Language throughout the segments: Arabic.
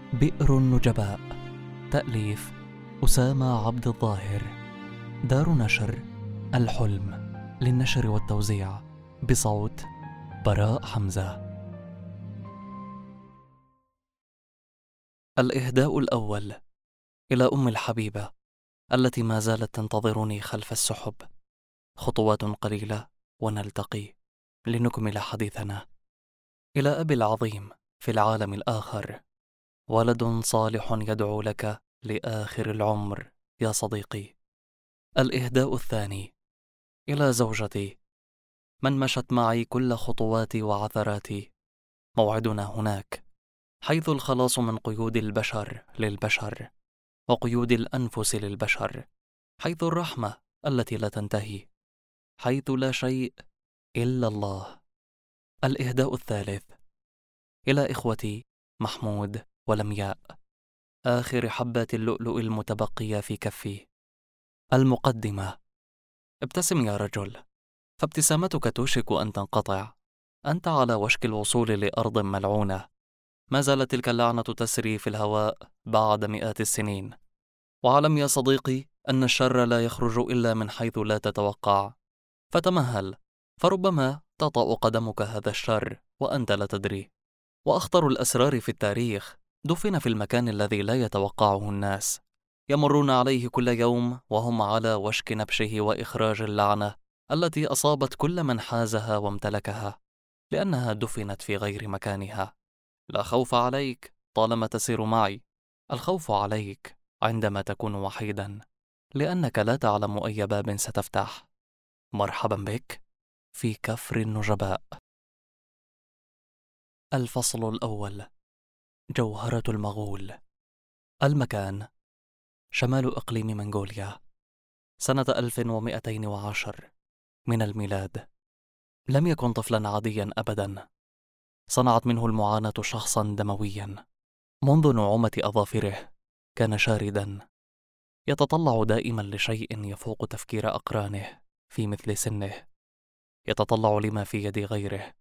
بئر النجباء. تأليف أسامة عبد الظاهر. دار نشر الحلم، للنشر والتوزيع بصوت براء حمزة. الإهداء الأول. إلى أم الحبيبة التي ما زالت تنتظرني خلف السحب. خطوات قليلة ونلتقي لنكمل حديثنا. إلى أبي العظيم في العالم الآخر، ولد صالح يدعو لك لآخر العمر يا صديقي. الإهداء الثاني. إلى زوجتي من مشت معي كل خطواتي وعثراتي. موعدنا هناك، حيث الخلاص من قيود البشر للبشر وقيود الأنفس للبشر، حيث الرحمة التي لا تنتهي، حيث لا شيء إلا الله. الإهداء الثالث. إلى إخوتي محمود ولمياء، آخر حبات اللؤلؤ المتبقية في كفي. المقدمة. ابتسم يا رجل، فابتسامتك توشك أن تنقطع. أنت على وشك الوصول لأرض ملعونة، ما زالت تلك اللعنة تسري في الهواء بعد مئات السنين. واعلم يا صديقي أن الشر لا يخرج إلا من حيث لا تتوقع، فتمهل، فربما تطأ قدمك هذا الشر وأنت لا تدري. وأخطر الأسرار في التاريخ دفن في المكان الذي لا يتوقعه الناس، يمرون عليه كل يوم وهم على وشك نبشه وإخراج اللعنة التي أصابت كل من حازها وامتلكها، لأنها دفنت في غير مكانها. لا خوف عليك طالما تسير معي، الخوف عليك عندما تكون وحيدا، لأنك لا تعلم أي باب ستفتح. مرحبا بك في كفر النجباء. الفصل الأول. جوهرة المغول. المكان شمال إقليم منغوليا، سنة 1210 من الميلاد. لم يكن طفلا عاديا أبدا، صنعت منه المعاناة شخصا دمويا. منذ نعومة أظافره كان شاردا، يتطلع دائما لشيء يفوق تفكير أقرانه في مثل سنه، يتطلع لما في يد غيره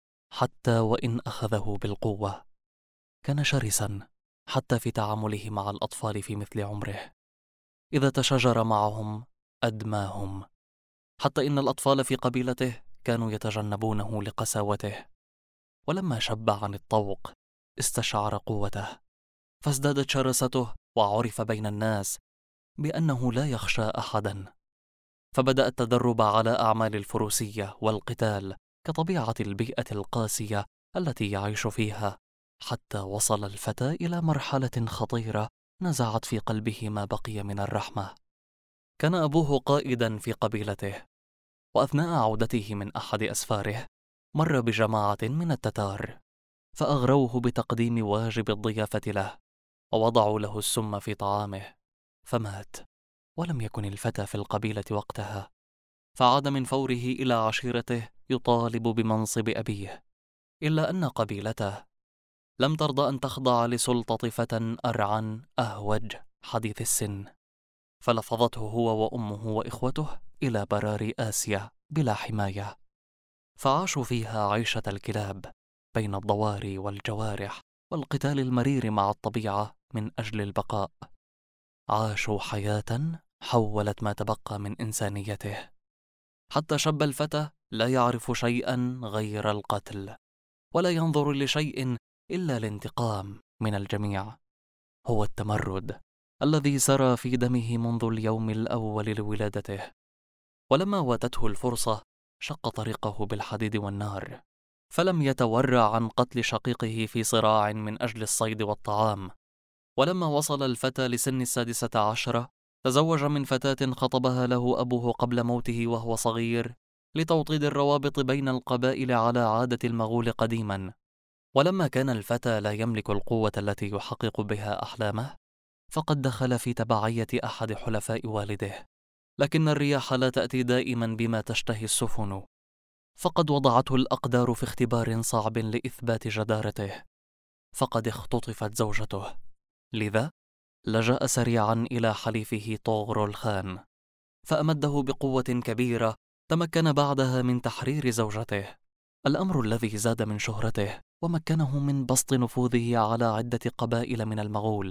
حتى وإن أخذه بالقوة. كان شرسا حتى في تعامله مع الأطفال في مثل عمره، إذا تشاجر معهم أدماهم، حتى إن الأطفال في قبيلته كانوا يتجنبونه لقساوته. ولما شب عن الطوق استشعر قوته، فازدادت شراسته وعرف بين الناس بأنه لا يخشى أحدا. فبدأ التدرب على أعمال الفروسية والقتال كطبيعة البيئة القاسية التي يعيش فيها، حتى وصل الفتى إلى مرحلة خطيرة نزعت في قلبه ما بقي من الرحمة. كان أبوه قائدا في قبيلته، وأثناء عودته من أحد أسفاره مر بجماعة من التتار، فأغروه بتقديم واجب الضيافة له، ووضعوا له السم في طعامه فمات. ولم يكن الفتى في القبيلة وقتها، فعاد من فوره إلى عشيرته يطالب بمنصب أبيه، إلا أن قبيلته لم ترضى أن تخضع لسلطة فتى أرعن أهوج حديث السن، فلفظته هو وأمه وإخوته إلى براري آسيا بلا حماية، فعاشوا فيها عيشة الكلاب بين الضواري والجوارح والقتال المرير مع الطبيعة من أجل البقاء. عاشوا حياة حولت ما تبقى من إنسانيته، حتى شب الفتى لا يعرف شيئا غير القتل، ولا ينظر لشيء إلا الانتقام من الجميع. هو التمرد الذي سرى في دمه منذ اليوم الأول لولادته، ولما واتته الفرصة شق طريقه بالحديد والنار، فلم يتورع عن قتل شقيقه في صراع من أجل الصيد والطعام. ولما وصل الفتى لسن 16 تزوج من فتاة خطبها له أبوه قبل موته وهو صغير، لتوطيد الروابط بين القبائل على عادة المغول قديما. ولما كان الفتى لا يملك القوة التي يحقق بها أحلامه، فقد دخل في تبعية أحد حلفاء والده، لكن الرياح لا تأتي دائما بما تشتهي السفن، فقد وضعته الأقدار في اختبار صعب لإثبات جدارته، فقد اختطفت زوجته. لذا لجأ سريعا إلى حليفه طوغرل خان، فأمده بقوة كبيرة تمكن بعدها من تحرير زوجته، الأمر الذي زاد من شهرته ومكنه من بسط نفوذه على عدة قبائل من المغول.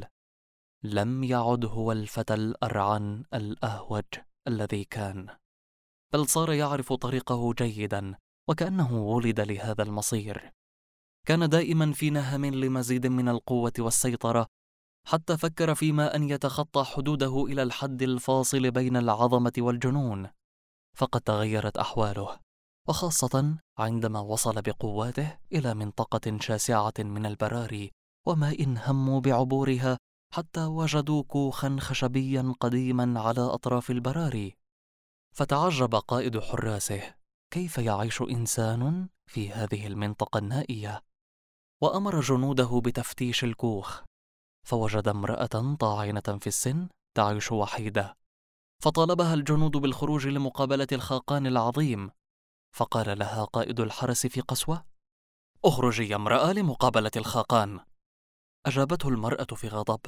لم يعد هو الفتى الأرعن الأهوج الذي كان، بل صار يعرف طريقه جيدا، وكأنه ولد لهذا المصير. كان دائما في نهم لمزيد من القوة والسيطرة، حتى فكر فيما أن يتخطى حدوده إلى الحد الفاصل بين العظمة والجنون. فقد تغيرت أحواله، وخاصة عندما وصل بقواته إلى منطقة شاسعة من البراري وماء هموا بعبورها، حتى وجدوا كوخا خشبيا قديما على أطراف البراري. فتعجب قائد حراسه كيف يعيش إنسان في هذه المنطقة النائية، وأمر جنوده بتفتيش الكوخ، فوجد امرأة طاعنة في السن تعيش وحيدة، فطالبها الجنود بالخروج لمقابلة الخاقان العظيم. فقال لها قائد الحرس في قسوة: اخرجي يا امرأة لمقابلة الخاقان. أجابته المرأة في غضب: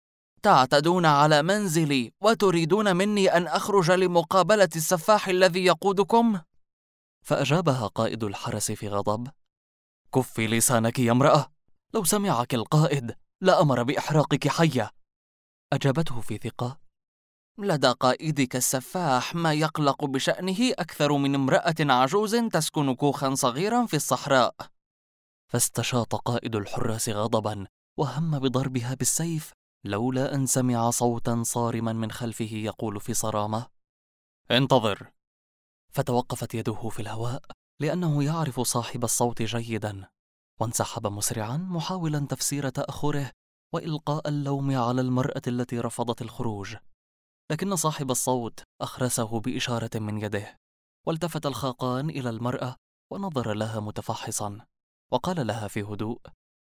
تعتدون على منزلي وتريدون مني أن أخرج لمقابلة السفاح الذي يقودكم؟ فأجابها قائد الحرس في غضب: كفي لسانك يا امرأة، لو سمعك القائد لأمر بإحراقك حية. أجابته في ثقة: لدى قائدك السفاح ما يقلق بشأنه أكثر من امرأة عجوز تسكن كوخا صغيرا في الصحراء. فاستشاط قائد الحراس غضبا وهم بضربها بالسيف، لولا أن سمع صوتا صارما من خلفه يقول في صرامة: انتظر. فتوقفت يده في الهواء لأنه يعرف صاحب الصوت جيدا، وانسحب مسرعا محاولا تفسير تأخره وإلقاء اللوم على المرأة التي رفضت الخروج. لكن صاحب الصوت أخرسه بإشارة من يده، والتفت الخاقان إلى المرأة ونظر لها متفحصا، وقال لها في هدوء: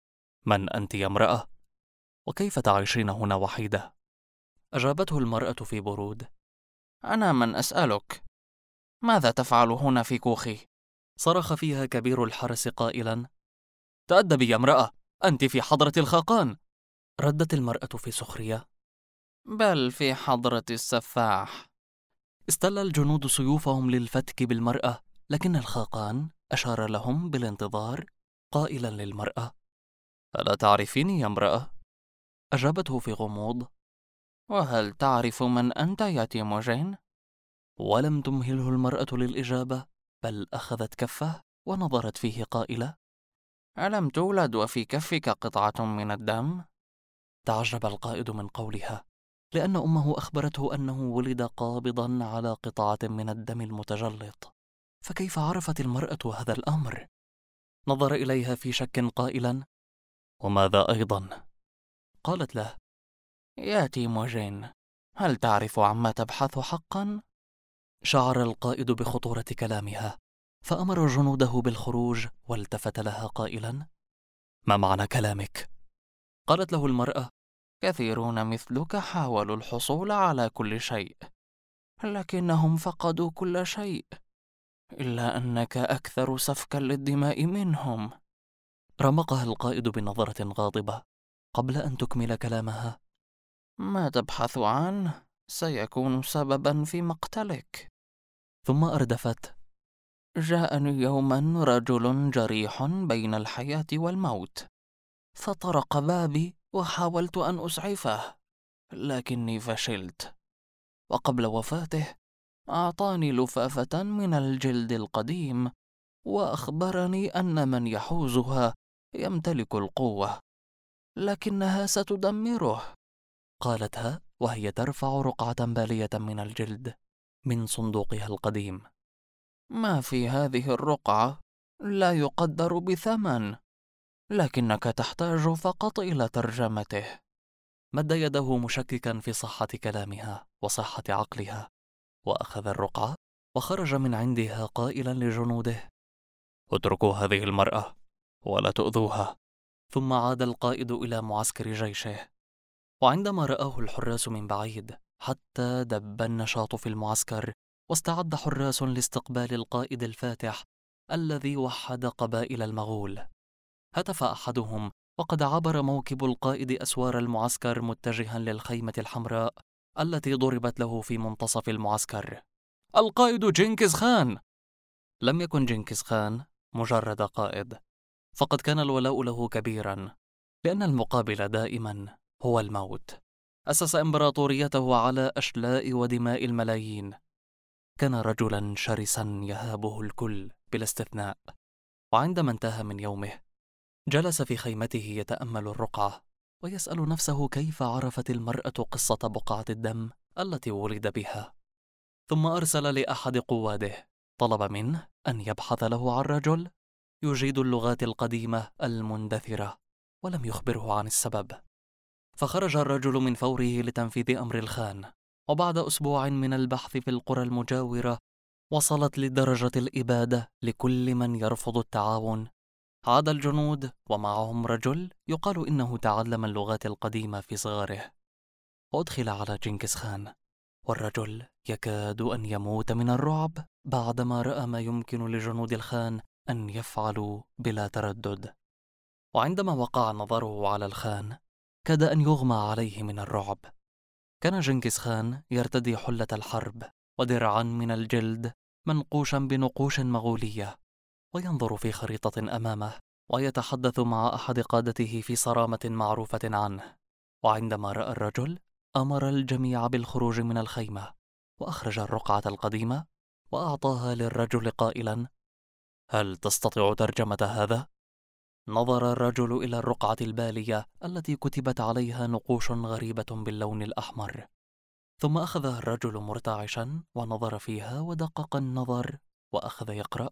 من أنت يا امرأة؟ وكيف تعيشين هنا وحيدة؟ أجابته المرأة في برود: أنا من أسألك، ماذا تفعل هنا في كوخي؟ صرخ فيها كبير الحرس قائلا: تأدبي يا امرأة، أنت في حضرة الخاقان. ردت المرأة في سخرية: بل في حضرة السفاح. استل الجنود سيوفهم للفتك بالمرأة، لكن الخاقان أشار لهم بالانتظار قائلا للمرأة: ألا تعرفيني يا امرأة؟ أجابته في غموض: وهل تعرف من أنت يا تيموجين؟ ولم تمهله المرأة للإجابة، بل أخذت كفه ونظرت فيه قائلة: ألم تولد وفي كفك قطعة من الدم؟ تعجب القائد من قولها، لأن أمه أخبرته أنه ولد قابضا على قطعة من الدم المتجلط، فكيف عرفت المرأة هذا الأمر؟ نظر إليها في شك قائلا: وماذا أيضا؟ قالت له: يا تيموجين، هل تعرف عما تبحث حقا؟ شعر القائد بخطورة كلامها، فأمر جنوده بالخروج، والتفت لها قائلا: ما معنى كلامك؟ قالت له المرأة: كثيرون مثلك حاولوا الحصول على كل شيء، لكنهم فقدوا كل شيء، إلا أنك أكثر سفكا للدماء منهم. رمقها القائد بنظرة غاضبة قبل أن تكمل كلامها: ما تبحث عنه سيكون سببا في مقتلك. ثم أردفت: جاءني يوما رجل جريح بين الحياة والموت، فطرق بابي وحاولت أن أسعفه، لكني فشلت، وقبل وفاته أعطاني لفافة من الجلد القديم، وأخبرني أن من يحوزها يمتلك القوة، لكنها ستدمره. قالتها وهي ترفع رقعة بالية من الجلد من صندوقها القديم: ما في هذه الرقعة لا يقدر بثمن، لكنك تحتاج فقط إلى ترجمته. مد يده مشككا في صحة كلامها وصحة عقلها، وأخذ الرقعة وخرج من عندها قائلا لجنوده: اتركوا هذه المرأة ولا تؤذوها. ثم عاد القائد إلى معسكر جيشه، وعندما رآه الحراس من بعيد حتى دب النشاط في المعسكر، واستعد حراس لاستقبال القائد الفاتح الذي وحد قبائل المغول. هتف أحدهم وقد عبر موكب القائد أسوار المعسكر متجها للخيمة الحمراء التي ضربت له في منتصف المعسكر: القائد جنكيز خان! لم يكن جنكيز خان مجرد قائد، فقد كان الولاء له كبيرا، لأن المقابل دائما هو الموت. أسس إمبراطوريته على أشلاء ودماء الملايين. كان رجلا شرسا يهابه الكل بلا استثناء. وعندما انتهى من يومه جلس في خيمته يتأمل الرقعة ويسأل نفسه كيف عرفت المرأة قصة بقعة الدم التي ولد بها. ثم أرسل لأحد قواده، طلب منه أن يبحث له عن رجل يجيد اللغات القديمة المندثرة، ولم يخبره عن السبب. فخرج الرجل من فوره لتنفيذ أمر الخان. وبعد أسبوع من البحث في القرى المجاورة وصلت لدرجة الإبادة لكل من يرفض التعاون. عاد الجنود ومعهم رجل يقال إنه تعلم اللغات القديمة في صغره، وأدخل على جنكيز خان، والرجل يكاد أن يموت من الرعب بعدما رأى ما يمكن لجنود الخان أن يفعلوا بلا تردد. وعندما وقع نظره على الخان كاد أن يغمى عليه من الرعب. كان جنكيز خان يرتدي حلة الحرب ودرعا من الجلد منقوشا بنقوش مغولية، وينظر في خريطة أمامه ويتحدث مع أحد قادته في صرامة معروفة عنه. وعندما رأى الرجل أمر الجميع بالخروج من الخيمة، وأخرج الرقعة القديمة وأعطاها للرجل قائلا: هل تستطيع ترجمة هذا؟ نظر الرجل إلى الرقعة البالية التي كتبت عليها نقوش غريبة باللون الأحمر، ثم أخذها الرجل مرتعشا ونظر فيها ودقق النظر وأخذ يقرأ: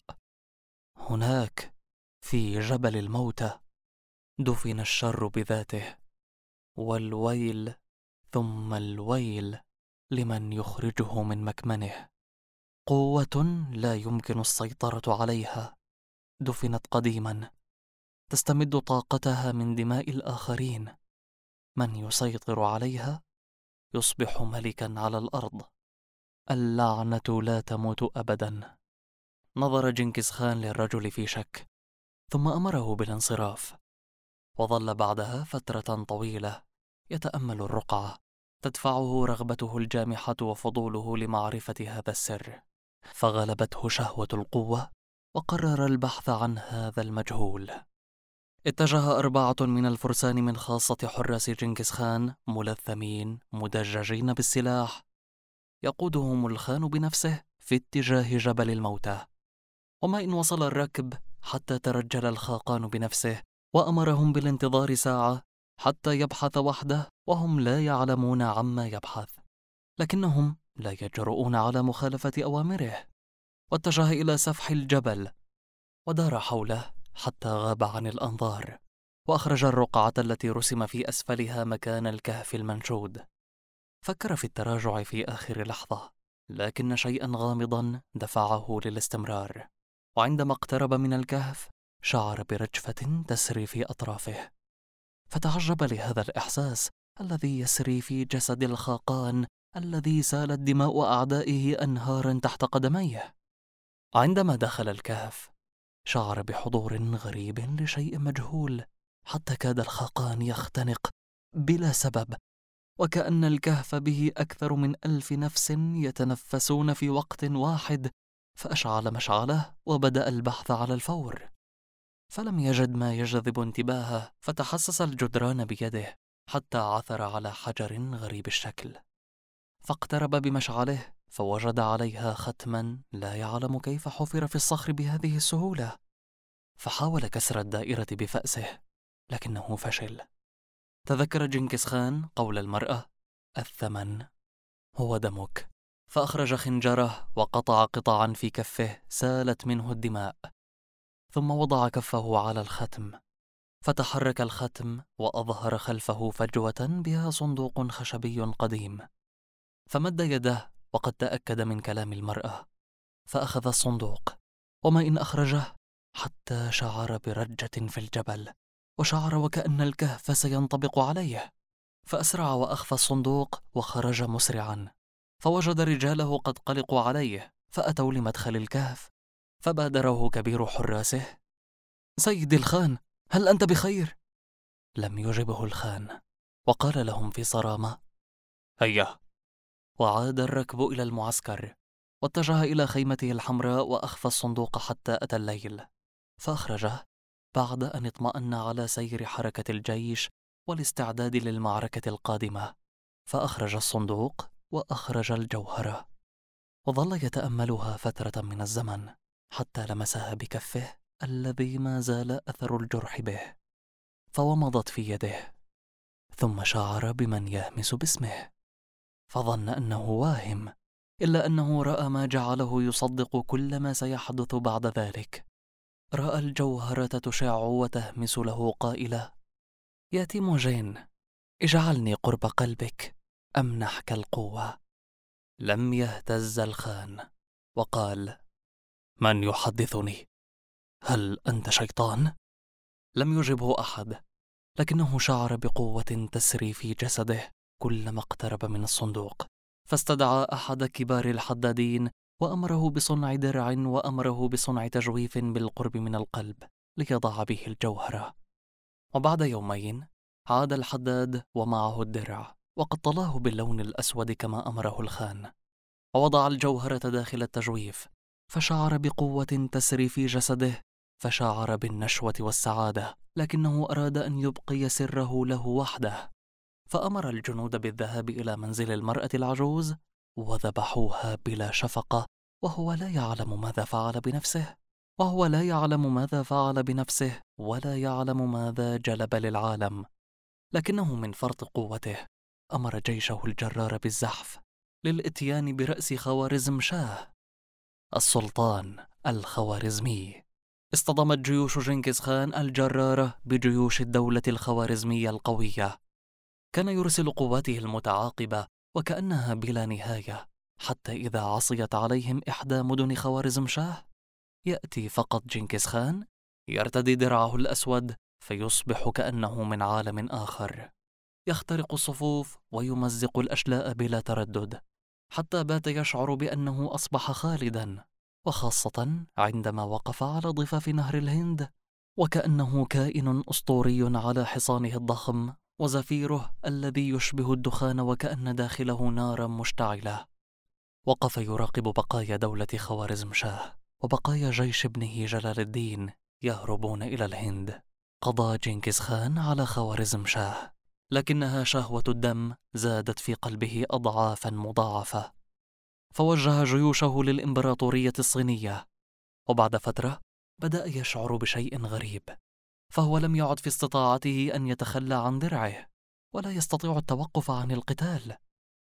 هناك في جبل الموتى دفن الشر بذاته، والويل ثم الويل لمن يخرجه من مكمنه. قوة لا يمكن السيطرة عليها دفنت قديما، تستمد طاقتها من دماء الآخرين. من يسيطر عليها يصبح ملكا على الأرض. اللعنة لا تموت أبدا. نظر جنكيز خان للرجل في شك، ثم أمره بالانصراف. وظل بعدها فترة طويلة يتأمل الرقعة، تدفعه رغبته الجامحة وفضوله لمعرفة هذا السر، فغلبته شهوة القوة وقرر البحث عن هذا المجهول. اتجه 4 من الفرسان من خاصة حراس جنكيز خان ملثمين مدججين بالسلاح، يقودهم الخان بنفسه في اتجاه جبل الموتى. وما إن وصل الركب حتى ترجل الخاقان بنفسه وأمرهم بالانتظار ساعة حتى يبحث وحده، وهم لا يعلمون عما يبحث، لكنهم لا يجرؤون على مخالفة أوامره. واتجه إلى سفح الجبل ودار حوله حتى غاب عن الأنظار، وأخرج الرقعة التي رسم في أسفلها مكان الكهف المنشود. فكر في التراجع في آخر لحظة، لكن شيئا غامضا دفعه للاستمرار. وعندما اقترب من الكهف شعر برجفة تسري في أطرافه، فتعجب لهذا الإحساس الذي يسري في جسد الخاقان الذي سالت دماء أعدائه أنهارا تحت قدميه. عندما دخل الكهف شعر بحضور غريب لشيء مجهول، حتى كاد الخاقان يختنق بلا سبب، وكأن الكهف به أكثر من 1000 نفس يتنفسون في وقت واحد. فأشعل مشعله وبدأ البحث على الفور، فلم يجد ما يجذب انتباهه، فتحسس الجدران بيده حتى عثر على حجر غريب الشكل، فاقترب بمشعله فوجد عليها ختما لا يعلم كيف حفر في الصخر بهذه السهولة. فحاول كسر الدائرة بفأسه لكنه فشل. تذكر جنكيز خان قول المرأة: الثمن هو دمك، فأخرج خنجره وقطع قطعا في كفه سالت منه الدماء، ثم وضع كفه على الختم، فتحرك الختم وأظهر خلفه فجوة بها صندوق خشبي قديم، فمد يده وقد تأكد من كلام المرأة، فأخذ الصندوق، وما إن أخرجه حتى شعر برجة في الجبل، وشعر وكأن الكهف سينطبق عليه، فأسرع وأخفى الصندوق وخرج مسرعا، فوجد رجاله قد قلقوا عليه، فأتوا لمدخل الكهف، فبادره كبير حراسه: سيدي الخان، هل أنت بخير؟ لم يجبه الخان، وقال لهم في صرامة: هيا. وعاد الركب إلى المعسكر، واتجه إلى خيمته الحمراء وأخفى الصندوق حتى أتى الليل، فأخرجه بعد أن اطمأن على سير حركة الجيش والاستعداد للمعركة القادمة، فأخرج الصندوق وأخرج الجوهرة، وظل يتأملها فترة من الزمن حتى لمسها بكفه الذي ما زال أثر الجرح به، فومضت في يده، ثم شعر بمن يهمس باسمه، فظن أنه واهم، إلا أنه رأى ما جعله يصدق كل ما سيحدث بعد ذلك. رأى الجوهرة تشع وتهمس له قائلة: يا تيموجين، اجعلني قرب قلبك أمنحك القوة. لم يهتز الخان وقال: من يحدثني؟ هل أنت شيطان؟ لم يجبه أحد، لكنه شعر بقوة تسري في جسده كلما اقترب من الصندوق، فاستدعى أحد كبار الحدادين وأمره بصنع درع وأمره بصنع تجويف بالقرب من القلب ليضع به الجوهرة. وبعد يومين عاد الحداد ومعه الدرع، وقد طلاه باللون الأسود كما أمره الخان، ووضع الجوهرة داخل التجويف، فشعر بقوة تسري في جسده، فشعر بالنشوة والسعادة، لكنه أراد أن يبقي سره له وحده، فأمر الجنود بالذهاب إلى منزل المرأة العجوز وذبحوها بلا شفقة، وهو لا يعلم ماذا فعل بنفسه، ولا يعلم ماذا جلب للعالم. لكنه من فرط قوته أمر جيشه الجرار بالزحف للإتيان برأس خوارزم شاه السلطان الخوارزمي. اصطدمت جيوش جنكيز خان الجرارة بجيوش الدولة الخوارزمية القوية. كان يرسل قواته المتعاقبة وكأنها بلا نهاية، حتى إذا عصيت عليهم إحدى مدن خوارزم شاه يأتي فقط جنكيز خان، يرتدي درعه الأسود، فيصبح كأنه من عالم آخر، يخترق الصفوف ويمزق الأشلاء بلا تردد، حتى بات يشعر بأنه أصبح خالدا، وخاصة عندما وقف على ضفاف نهر الهند، وكأنه كائن أسطوري على حصانه الضخم وزفيره الذي يشبه الدخان وكأن داخله نارا مشتعلة. وقف يراقب بقايا دولة خوارزم شاه وبقايا جيش ابنه جلال الدين يهربون إلى الهند. قضى جنكيز خان على خوارزم شاه، لكنها شهوة الدم زادت في قلبه أضعافا مضاعفة، فوجه جيوشه للإمبراطورية الصينية. وبعد فترة بدأ يشعر بشيء غريب، فهو لم يعد في استطاعته أن يتخلى عن درعه، ولا يستطيع التوقف عن القتال،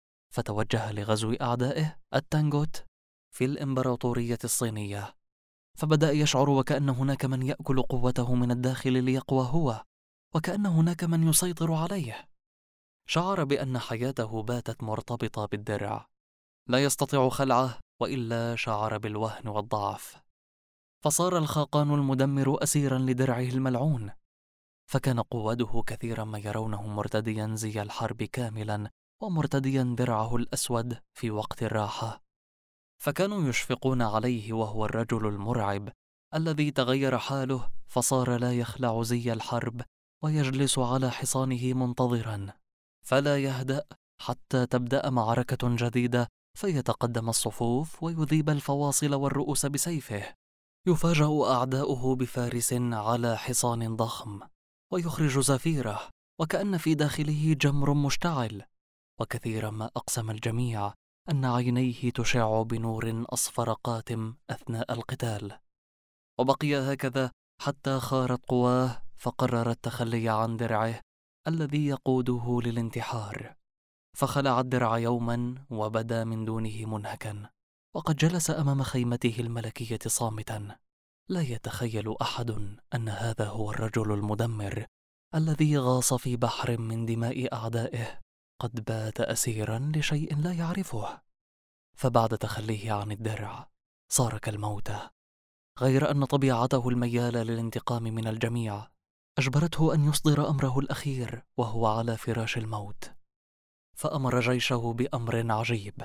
فتوجه لغزو أعدائه التانغوت في الإمبراطورية الصينية. فبدأ يشعر وكأن هناك من يأكل قوته من الداخل ليقوى هو، وكأن هناك من يسيطر عليه. شعر بأن حياته باتت مرتبطة بالدرع، لا يستطيع خلعه، وإلا شعر بالوهن والضعف. فصار الخاقان المدمر أسيرا لدرعه الملعون، فكان قواده كثيرا ما يرونه مرتديا زي الحرب كاملا ومرتديا درعه الأسود في وقت الراحة، فكانوا يشفقون عليه وهو الرجل المرعب الذي تغير حاله، فصار لا يخلع زي الحرب ويجلس على حصانه منتظرا، فلا يهدأ حتى تبدأ معركة جديدة، فيتقدم الصفوف ويذيب الفواصل والرؤوس بسيفه. يفاجأ أعداؤه بفارس على حصان ضخم ويخرج زفيره وكأن في داخله جمر مشتعل، وكثيرا ما أقسم الجميع أن عينيه تشع بنور أصفر قاتم أثناء القتال. وبقي هكذا حتى خارت قواه، فقرر التخلي عن درعه الذي يقوده للانتحار، فخلع الدرع يوما وبدا من دونه منهكا، وقد جلس أمام خيمته الملكية صامتا. لا يتخيل أحد أن هذا هو الرجل المدمر الذي غاص في بحر من دماء أعدائه، قد بات أسيرا لشيء لا يعرفه. فبعد تخليه عن الدرع صار كالموتى، غير أن طبيعته الميالة للانتقام من الجميع أجبرته أن يصدر أمره الأخير وهو على فراش الموت. فأمر جيشه بأمر عجيب،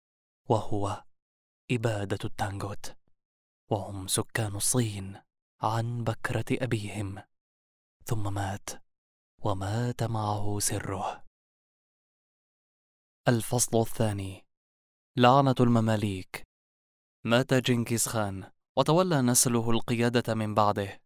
وهو إبادة التانغوت، وهم سكان الصين عن بكرة أبيهم. ثم مات، ومات معه سره. الفصل الثاني: لعنة المماليك. مات جنكيز خان، وتولى نسله القيادة من بعده.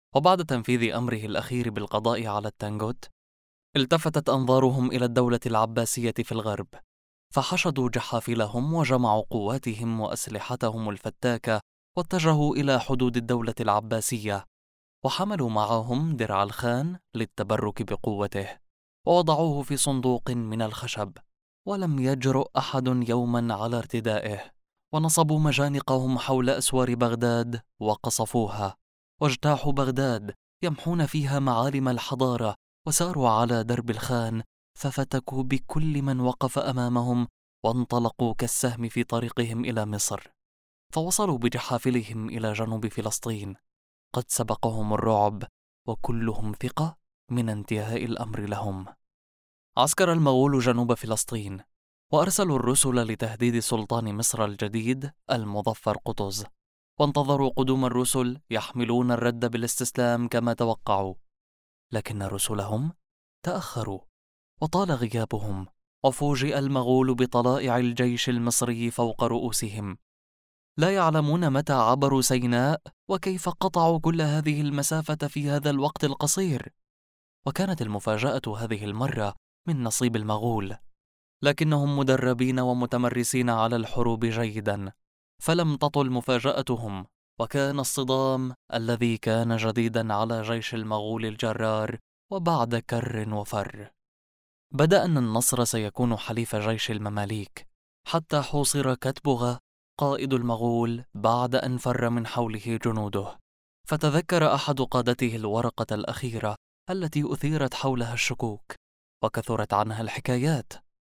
وبعد تنفيذ أمره الأخير بالقضاء على التانغوت، التفتت أنظارهم إلى الدولة العباسية في الغرب، فحشدوا جحافلهم وجمعوا قواتهم وأسلحتهم الفتاكة واتجهوا إلى حدود الدولة العباسية، وحملوا معهم درع الخان للتبرك بقوته، ووضعوه في صندوق من الخشب، ولم يجرؤ أحد يوما على ارتدائه، ونصبوا مجانقهم حول أسوار بغداد وقصفوها، واجتاحوا بغداد يمحون فيها معالم الحضارة، وساروا على درب الخان ففتكوا بكل من وقف أمامهم، وانطلقوا كالسهم في طريقهم إلى مصر، فوصلوا بجحافلهم إلى جنوب فلسطين. قد سبقهم الرعب، وكلهم ثقة من انتهاء الأمر لهم. عسكر المغول جنوب فلسطين، وأرسلوا الرسل لتهديد سلطان مصر الجديد المظفر قطز، وانتظروا قدوم الرسل يحملون الرد بالاستسلام كما توقعوا، لكن رسلهم تأخروا وطال غيابهم، وفوجئ المغول بطلائع الجيش المصري فوق رؤوسهم. لا يعلمون متى عبروا سيناء وكيف قطعوا كل هذه المسافة في هذا الوقت القصير. وكانت المفاجأة هذه المرة من نصيب المغول، لكنهم مدربين ومتمرسين على الحروب جيدا، فلم تطل مفاجأتهم، وكان الصدام الذي كان جديدا على جيش المغول الجرار. وبعد كر وفر بدأ أن النصر سيكون حليف جيش المماليك، حتى حوصر كتبغ قائد المغول بعد أن فر من حوله جنوده. فتذكر أحد قادته الورقة الأخيرة التي أثيرت حولها الشكوك وكثرت عنها الحكايات،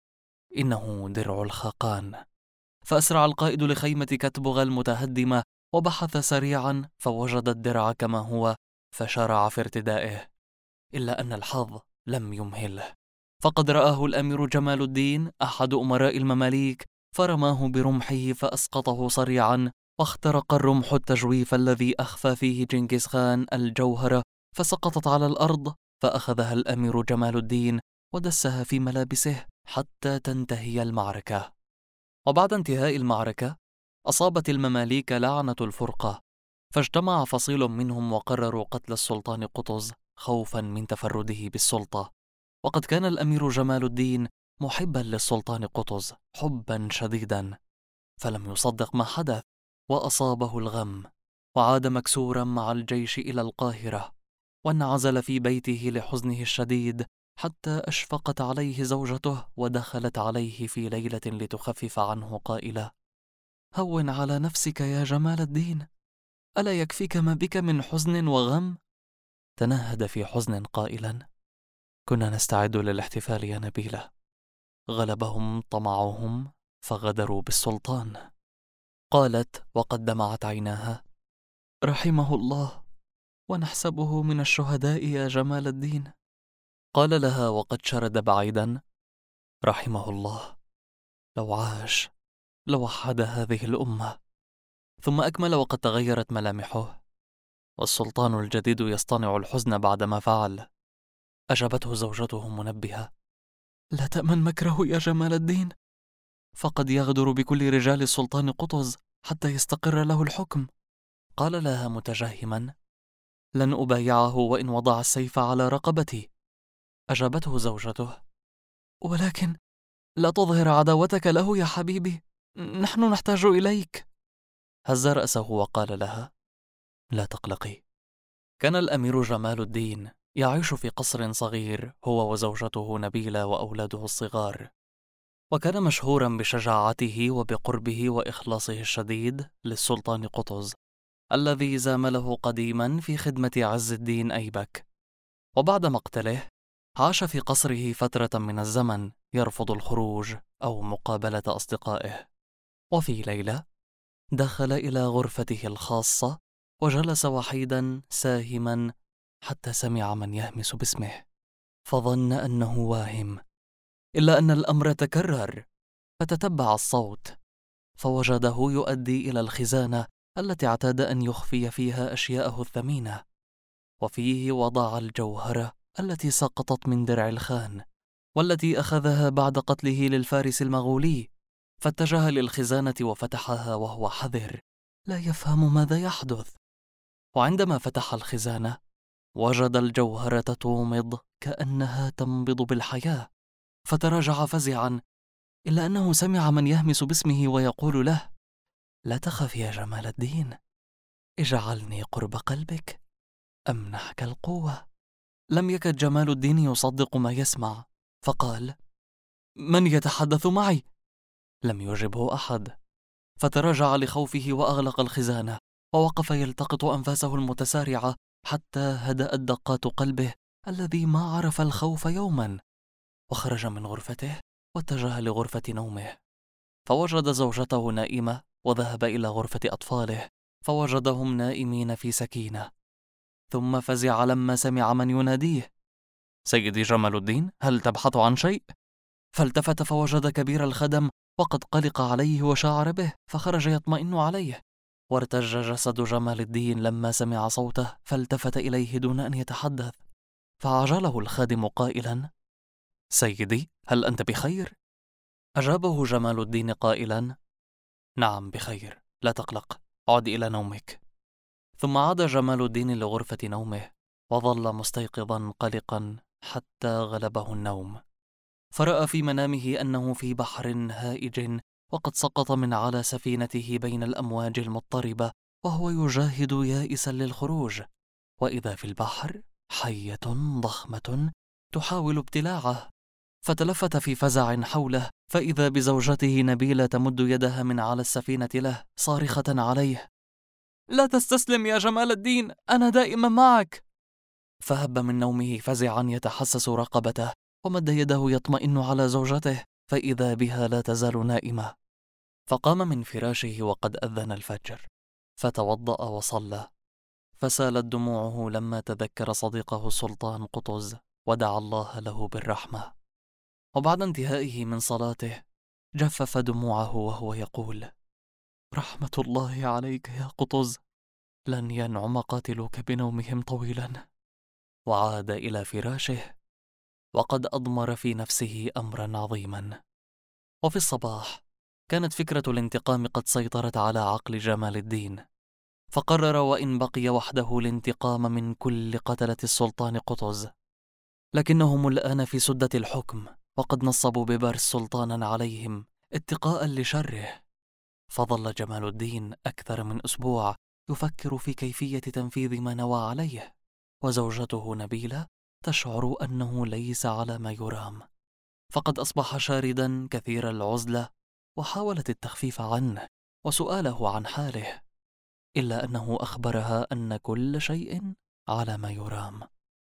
إنه درع الخاقان. فأسرع القائد لخيمة كتبغ المتهدمة، وبحث سريعا فوجد الدرع كما هو، فشرع في ارتدائه. إلا أن الحظ لم يمهله، فقد رآه الأمير جمال الدين أحد أمراء المماليك، فرماه برمحه فأسقطه صريعا، واخترق الرمح التجويف الذي أخفى فيه جنكيز خان الجوهرة، فسقطت على الأرض، فأخذها الأمير جمال الدين ودسها في ملابسه حتى تنتهي المعركة. وبعد انتهاء المعركة أصابت المماليك لعنة الفرقة، فاجتمع فصيل منهم وقرروا قتل السلطان قطز خوفا من تفرده بالسلطة. وقد كان الأمير جمال الدين محبا للسلطان قطز حبا شديدا، فلم يصدق ما حدث، وأصابه الغم، وعاد مكسورا مع الجيش إلى القاهرة، وانعزل في بيته لحزنه الشديد، حتى أشفقت عليه زوجته ودخلت عليه في ليلة لتخفف عنه قائلة: هون على نفسك يا جمال الدين، ألا يكفيك ما بك من حزن وغم؟ تنهد في حزن قائلا: كنا نستعد للاحتفال يا نبيلة، غلبهم طمعهم فغدروا بالسلطان. قالت وقد دمعت عيناها: رحمه الله، ونحسبه من الشهداء يا جمال الدين. قال لها وقد شرد بعيدا: رحمه الله، لو عاش لوحد هذه الأمة. ثم أكمل وقد تغيرت ملامحه: والسلطان الجديد يصطنع الحزن بعدما فعل. أجابته زوجته منبهة: لا تأمن مكره يا جمال الدين، فقد يغدر بكل رجال السلطان قطز حتى يستقر له الحكم. قال لها متجهما: لن أبايعه وإن وضع السيف على رقبتي. أجابته زوجته: ولكن لا تظهر عداوتك له يا حبيبي، نحن نحتاج إليك. هز رأسه وقال لها: لا تقلقي. كان الأمير جمال الدين يعيش في قصر صغير هو وزوجته نبيلة وأولاده الصغار، وكان مشهورا بشجاعته وبقربه وإخلاصه الشديد للسلطان قطز الذي زامله قديما في خدمة عز الدين أيبك. وبعد مقتله عاش في قصره فترة من الزمن يرفض الخروج أو مقابلة أصدقائه. وفي ليلة دخل إلى غرفته الخاصة وجلس وحيدا ساهما حتى سمع من يهمس باسمه، فظن أنه واهم، إلا أن الأمر تكرر، فتتبع الصوت فوجده يؤدي إلى الخزانة التي اعتاد أن يخفي فيها أشياءه الثمينة، وفيه وضع الجوهرة التي سقطت من درع الخان والتي أخذها بعد قتله للفارس المغولي. فاتجه للخزانة وفتحها وهو حذر لا يفهم ماذا يحدث. وعندما فتح الخزانة وجد الجوهرة تومض كأنها تنبض بالحياة، فتراجع فزعا، إلا أنه سمع من يهمس باسمه ويقول له: لا تخف يا جمال الدين، اجعلني قرب قلبك أمنحك القوة. لم يكد جمال الدين يصدق ما يسمع، فقال: من يتحدث معي؟ لم يجبه أحد، فتراجع لخوفه وأغلق الخزانة، ووقف يلتقط أنفاسه المتسارعة حتى هدأت دقات قلبه الذي ما عرف الخوف يوما، وخرج من غرفته واتجه لغرفة نومه، فوجد زوجته نائمة، وذهب إلى غرفة أطفاله فوجدهم نائمين في سكينة، ثم فزع لما سمع من يناديه: سيدي جمال الدين، هل تبحث عن شيء؟ فالتفت فوجد كبير الخدم وقد قلق عليه وشعر به، فخرج يطمئن عليه، وارتج جسد جمال الدين لما سمع صوته، فالتفت إليه دون أن يتحدث، فعجله الخادم قائلا: سيدي، هل أنت بخير؟ أجابه جمال الدين قائلا: نعم بخير، لا تقلق، عد إلى نومك. ثم عاد جمال الدين لغرفة نومه، وظل مستيقظا قلقا حتى غلبه النوم، فرأى في منامه أنه في بحر هائج، وقد سقط من على سفينته بين الأمواج المضطربة، وهو يجاهد يائسا للخروج، وإذا في البحر حية ضخمة تحاول ابتلاعه، فتلفت في فزع حوله، فإذا بزوجته نبيلة تمد يدها من على السفينة له صارخة عليه: لا تستسلم يا جمال الدين، أنا دائما معك. فهب من نومه فزعا يتحسس رقبته، ومد يده يطمئن على زوجته، فإذا بها لا تزال نائمة، فقام من فراشه وقد أذن الفجر، فتوضأ وصلى، فسالت دموعه لما تذكر صديقه السلطان قطز، ودعا الله له بالرحمة. وبعد انتهائه من صلاته جفف دموعه وهو يقول: رحمة الله عليك يا قطز، لن ينعم قاتلوك بنومهم طويلا. وعاد إلى فراشه وقد أضمر في نفسه أمرا عظيما. وفي الصباح كانت فكرة الانتقام قد سيطرت على عقل جمال الدين، فقرر وإن بقي وحده الانتقام من كل قتلة السلطان قطز، لكنهم الآن في سدة الحكم، وقد نصبوا ببارس سلطانا عليهم اتقاء لشره. فظل جمال الدين أكثر من أسبوع يفكر في كيفية تنفيذ ما نوى عليه، وزوجته نبيلة تشعر أنه ليس على ما يرام، فقد أصبح شاردا كثير العزلة، وحاولت التخفيف عنه وسؤاله عن حاله، إلا أنه أخبرها أن كل شيء على ما يرام.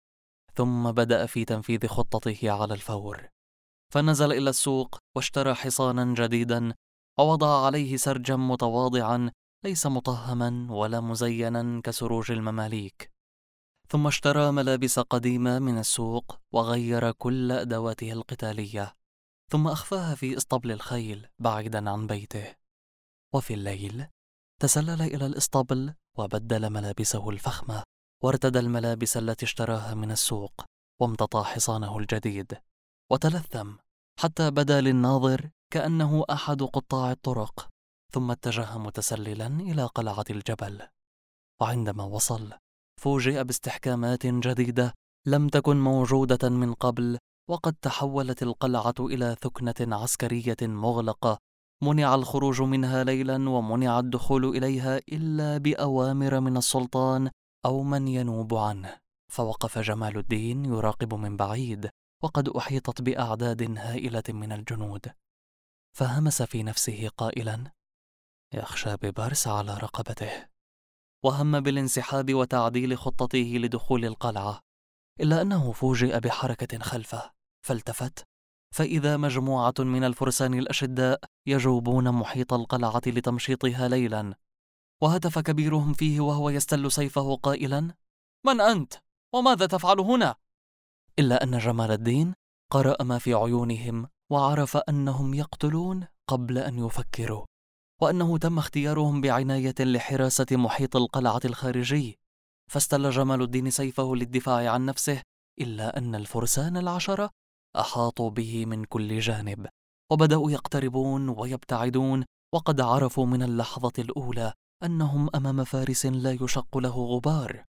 ثم بدأ في تنفيذ خطته على الفور، فنزل إلى السوق واشترى حصانا جديدا، ووضع عليه سرجا متواضعا ليس مطهما ولا مزينا كسروج المماليك، ثم اشترى ملابس قديمة من السوق وغير كل أدواته القتالية، ثم أخفاها في اسطبل الخيل بعيدا عن بيته. وفي الليل تسلل إلى الاسطبل وبدل ملابسه الفخمة، وارتدى الملابس التي اشتراها من السوق، وامتطى حصانه الجديد، وتلثم حتى بدا للناظر كأنه أحد قطاع الطرق، ثم اتجه متسللا إلى قلعة الجبل. وعندما وصل فوجئ باستحكامات جديدة لم تكن موجودة من قبل، وقد تحولت القلعة إلى ثكنة عسكرية مغلقة، منع الخروج منها ليلا، ومنع الدخول إليها إلا بأوامر من السلطان أو من ينوب عنه. فوقف جمال الدين يراقب من بعيد، وقد أحيطت بأعداد هائلة من الجنود، فهمس في نفسه قائلا: يخشى ببارس على رقبته، وهم بالانسحاب وتعديل خطته لدخول القلعة، إلا أنه فوجئ بحركة خلفه، فالتفت فإذا مجموعة من الفرسان الأشداء يجوبون محيط القلعة لتمشيطها ليلا، وهتف كبيرهم فيه وهو يستل سيفه قائلا: من أنت؟ وماذا تفعل هنا؟ إلا أن جمال الدين قرأ ما في عيونهم، وعرف أنهم يقتلون قبل أن يفكروا، وأنه تم اختيارهم بعناية لحراسة محيط القلعة الخارجي، فاستل جمال الدين سيفه للدفاع عن نفسه، إلا أن الفرسان العشرة أحاطوا به من كل جانب، وبدأوا يقتربون ويبتعدون، وقد عرفوا من اللحظة الأولى أنهم أمام فارس لا يشق له غبار،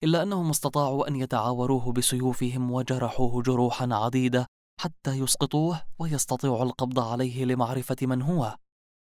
إلا أنهم استطاعوا أن يتعاوروه بسيوفهم وجرحوه جروحا عديدة حتى يسقطوه ويستطيعوا القبض عليه لمعرفة من هو.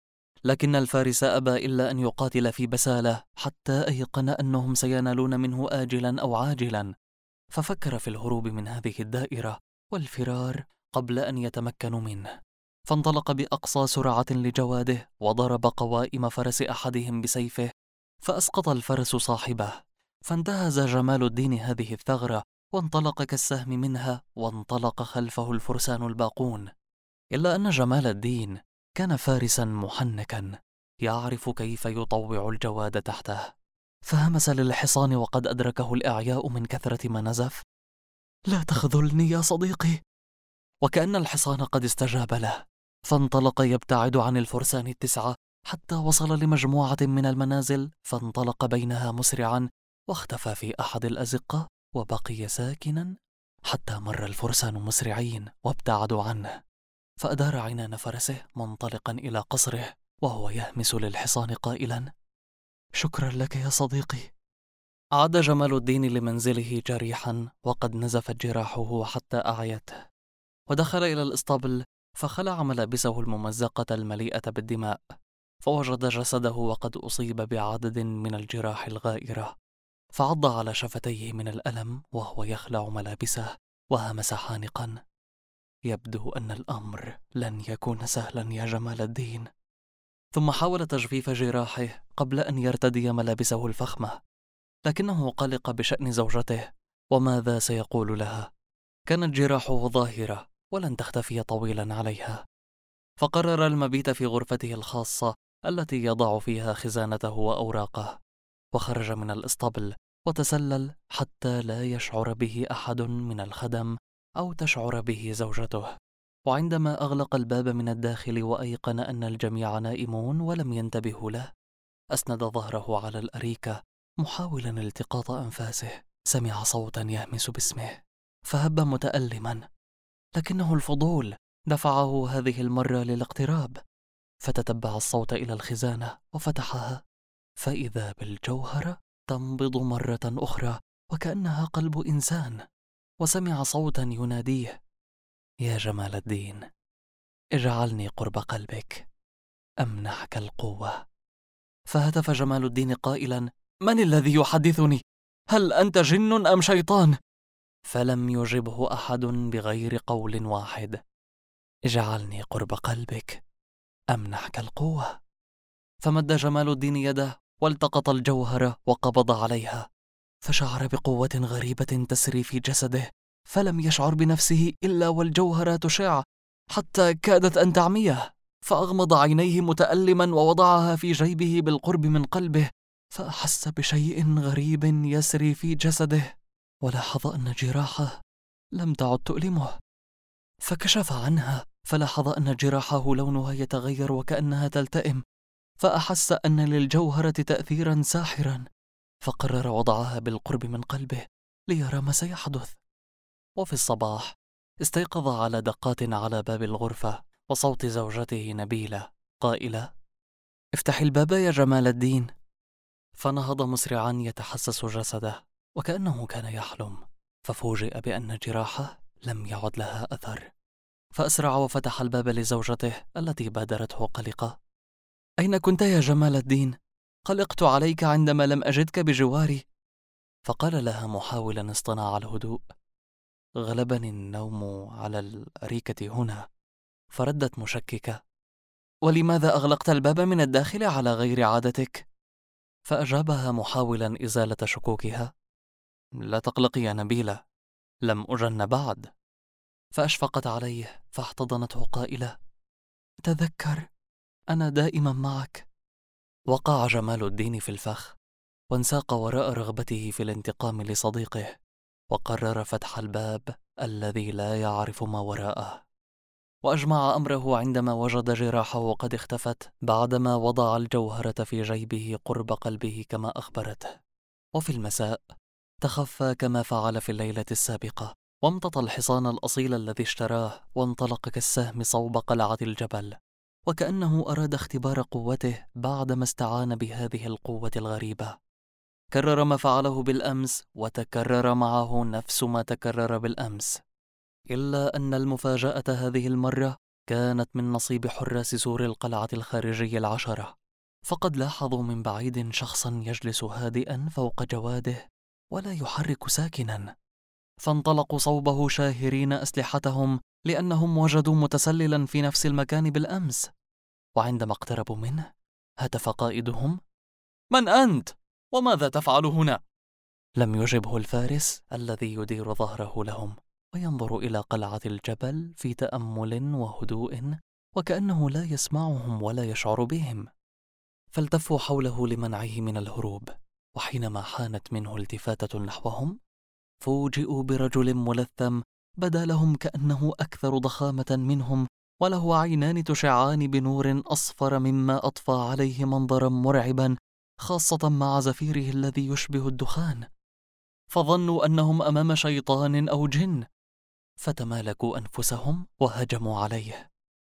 لكن الفارس أبى إلا أن يقاتل في بسالة حتى أيقن أنهم سينالون منه آجلا أو عاجلا، ففكر في الهروب من هذه الدائرة والفرار قبل أن يتمكنوا منه، فانطلق بأقصى سرعة لجواده وضرب قوائم فرس أحدهم بسيفه فأسقط الفرس صاحبه، فانتهز جمال الدين هذه الثغرة وانطلق كالسهم منها، وانطلق خلفه الفرسان الباقون. إلا أن جمال الدين كان فارسا محنكا يعرف كيف يطوع الجواد تحته، فهمس للحصان وقد أدركه الإعياء من كثرة ما نزف: لا تخذلني يا صديقي. وكأن الحصان قد استجاب له، فانطلق يبتعد عن الفرسان التسعة حتى وصل لمجموعة من المنازل، فانطلق بينها مسرعا واختفى في أحد الأزقة وبقي ساكنا حتى مر الفرسان مسرعين وابتعدوا عنه، فأدار عنان فرسه منطلقا إلى قصره وهو يهمس للحصان قائلا: شكرا لك يا صديقي. عاد جمال الدين لمنزله جريحا وقد نزفت جراحه حتى أعيته، ودخل إلى الإسطبل فخلع ملابسه الممزقة المليئة بالدماء، فوجد جسده وقد أصيب بعدد من الجراح الغائرة، فعض على شفتيه من الألم وهو يخلع ملابسه وهمس حانقا: يبدو أن الأمر لن يكون سهلا يا جمال الدين. ثم حاول تجفيف جراحه قبل أن يرتدي ملابسه الفخمة، لكنه قلق بشأن زوجته وماذا سيقول لها. كانت جراحه ظاهرة ولن تختفي طويلا عليها، فقرر المبيت في غرفته الخاصة التي يضع فيها خزانته وأوراقه، وخرج من الإسطبل وتسلل حتى لا يشعر به أحد من الخدم أو تشعر به زوجته. وعندما أغلق الباب من الداخل وأيقن أن الجميع نائمون ولم ينتبهوا له، أسند ظهره على الأريكة محاولا التقاط أنفاسه، سمع صوتا يهمس باسمه فهب متألما، لكنه الفضول دفعه هذه المرة للاقتراب، فتتبع الصوت إلى الخزانة وفتحها، فإذا بالجوهرة تنبض مرة أخرى وكأنها قلب إنسان، وسمع صوتا يناديه: يا جمال الدين، اجعلني قرب قلبك أمنحك القوة. فهتف جمال الدين قائلا: من الذي يحدثني؟ هل أنت جن أم شيطان؟ فلم يجبه أحد بغير قول واحد: اجعلني قرب قلبك أمنحك القوة. فمد جمال الدين يده والتقط الجوهرة وقبض عليها، فشعر بقوة غريبة تسري في جسده، فلم يشعر بنفسه إلا والجوهرة تشع حتى كادت أن تعميه، فأغمض عينيه متألما ووضعها في جيبه بالقرب من قلبه، فأحس بشيء غريب يسري في جسده، ولاحظ أن جراحه لم تعد تؤلمه، فكشف عنها فلاحظ أن جراحه لونها يتغير وكأنها تلتئم، فأحس أن للجوهرة تأثيرا ساحرا، فقرر وضعها بالقرب من قلبه ليرى ما سيحدث. وفي الصباح استيقظ على دقات على باب الغرفة وصوت زوجته نبيلة قائلة: افتح الباب يا جمال الدين. فنهض مسرعا يتحسس جسده وكأنه كان يحلم، ففوجئ بأن جراحه لم يعد لها أثر، فأسرع وفتح الباب لزوجته التي بادرته قلقة: أين كنت يا جمال الدين؟ قلقت عليك عندما لم أجدك بجواري. فقال لها محاولا اصطناع الهدوء: غلبني النوم على الأريكة هنا. فردت مشككة: ولماذا أغلقت الباب من الداخل على غير عادتك؟ فأجابها محاولا إزالة شكوكها: لا تقلقي يا نبيلة، لم أجن بعد. فأشفقت عليه فاحتضنته قائلة: تذكر، أنا دائما معك. وقع جمال الدين في الفخ وانساق وراء رغبته في الانتقام لصديقه، وقرر فتح الباب الذي لا يعرف ما وراءه، وأجمع أمره عندما وجد جراحه قد اختفت بعدما وضع الجوهرة في جيبه قرب قلبه كما أخبرته. وفي المساء تخفى كما فعل في الليلة السابقة، وامتطى الحصان الأصيل الذي اشتراه وانطلق كالسهم صوب قلعة الجبل، وكأنه أراد اختبار قوته بعدما استعان بهذه القوة الغريبة. كرر ما فعله بالأمس وتكرر معه نفس ما تكرر بالأمس، إلا أن المفاجأة هذه المرة كانت من نصيب حراس سور القلعة الخارجي 10. فقد لاحظوا من بعيد شخصا يجلس هادئا فوق جواده ولا يحرك ساكنا، فانطلقوا صوبه شاهرين أسلحتهم لأنهم وجدوا متسللا في نفس المكان بالأمس. وعندما اقتربوا منه هتف قائدهم: من أنت؟ وماذا تفعل هنا؟ لم يجبه الفارس الذي يدير ظهره لهم وينظر إلى قلعة الجبل في تأمل وهدوء وكأنه لا يسمعهم ولا يشعر بهم. فالتفوا حوله لمنعه من الهروب، وحينما حانت منه التفاتة نحوهم فوجئوا برجل ملثم بدا لهم كأنه أكثر ضخامة منهم، وله عينان تشعان بنور أصفر مما أضفى عليه منظرا مرعبا، خاصة مع زفيره الذي يشبه الدخان. فظنوا أنهم أمام شيطان أو جن، فتمالكوا أنفسهم وهجموا عليه،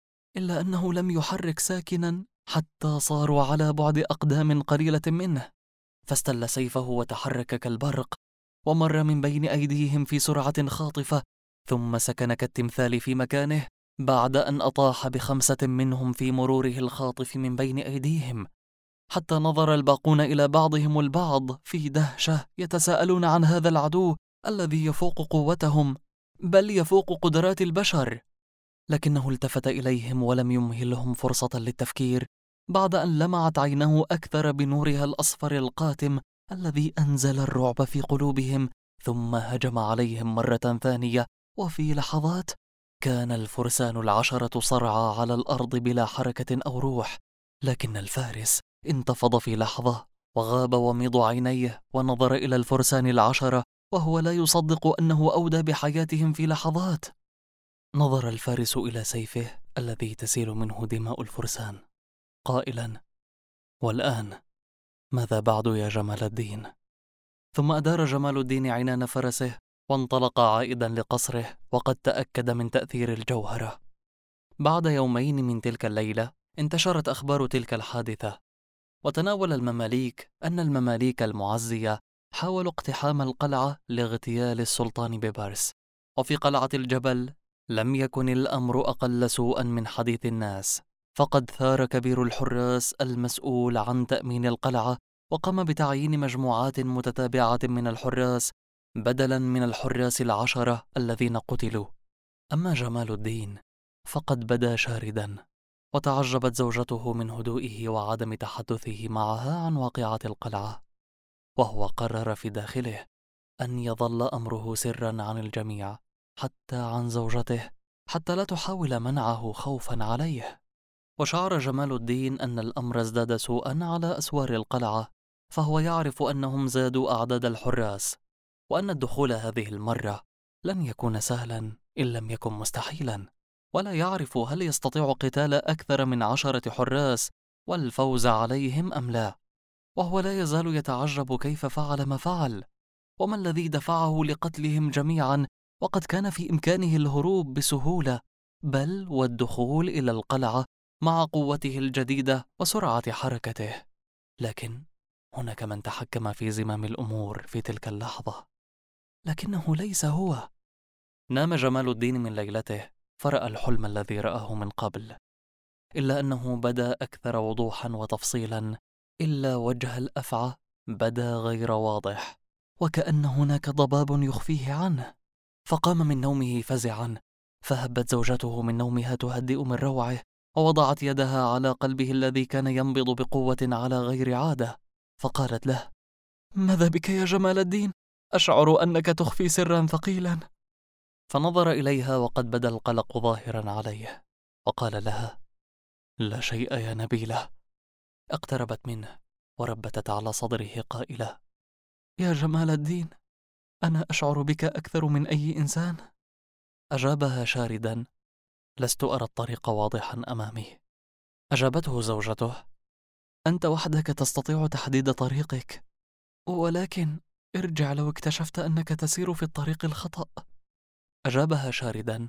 إلا أنه لم يحرك ساكنا حتى صاروا على بعد أقدام قليلة منه، فاستل سيفه وتحرك كالبرق ومر من بين أيديهم في سرعة خاطفة، ثم سكن كالتمثال في مكانه بعد أن أطاح ب5 منهم في مروره الخاطف من بين أيديهم، حتى نظر الباقون إلى بعضهم البعض في دهشة يتساءلون عن هذا العدو الذي يفوق قوتهم بل يفوق قدرات البشر. لكنه التفت إليهم ولم يمهلهم فرصة للتفكير بعد أن لمعت عينه أكثر بنورها الأصفر القاتم الذي أنزل الرعب في قلوبهم، ثم هجم عليهم مرة ثانية. وفي لحظات كان الفرسان 10 صرعى على الأرض بلا حركة أو روح، لكن الفارس انتفض في لحظة وغاب وميض عينيه ونظر إلى الفرسان 10 وهو لا يصدق أنه أودى بحياتهم في لحظات. نظر الفارس إلى سيفه الذي تسيل منه دماء الفرسان قائلا: والآن ماذا بعد يا جمال الدين؟ ثم أدار جمال الدين عنان فرسه وانطلق عائدا لقصره، وقد تأكد من تأثير الجوهرة. بعد يومين من تلك الليلة انتشرت أخبار تلك الحادثة، وتناول المماليك أن المماليك المعزية حاولوا اقتحام القلعة لاغتيال السلطان بيبرس. وفي قلعة الجبل لم يكن الأمر أقل سوءا من حديث الناس، فقد ثار كبير الحراس المسؤول عن تأمين القلعة وقام بتعيين مجموعات متتابعة من الحراس بدلا من الحراس 10 الذين قتلوا. أما جمال الدين فقد بدا شاردا، وتعجبت زوجته من هدوئه وعدم تحدثه معها عن واقعة القلعة، وهو قرر في داخله أن يظل أمره سرا عن الجميع حتى عن زوجته، حتى لا تحاول منعه خوفا عليه. وشعر جمال الدين أن الأمر ازداد سوءا على أسوار القلعة، فهو يعرف أنهم زادوا أعداد الحراس، وأن الدخول هذه المرة لن يكون سهلا إن لم يكن مستحيلا، ولا يعرف هل يستطيع قتال أكثر من 10 حراس والفوز عليهم أم لا. وهو لا يزال يتعجب كيف فعل ما فعل، وما الذي دفعه لقتلهم جميعا، وقد كان في إمكانه الهروب بسهولة، بل والدخول إلى القلعة مع قوته الجديدة وسرعة حركته. لكن هناك من تحكم في زمام الأمور في تلك اللحظة، لكنه ليس هو. نام جمال الدين من ليلته فرأى الحلم الذي رآه من قبل، إلا أنه بدا أكثر وضوحا وتفصيلا، إلا وجه الأفعى بدا غير واضح، وكأن هناك ضباب يخفيه عنه. فقام من نومه فزعا، فهبت زوجته من نومها تهدئ من روعه، ووضعت يدها على قلبه الذي كان ينبض بقوة على غير عادة، فقالت له: ماذا بك يا جمال الدين؟ أشعر أنك تخفي سرا ثقيلا. فنظر إليها وقد بدا القلق ظاهرا عليه، وقال لها: لا شيء يا نبيلة. اقتربت منه وربتت على صدره قائلة: يا جمال الدين، أنا أشعر بك أكثر من أي إنسان. أجابها شاردا: لست أرى الطريق واضحا أمامي. أجابته زوجته: أنت وحدك تستطيع تحديد طريقك، ولكن ارجع لو اكتشفت أنك تسير في الطريق الخطأ. أجابها شاردا: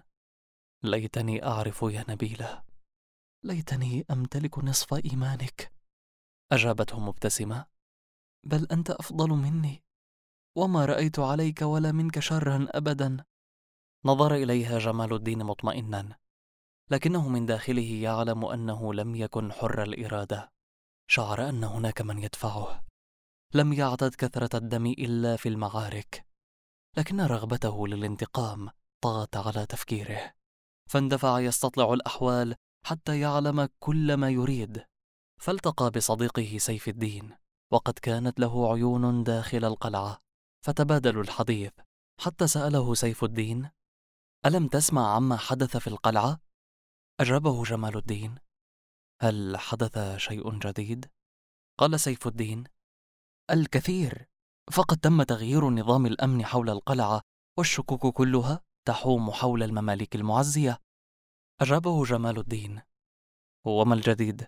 ليتني أعرف يا نبيلة، ليتني أمتلك نصف إيمانك. أجابته مبتسمة: بل أنت أفضل مني، وما رأيت عليك ولا منك شرا أبدا. نظر إليها جمال الدين مطمئنا، لكنه من داخله يعلم أنه لم يكن حر الإرادة. شعر أن هناك من يدفعه. لم يعتد كثرة الدم إلا في المعارك، لكن رغبته للانتقام طغت على تفكيره، فاندفع يستطلع الأحوال حتى يعلم كل ما يريد. فالتقى بصديقه سيف الدين، وقد كانت له عيون داخل القلعة، فتبادلوا الحديث حتى سأله سيف الدين: ألم تسمع عما حدث في القلعة؟ أجابه جمال الدين: هل حدث شيء جديد؟ قال سيف الدين: الكثير، فقد تم تغيير نظام الأمن حول القلعة، والشكوك كلها تحوم حول المماليك المعزية. أجابه جمال الدين: وما الجديد؟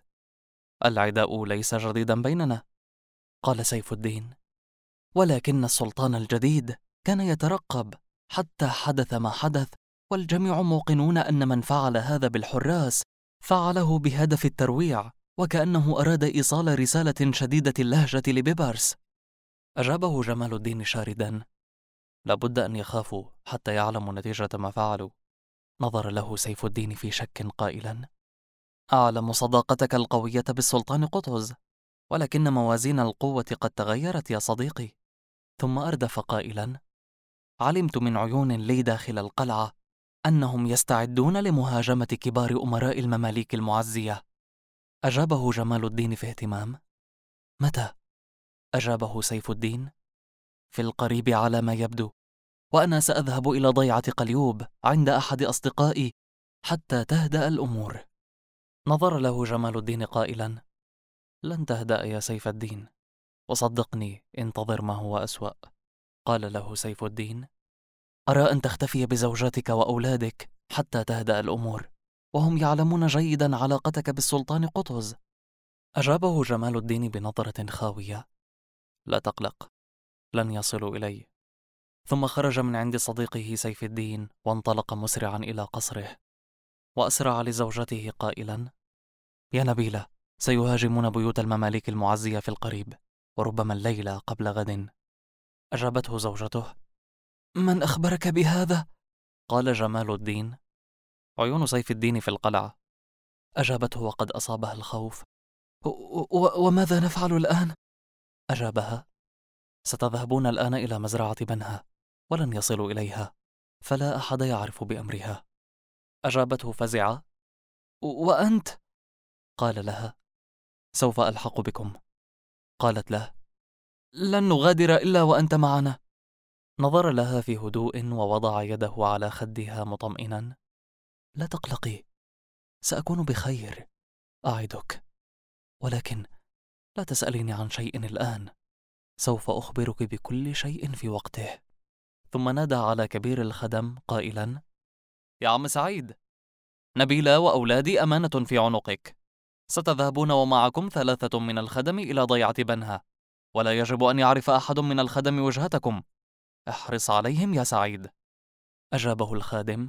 العداء ليس جديدا بيننا. قال سيف الدين: ولكن السلطان الجديد كان يترقب حتى حدث ما حدث، والجميع موقنون أن من فعل هذا بالحراس فعله بهدف الترويع، وكأنه أراد إيصال رسالة شديدة اللهجة لبيبرس. أجابه جمال الدين شاردا: لابد أن يخافوا حتى يعلموا نتيجة ما فعلوا. نظر له سيف الدين في شك قائلا: أعلم صداقتك القوية بالسلطان قطز، ولكن موازين القوة قد تغيرت يا صديقي. ثم أردف قائلا: علمت من عيون لي داخل القلعة أنهم يستعدون لمهاجمة كبار أمراء المماليك المعزية. أجابه جمال الدين في اهتمام: متى؟ أجابه سيف الدين: في القريب على ما يبدو، وأنا سأذهب إلى ضيعة قليوب عند أحد أصدقائي حتى تهدأ الأمور. نظر له جمال الدين قائلا: لن تهدأ يا سيف الدين، وصدقني انتظر ما هو أسوأ. قال له سيف الدين: أرى أن تختفي بزوجتك وأولادك حتى تهدأ الأمور، وهم يعلمون جيدا علاقتك بالسلطان قطز. أجابه جمال الدين بنظرة خاوية: لا تقلق، لن يصلوا إلي. ثم خرج من عند صديقه سيف الدين وانطلق مسرعا إلى قصره، وأسرع لزوجته قائلا: يا نبيلة، سيهاجمون بيوت المماليك المعزية في القريب، وربما الليلة قبل غد. أجابته زوجته: من أخبرك بهذا؟ قال جمال الدين: عيون سيف الدين في القلعة. أجابته وقد أصابها الخوف: وماذا نفعل الآن؟ أجابها: ستذهبون الآن إلى مزرعة بنها، ولن يصلوا إليها، فلا أحد يعرف بأمرها. أجابته فزعة: وأنت؟ قال لها: سوف ألحق بكم. قالت له: لن نغادر إلا وأنت معنا. نظر لها في هدوء ووضع يده على خدها مطمئنا: لا تقلقي، سأكون بخير، أعدك، ولكن لا تسأليني عن شيء الآن، سوف أخبرك بكل شيء في وقته. ثم نادى على كبير الخدم قائلا: يا عم سعيد، نبيلة وأولادي أمانة في عنقك، ستذهبون ومعكم 3 من الخدم إلى ضيعة بنها، ولا يجب أن يعرف أحد من الخدم وجهتكم، احرص عليهم يا سعيد. أجابه الخادم: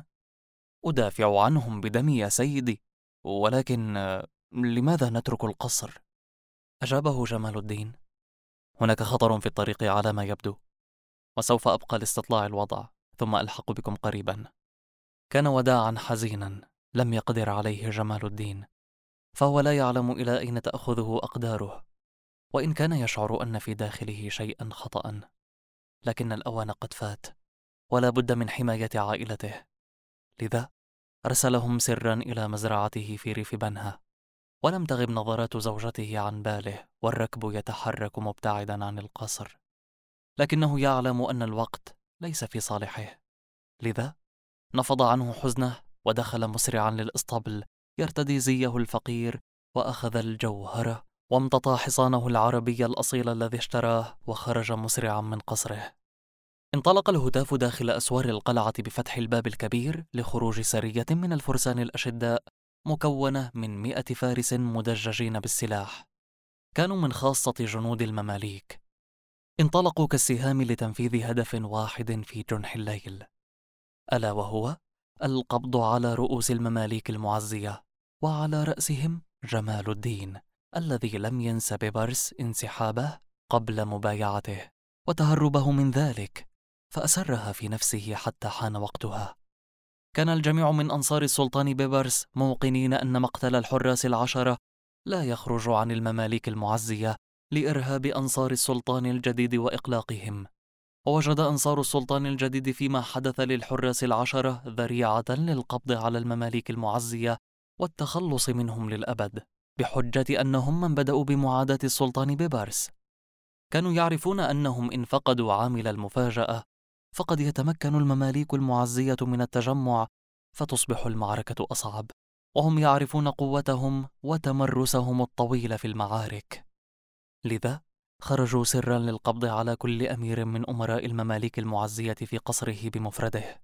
أدافع عنهم بدمي يا سيدي، ولكن لماذا نترك القصر؟ أجابه جمال الدين: هناك خطر في الطريق على ما يبدو، وسوف أبقى لاستطلاع الوضع، ثم ألحق بكم قريبا. كان وداعا حزينا لم يقدر عليه جمال الدين، فهو لا يعلم إلى أين تأخذه أقداره، وإن كان يشعر أن في داخله شيئا خطأ، لكن الأوان قد فات، ولا بد من حماية عائلته. لذا أرسلهم سرا إلى مزرعته في ريف بنها، ولم تغب نظرات زوجته عن باله والركب يتحرك مبتعدا عن القصر، لكنه يعلم أن الوقت ليس في صالحه. لذا نفض عنه حزنه ودخل مسرعا للإسطبل يرتدي زيه الفقير، وأخذ الجوهرة وامتطى حصانه العربي الأصيل الذي اشتراه، وخرج مسرعا من قصره. انطلق الهتاف داخل أسوار القلعة بفتح الباب الكبير لخروج سرية من الفرسان الأشداء مكونة من 100 فارس مدججين بالسلاح، كانوا من خاصة جنود المماليك. انطلقوا كالسهام لتنفيذ هدف واحد في جنح الليل، ألا وهو القبض على رؤوس المماليك المعزية، وعلى رأسهم جمال الدين الذي لم ينس ببرس انسحابه قبل مبايعته وتهربه من ذلك، فأسرها في نفسه حتى حان وقتها. كان الجميع من أنصار السلطان بيبرس موقنين أن مقتل الحراس 10 لا يخرج عن المماليك المعزية لإرهاب أنصار السلطان الجديد وإقلاقهم. ووجد أنصار السلطان الجديد فيما حدث للحراس 10 ذريعة للقبض على المماليك المعزية والتخلص منهم للأبد، بحجة أنهم من بدأوا بمعاداة السلطان بيبرس. كانوا يعرفون أنهم إن فقدوا عامل المفاجأة فقد يتمكن المماليك المعزية من التجمع، فتصبح المعركة أصعب، وهم يعرفون قوتهم وتمرسهم الطويل في المعارك. لذا خرجوا سرا للقبض على كل أمير من أمراء المماليك المعزية في قصره بمفرده،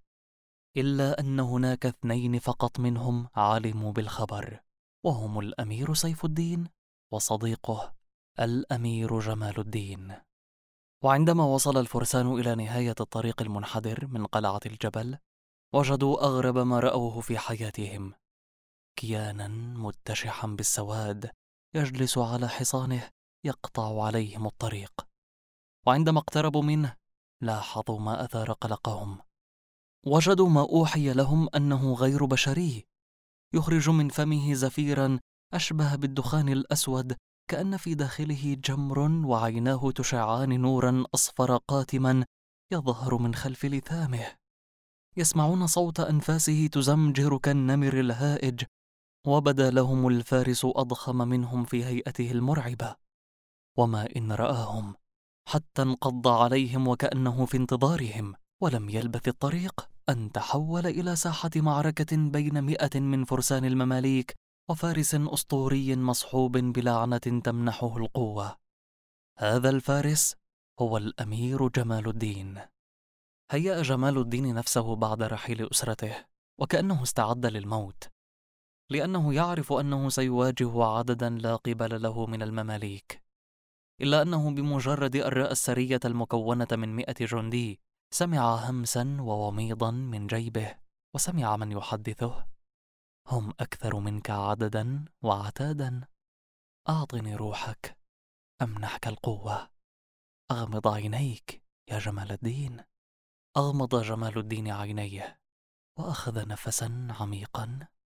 إلا أن هناك 2 فقط منهم علموا بالخبر، وهم الأمير سيف الدين وصديقه الأمير جمال الدين. وعندما وصل الفرسان إلى نهاية الطريق المنحدر من قلعة الجبل، وجدوا أغرب ما رأوه في حياتهم: كيانا متشحا بالسواد يجلس على حصانه يقطع عليهم الطريق. وعندما اقتربوا منه لاحظوا ما أثار قلقهم. وجدوا ما أوحي لهم أنه غير بشري، يخرج من فمه زفيرا أشبه بالدخان الأسود، كأن في داخله جمر وعيناه تشعان نورا أصفر قاتما يظهر من خلف لثامه. يسمعون صوت أنفاسه تزمجر كالنمر الهائج، وبدا لهم الفارس أضخم منهم في هيئته المرعبة. وما إن رآهم حتى انقض عليهم وكأنه في انتظارهم، ولم يلبث الطريق أن تحول إلى ساحة معركة بين 100 من فرسان المماليك وفارس أسطوري مصحوب بلعنة تمنحه القوة. هذا الفارس هو الأمير جمال الدين. هيأ جمال الدين نفسه بعد رحيل أسرته، وكأنه استعد للموت، لأنه يعرف أنه سيواجه عددا لا قبل له من المماليك. إلا أنه بمجرد أن رأى السرية المكونة من 100 جندي سمع همسا ووميضا من جيبه، وسمع من يحدثه: هم أكثر منك عددا وعتادا، أعطني روحك أمنحك القوة، أغمض عينيك يا جمال الدين. أغمض جمال الدين عينيه وأخذ نفسا عميقا،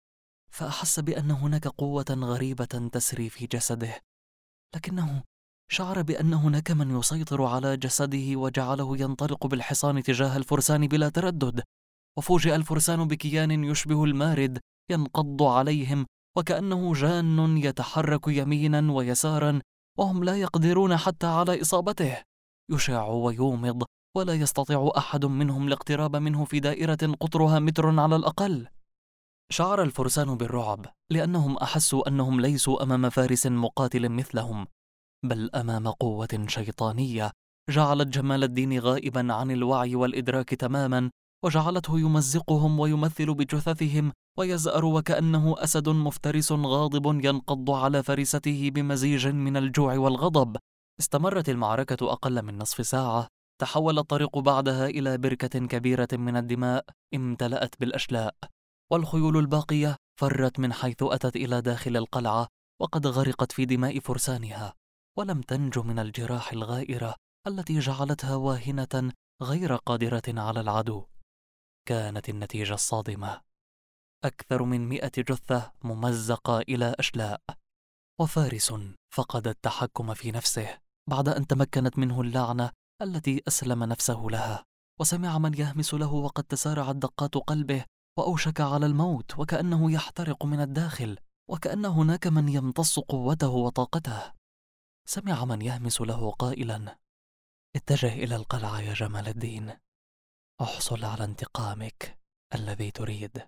فأحس بأن هناك قوة غريبة تسري في جسده، لكنه شعر بأن هناك من يسيطر على جسده وجعله ينطلق بالحصان تجاه الفرسان بلا تردد. وفوجئ الفرسان بكيان يشبه المارد ينقض عليهم، وكأنه جان يتحرك يمينا ويسارا، وهم لا يقدرون حتى على إصابته. يشع ويومض، ولا يستطيع أحد منهم الاقتراب منه في دائرة قطرها متر على الأقل. شعر الفرسان بالرعب، لأنهم أحسوا أنهم ليسوا أمام فارس مقاتل مثلهم، بل أمام قوة شيطانية جعلت جمال الدين غائبا عن الوعي والإدراك تماما، وجعلته يمزقهم ويمثل بجثثهم ويزأر وكأنه أسد مفترس غاضب ينقض على فريسته بمزيج من الجوع والغضب. استمرت المعركة أقل من نصف ساعة. تحول الطريق بعدها إلى بركة كبيرة من الدماء امتلأت بالأشلاء، والخيول الباقية فرت من حيث أتت إلى داخل القلعة، وقد غرقت في دماء فرسانها، ولم تنج من الجراح الغائرة التي جعلتها واهنة غير قادرة على العدو. كانت النتيجة الصادمة: أكثر من 100 جثة ممزقة إلى أشلاء، وفارس فقد التحكم في نفسه بعد أن تمكنت منه اللعنة التي أسلم نفسه لها، وسمع من يهمس له وقد تسارعت دقات قلبه وأوشك على الموت، وكأنه يحترق من الداخل، وكأن هناك من يمتص قوته وطاقته. سمع من يهمس له قائلا: اتجه إلى القلعة يا جمال الدين، احصل على انتقامك الذي تريد.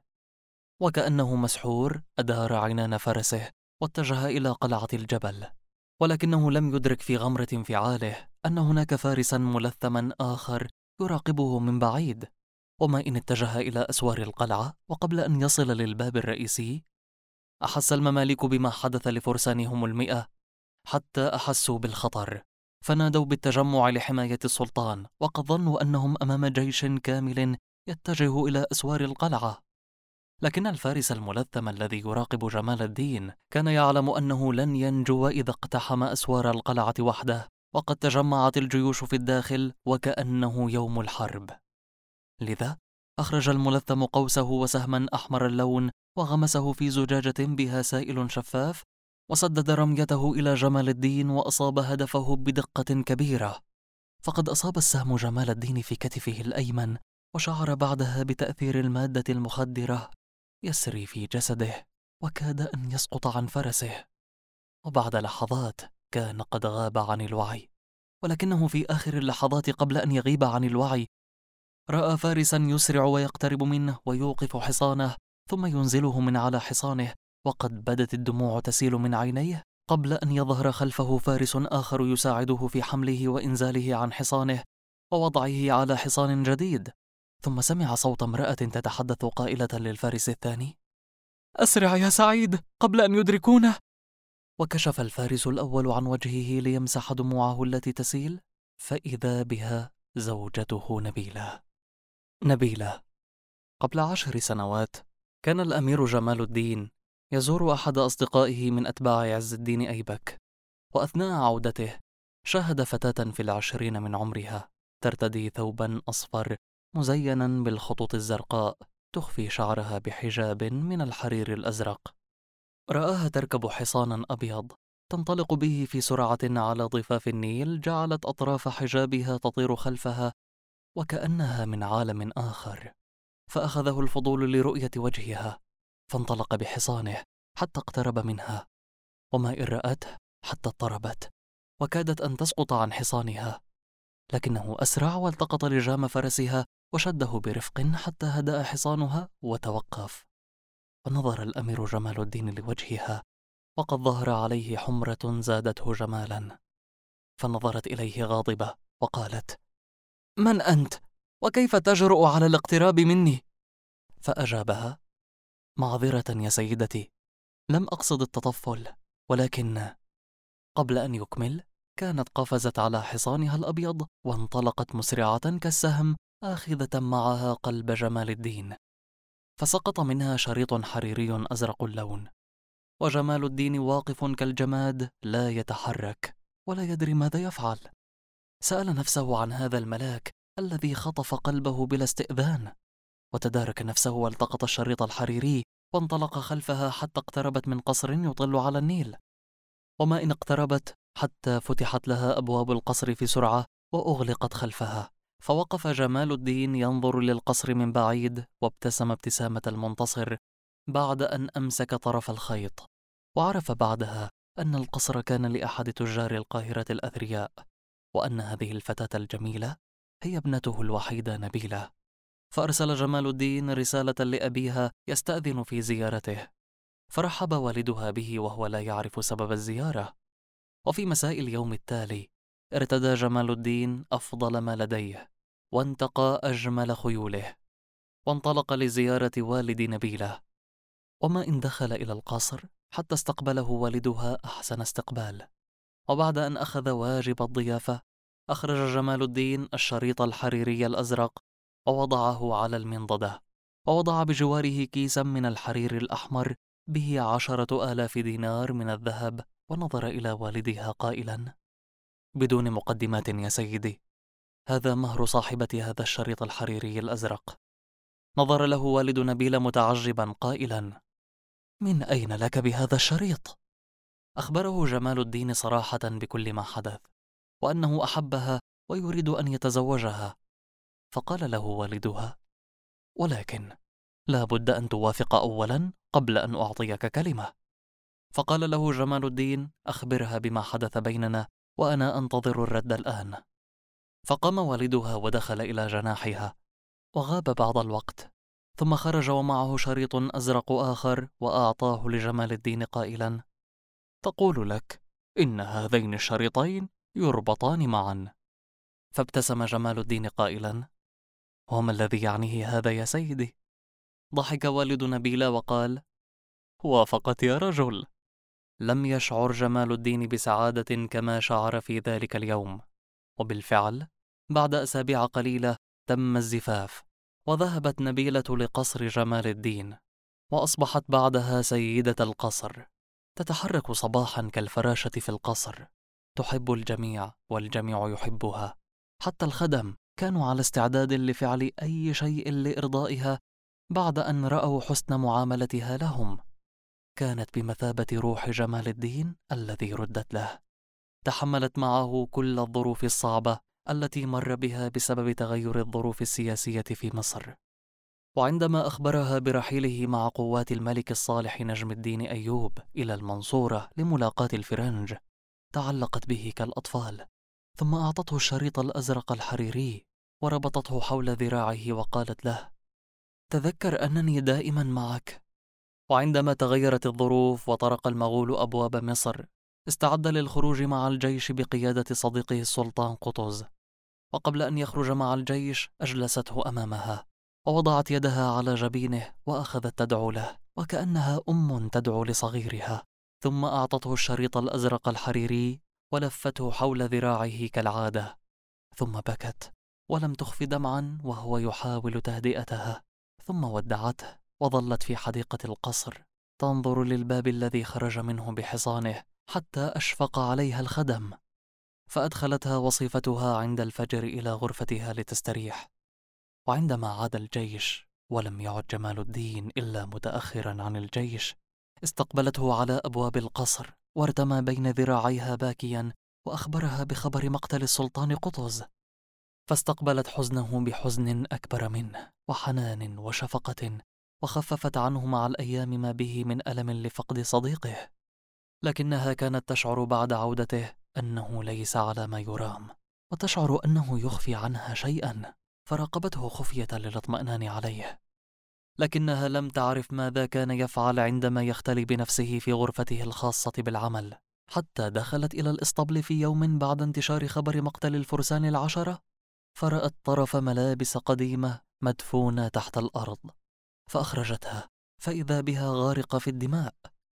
وكأنه مسحور أدار عنان فرسه واتجه إلى قلعة الجبل، ولكنه لم يدرك في غمرة انفعاله أن هناك فارسا ملثما آخر يراقبه من بعيد. وما إن اتجه إلى أسوار القلعة، وقبل أن يصل للباب الرئيسي أحس المماليك بما حدث لفرسانهم 100، حتى أحسوا بالخطر فنادوا بالتجمع لحماية السلطان، وقد ظنوا أنهم أمام جيش كامل يتجه إلى أسوار القلعة. لكن الفارس الملثم الذي يراقب جمال الدين كان يعلم أنه لن ينجو إذا اقتحم أسوار القلعة وحده، وقد تجمعت الجيوش في الداخل وكأنه يوم الحرب. لذا أخرج الملثم قوسه وسهما أحمر اللون وغمسه في زجاجة بها سائل شفاف، وسدد رميته إلى جمال الدين وأصاب هدفه بدقة كبيرة. فقد أصاب السهم جمال الدين في كتفه الأيمن، وشعر بعدها بتأثير المادة المخدرة يسري في جسده، وكاد أن يسقط عن فرسه. وبعد لحظات كان قد غاب عن الوعي، ولكنه في آخر اللحظات قبل أن يغيب عن الوعي رأى فارسا يسرع ويقترب منه ويوقف حصانه، ثم ينزله من على حصانه، وقد بدت الدموع تسيل من عينيه قبل أن يظهر خلفه فارس آخر يساعده في حمله وإنزاله عن حصانه ووضعه على حصان جديد. ثم سمع صوت امرأة تتحدث قائلة للفارس الثاني: أسرع يا سعيد قبل أن يدركونه. وكشف الفارس الأول عن وجهه ليمسح دموعه التي تسيل، فإذا بها زوجته نبيلة. نبيلة. قبل 10 سنوات كان الأمير جمال الدين يزور أحد أصدقائه من أتباع عز الدين أيبك، وأثناء عودته شاهد فتاة في 20 من عمرها ترتدي ثوبا أصفر مزينا بالخطوط الزرقاء تخفي شعرها بحجاب من الحرير الأزرق. رآها تركب حصانا أبيض تنطلق به في سرعة على ضفاف النيل، جعلت أطراف حجابها تطير خلفها وكأنها من عالم آخر، فأخذه الفضول لرؤية وجهها، فانطلق بحصانه حتى اقترب منها، وما إن رأته حتى اضطربت وكادت أن تسقط عن حصانها، لكنه أسرع والتقط لجام فرسها وشده برفق حتى هدأ حصانها وتوقف. ونظر الأمير جمال الدين لوجهها وقد ظهر عليه حمرة زادته جمالا، فنظرت إليه غاضبة وقالت: من أنت؟ وكيف تجرؤ على الاقتراب مني؟ فأجابها: معذرة يا سيدتي، لم أقصد التطفل، ولكن... قبل أن يكمل كانت قفزت على حصانها الأبيض وانطلقت مسرعة كالسهم آخذة معها قلب جمال الدين، فسقط منها شريط حريري أزرق اللون، وجمال الدين واقف كالجماد لا يتحرك ولا يدري ماذا يفعل. سأل نفسه عن هذا الملاك الذي خطف قلبه بلا استئذان، وتدارك نفسه والتقط الشريط الحريري وانطلق خلفها حتى اقتربت من قصر يطل على النيل، وما إن اقتربت حتى فتحت لها أبواب القصر في سرعة وأغلقت خلفها، فوقف جمال الدين ينظر للقصر من بعيد وابتسم ابتسامة المنتصر بعد أن أمسك طرف الخيط، وعرف بعدها أن القصر كان لأحد تجار القاهرة الأثرياء، وأن هذه الفتاة الجميلة هي ابنته الوحيدة نبيلة. فأرسل جمال الدين رسالة لأبيها يستأذن في زيارته، فرحب والدها به وهو لا يعرف سبب الزيارة. وفي مساء اليوم التالي ارتدى جمال الدين أفضل ما لديه وانتقى أجمل خيوله وانطلق لزيارة والد نبيلة. وما إن دخل إلى القصر حتى استقبله والدها أحسن استقبال، وبعد أن أخذ واجب الضيافة أخرج جمال الدين الشريط الحريري الأزرق ووضعه على المنضدة، ووضع بجواره كيسا من الحرير الأحمر به 10,000 دينار من الذهب، ونظر إلى والدها قائلا: بدون مقدمات يا سيدي، هذا مهر صاحبة هذا الشريط الحريري الأزرق. نظر له والد نبيل متعجبا قائلا: من أين لك بهذا الشريط؟ أخبره جمال الدين صراحة بكل ما حدث، وأنه أحبها ويريد أن يتزوجها. فقال له والدها: ولكن لا بد أن توافق أولا قبل أن أعطيك كلمة. فقال له جمال الدين: أخبرها بما حدث بيننا وأنا أنتظر الرد الآن. فقام والدها ودخل إلى جناحها وغاب بعض الوقت، ثم خرج ومعه شريط أزرق آخر وأعطاه لجمال الدين قائلا: تقول لك إن هذين الشريطين يربطان معا. فابتسم جمال الدين قائلا: وما الذي يعنيه هذا يا سيدي؟ ضحك والد نبيلة وقال: وافقت يا رجل. لم يشعر جمال الدين بسعادة كما شعر في ذلك اليوم، وبالفعل بعد أسابيع قليلة تم الزفاف، وذهبت نبيلة لقصر جمال الدين، وأصبحت بعدها سيدة القصر، تتحرك صباحا كالفراشة في القصر، تحب الجميع والجميع يحبها. حتى الخدم كانوا على استعداد لفعل أي شيء لإرضائها بعد أن رأوا حسن معاملتها لهم. كانت بمثابة روح جمال الدين الذي ردت له. تحملت معه كل الظروف الصعبة التي مر بها بسبب تغير الظروف السياسية في مصر. وعندما أخبرها برحيله مع قوات الملك الصالح نجم الدين أيوب إلى المنصورة لملاقاة الفرنج، تعلقت به كالأطفال، ثم أعطته الشريط الأزرق الحريري وربطته حول ذراعه وقالت له: تذكر أنني دائما معك. وعندما تغيرت الظروف وطرق المغول أبواب مصر، استعد للخروج مع الجيش بقيادة صديقه السلطان قطز. وقبل أن يخرج مع الجيش أجلسته أمامها ووضعت يدها على جبينه وأخذت تدعو له وكأنها أم تدعو لصغيرها، ثم أعطته الشريط الأزرق الحريري ولفته حول ذراعه كالعادة، ثم بكت ولم تخف دمعا وهو يحاول تهدئتها، ثم ودعته وظلت في حديقة القصر تنظر للباب الذي خرج منه بحصانه حتى أشفق عليها الخدم، فأدخلتها وصيفتها عند الفجر إلى غرفتها لتستريح. وعندما عاد الجيش ولم يعد جمال الدين إلا متأخرا عن الجيش، استقبلته على أبواب القصر وارتمى بين ذراعيها باكيا وأخبرها بخبر مقتل السلطان قطز، فاستقبلت حزنه بحزن أكبر منه وحنان وشفقة، وخففت عنه مع الأيام ما به من ألم لفقد صديقه. لكنها كانت تشعر بعد عودته أنه ليس على ما يرام، وتشعر أنه يخفي عنها شيئا، فراقبته خفية للاطمئنان عليه. لكنها لم تعرف ماذا كان يفعل عندما يختلي بنفسه في غرفته الخاصة بالعمل، حتى دخلت إلى الإسطبل في يوم بعد انتشار خبر مقتل الفرسان 10، فرأت طرف ملابس قديمة مدفونة تحت الأرض، فأخرجتها فإذا بها غارقة في الدماء،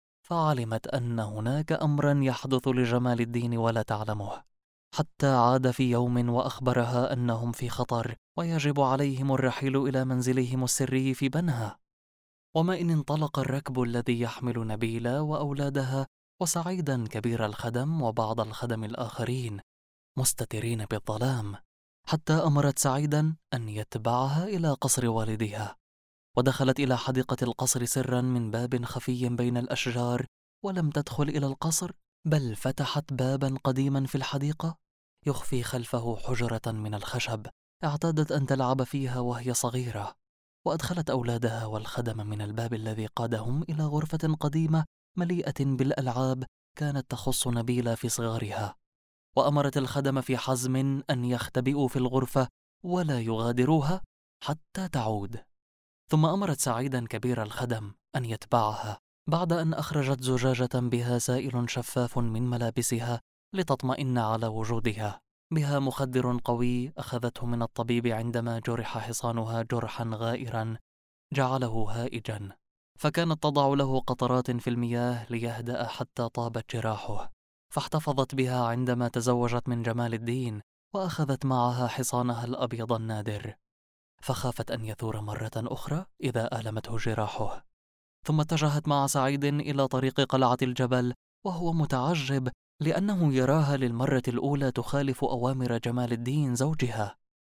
فعلمت أن هناك أمرا يحدث لجمال الدين ولا تعلمه، حتى عاد في يوم وأخبرها أنهم في خطر ويجب عليهم الرحيل إلى منزلهم السري في بنها. وما إن انطلق الركب الذي يحمل نبيلة وأولادها وسعيدا كبير الخدم وبعض الخدم الآخرين مستترين بالظلام، حتى أمرت سعيدا أن يتبعها إلى قصر والدها، ودخلت إلى حديقة القصر سرا من باب خفي بين الأشجار، ولم تدخل إلى القصر بل فتحت بابا قديما في الحديقة يخفي خلفه حجرة من الخشب اعتادت أن تلعب فيها وهي صغيرة، وأدخلت أولادها والخدم من الباب الذي قادهم إلى غرفة قديمة مليئة بالألعاب كانت تخص نبيلة في صغرها، وأمرت الخدم في حزم أن يختبئوا في الغرفة ولا يغادروها حتى تعود. ثم أمرت سعيدا كبير الخدم أن يتبعها بعد أن أخرجت زجاجة بها سائل شفاف من ملابسها لتطمئن على وجودها، بها مخدر قوي أخذته من الطبيب عندما جرح حصانها جرحا غائرا جعله هائجا، فكانت تضع له قطرات في المياه ليهدأ حتى طابت جراحه، فاحتفظت بها عندما تزوجت من جمال الدين، وأخذت معها حصانها الأبيض النادر، فخافت أن يثور مرة أخرى إذا آلمته جراحه. ثم اتجهت مع سعيد إلى طريق قلعة الجبل وهو متعجب لأنه يراها للمرة الأولى تخالف أوامر جمال الدين زوجها،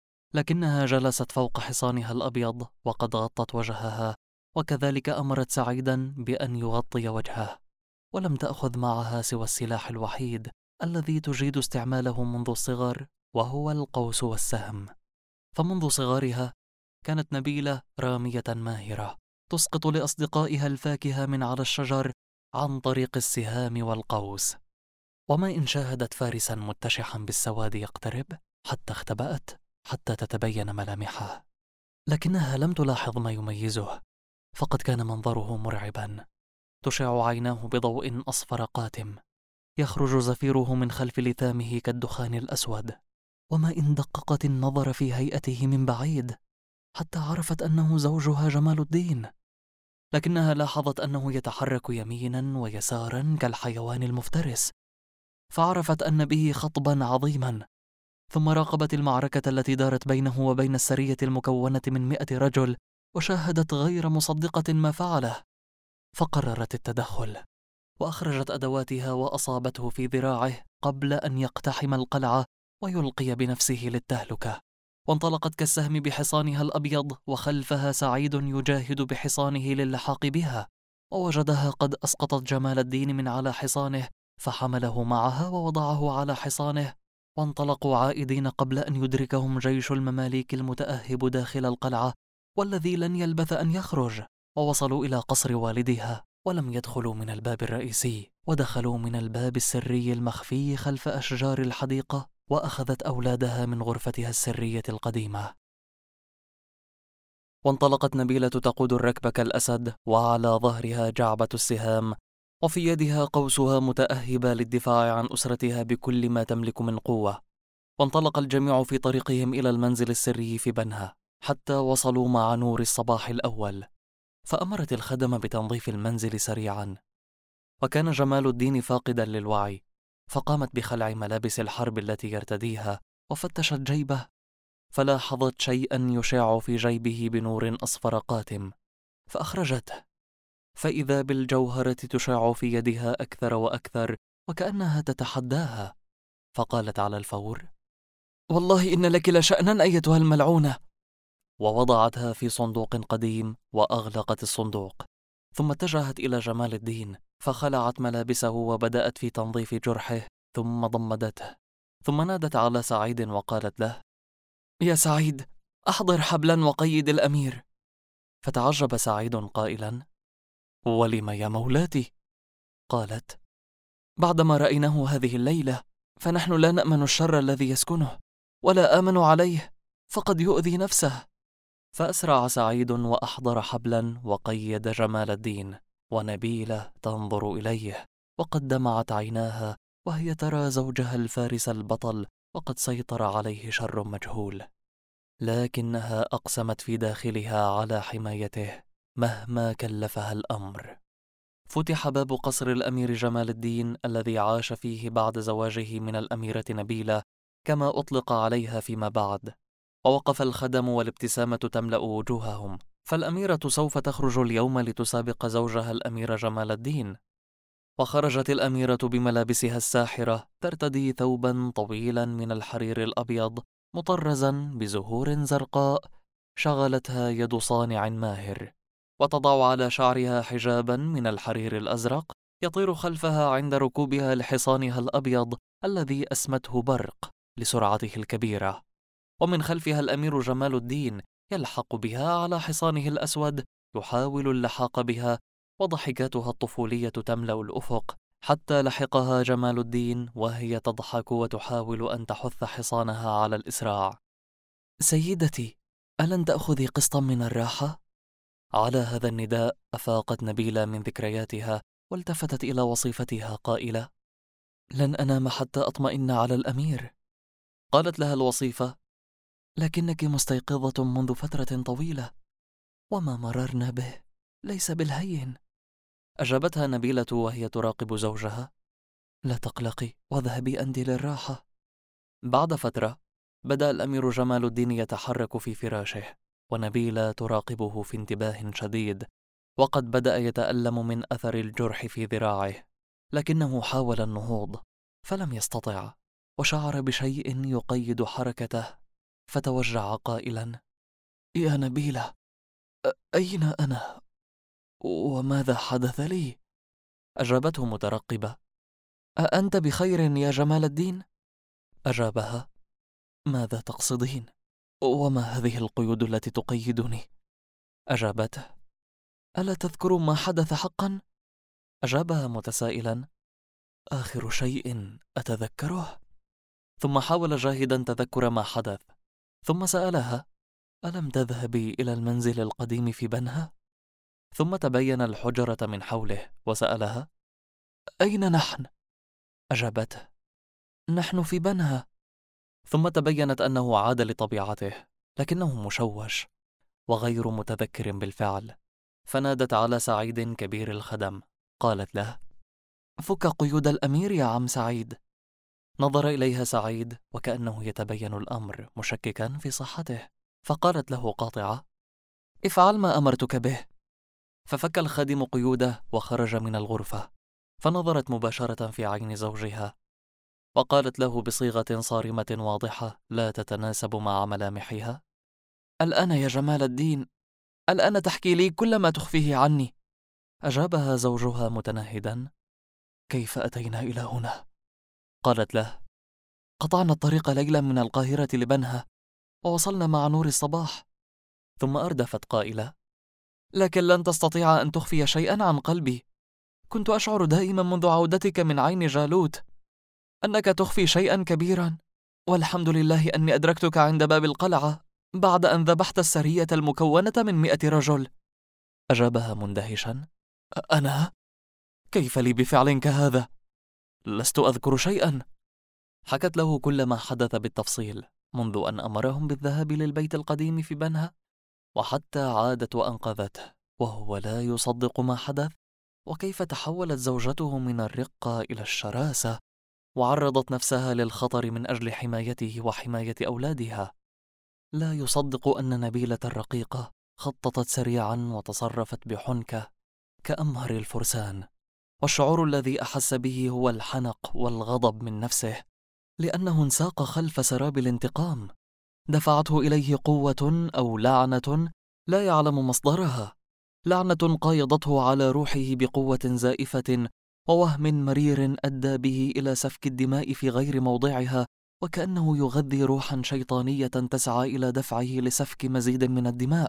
لكنها جلست فوق حصانها الأبيض وقد غطت وجهها، وكذلك أمرت سعيدا بأن يغطي وجهه، ولم تأخذ معها سوى السلاح الوحيد الذي تجيد استعماله منذ الصغر وهو القوس والسهم. فمنذ صغرها كانت نبيلة رامية ماهرة تسقط لأصدقائها الفاكهة من على الشجر عن طريق السهام والقوس، وما إن شاهدت فارسا متشحا بالسواد يقترب حتى اختبأت حتى تتبين ملامحه، لكنها لم تلاحظ ما يميزه، فقد كان منظره مرعبا، تشع عيناه بضوء أصفر قاتم يخرج زفيره من خلف لثامه كالدخان الأسود، وما إن دققت النظر في هيئته من بعيد حتى عرفت أنه زوجها جمال الدين، لكنها لاحظت أنه يتحرك يمينا ويسارا كالحيوان المفترس، فعرفت أن به خطبا عظيما. ثم راقبت المعركة التي دارت بينه وبين السرية المكونة من 100 رجل، وشاهدت غير مصدقة ما فعله، فقررت التدخل، وأخرجت أدواتها وأصابته في ذراعه قبل أن يقتحم القلعة ويلقي بنفسه للتهلكة. وانطلقت كالسهم بحصانها الأبيض، وخلفها سعيد يجاهد بحصانه للحاق بها، ووجدها قد أسقطت جمال الدين من على حصانه، فحمله معها ووضعه على حصانه، وانطلقوا عائدين قبل أن يدركهم جيش المماليك المتأهب داخل القلعة، والذي لن يلبث أن يخرج. ووصلوا إلى قصر والدها، ولم يدخلوا من الباب الرئيسي، ودخلوا من الباب السري المخفي خلف أشجار الحديقة، وأخذت أولادها من غرفتها السرية القديمة. وانطلقت نبيلة تقود الركب كالأسد، وعلى ظهرها جعبة السهام، وفي يدها قوسها متأهبة للدفاع عن أسرتها بكل ما تملك من قوة. وانطلق الجميع في طريقهم إلى المنزل السري في بنها، حتى وصلوا مع نور الصباح الأول، فأمرت الخدم بتنظيف المنزل سريعا. وكان جمال الدين فاقدا للوعي، فقامت بخلع ملابس الحرب التي يرتديها، وفتشت جيبه، فلاحظت شيئا يشع في جيبه بنور أصفر قاتم، فأخرجته، فإذا بالجوهرة تشع في يدها أكثر وأكثر، وكأنها تتحداها، فقالت على الفور: والله إن لك لشأنا أيتها الملعونة. ووضعتها في صندوق قديم وأغلقت الصندوق، ثم اتجهت إلى جمال الدين، فخلعت ملابسه وبدأت في تنظيف جرحه، ثم ضمدته، ثم نادت على سعيد وقالت له: يا سعيد، أحضر حبلا وقيد الأمير. فتعجب سعيد قائلا: ولم يا مولاتي؟ قالت: بعدما رأيناه هذه الليلة، فنحن لا نأمن الشر الذي يسكنه، ولا آمن عليه، فقد يؤذي نفسه. فأسرع سعيد وأحضر حبلا وقيد جمال الدين، ونبيلة تنظر إليه، وقد دمعت عيناها وهي ترى زوجها الفارس البطل وقد سيطر عليه شر مجهول، لكنها أقسمت في داخلها على حمايته مهما كلفها الأمر. فتح باب قصر الأمير جمال الدين الذي عاش فيه بعد زواجه من الأميرة نبيلة، كما أطلق عليها فيما بعد، ووقف الخدم والابتسامة تملأ وجوههم، فالأميرة سوف تخرج اليوم لتسابق زوجها الأمير جمال الدين. وخرجت الأميرة بملابسها الساحرة، ترتدي ثوبا طويلا من الحرير الأبيض مطرزا بزهور زرقاء شغلتها يد صانع ماهر، وتضع على شعرها حجابا من الحرير الأزرق يطير خلفها عند ركوبها لحصانها الأبيض الذي أسمته برق لسرعته الكبيرة. ومن خلفها الأمير جمال الدين يلحق بها على حصانه الأسود، يحاول اللحاق بها، وضحكاتها الطفولية تملأ الأفق، حتى لحقها جمال الدين وهي تضحك وتحاول أن تحث حصانها على الإسراع. سيدتي، ألن تأخذي قسطا من الراحة؟ على هذا النداء أفاقت نبيلة من ذكرياتها، والتفتت إلى وصيفتها قائلة: لن أنام حتى أطمئن على الأمير. قالت لها الوصيفة: لكنك مستيقظة منذ فترة طويلة، وما مررنا به ليس بالهين. أجابتها نبيلة وهي تراقب زوجها: لا تقلقي واذهبي أنت للراحة. بعد فترة بدأ الأمير جمال الدين يتحرك في فراشه، ونبيلة تراقبه في انتباه شديد، وقد بدأ يتألم من أثر الجرح في ذراعه، لكنه حاول النهوض فلم يستطع، وشعر بشيء يقيد حركته، فتوجع قائلا: يا نبيلة، أين أنا؟ وماذا حدث لي؟ أجابته مترقبة: أأنت بخير يا جمال الدين؟ أجابها: ماذا تقصدين؟ وما هذه القيود التي تقيدني؟ أجابته: ألا تذكر ما حدث حقا؟ أجابها متسائلا: آخر شيء أتذكره. ثم حاول جاهدا تذكر ما حدث، ثم سألها: ألم تذهبي إلى المنزل القديم في بنها؟ ثم تبين الحجرة من حوله، وسألها: أين نحن؟ أجابته: نحن في بنها. ثم تبينت أنه عاد لطبيعته، لكنه مشوش وغير متذكر بالفعل، فنادت على سعيد كبير الخدم، قالت له: فك قيود الأمير يا عم سعيد. نظر إليها سعيد وكأنه يتبين الأمر مشككا في صحته، فقالت له قاطعة: افعل ما أمرتك به. ففك الخادم قيوده وخرج من الغرفة، فنظرت مباشرة في عين زوجها وقالت له بصيغة صارمة واضحة لا تتناسب مع ملامحها: الآن يا جمال الدين، الآن تحكي لي كل ما تخفيه عني. أجابها زوجها متنهدا: كيف أتينا إلى هنا؟ قالت له: قطعنا الطريق ليلا من القاهرة لبنها، ووصلنا مع نور الصباح. ثم أردفت قائلة: لكن لن تستطيع أن تخفي شيئا عن قلبي. كنت أشعر دائما منذ عودتك من عين جالوت أنك تخفي شيئا كبيرا، والحمد لله أني أدركتك عند باب القلعة بعد أن ذبحت السرية المكونة من 100 رجل. أجابها مندهشا: أنا؟ كيف لي بفعل كهذا؟ لست أذكر شيئا. حكت له كل ما حدث بالتفصيل، منذ أن أمرهم بالذهاب للبيت القديم في بنها وحتى عادت وأنقذته وهو لا يصدق ما حدث، وكيف تحولت زوجته من الرقة إلى الشراسة وعرضت نفسها للخطر من أجل حمايته وحماية أولادها. لا يصدق أن نبيلة الرقيقة خططت سريعا وتصرفت بحنكة كأمهر الفرسان، والشعور الذي أحس به هو الحنق والغضب من نفسه، لأنه انساق خلف سراب الانتقام دفعته إليه قوة أو لعنة لا يعلم مصدرها، لعنة قايضته على روحه بقوة زائفة ووهم مرير أدى به إلى سفك الدماء في غير موضعها، وكأنه يغذي روحا شيطانية تسعى إلى دفعه لسفك مزيد من الدماء.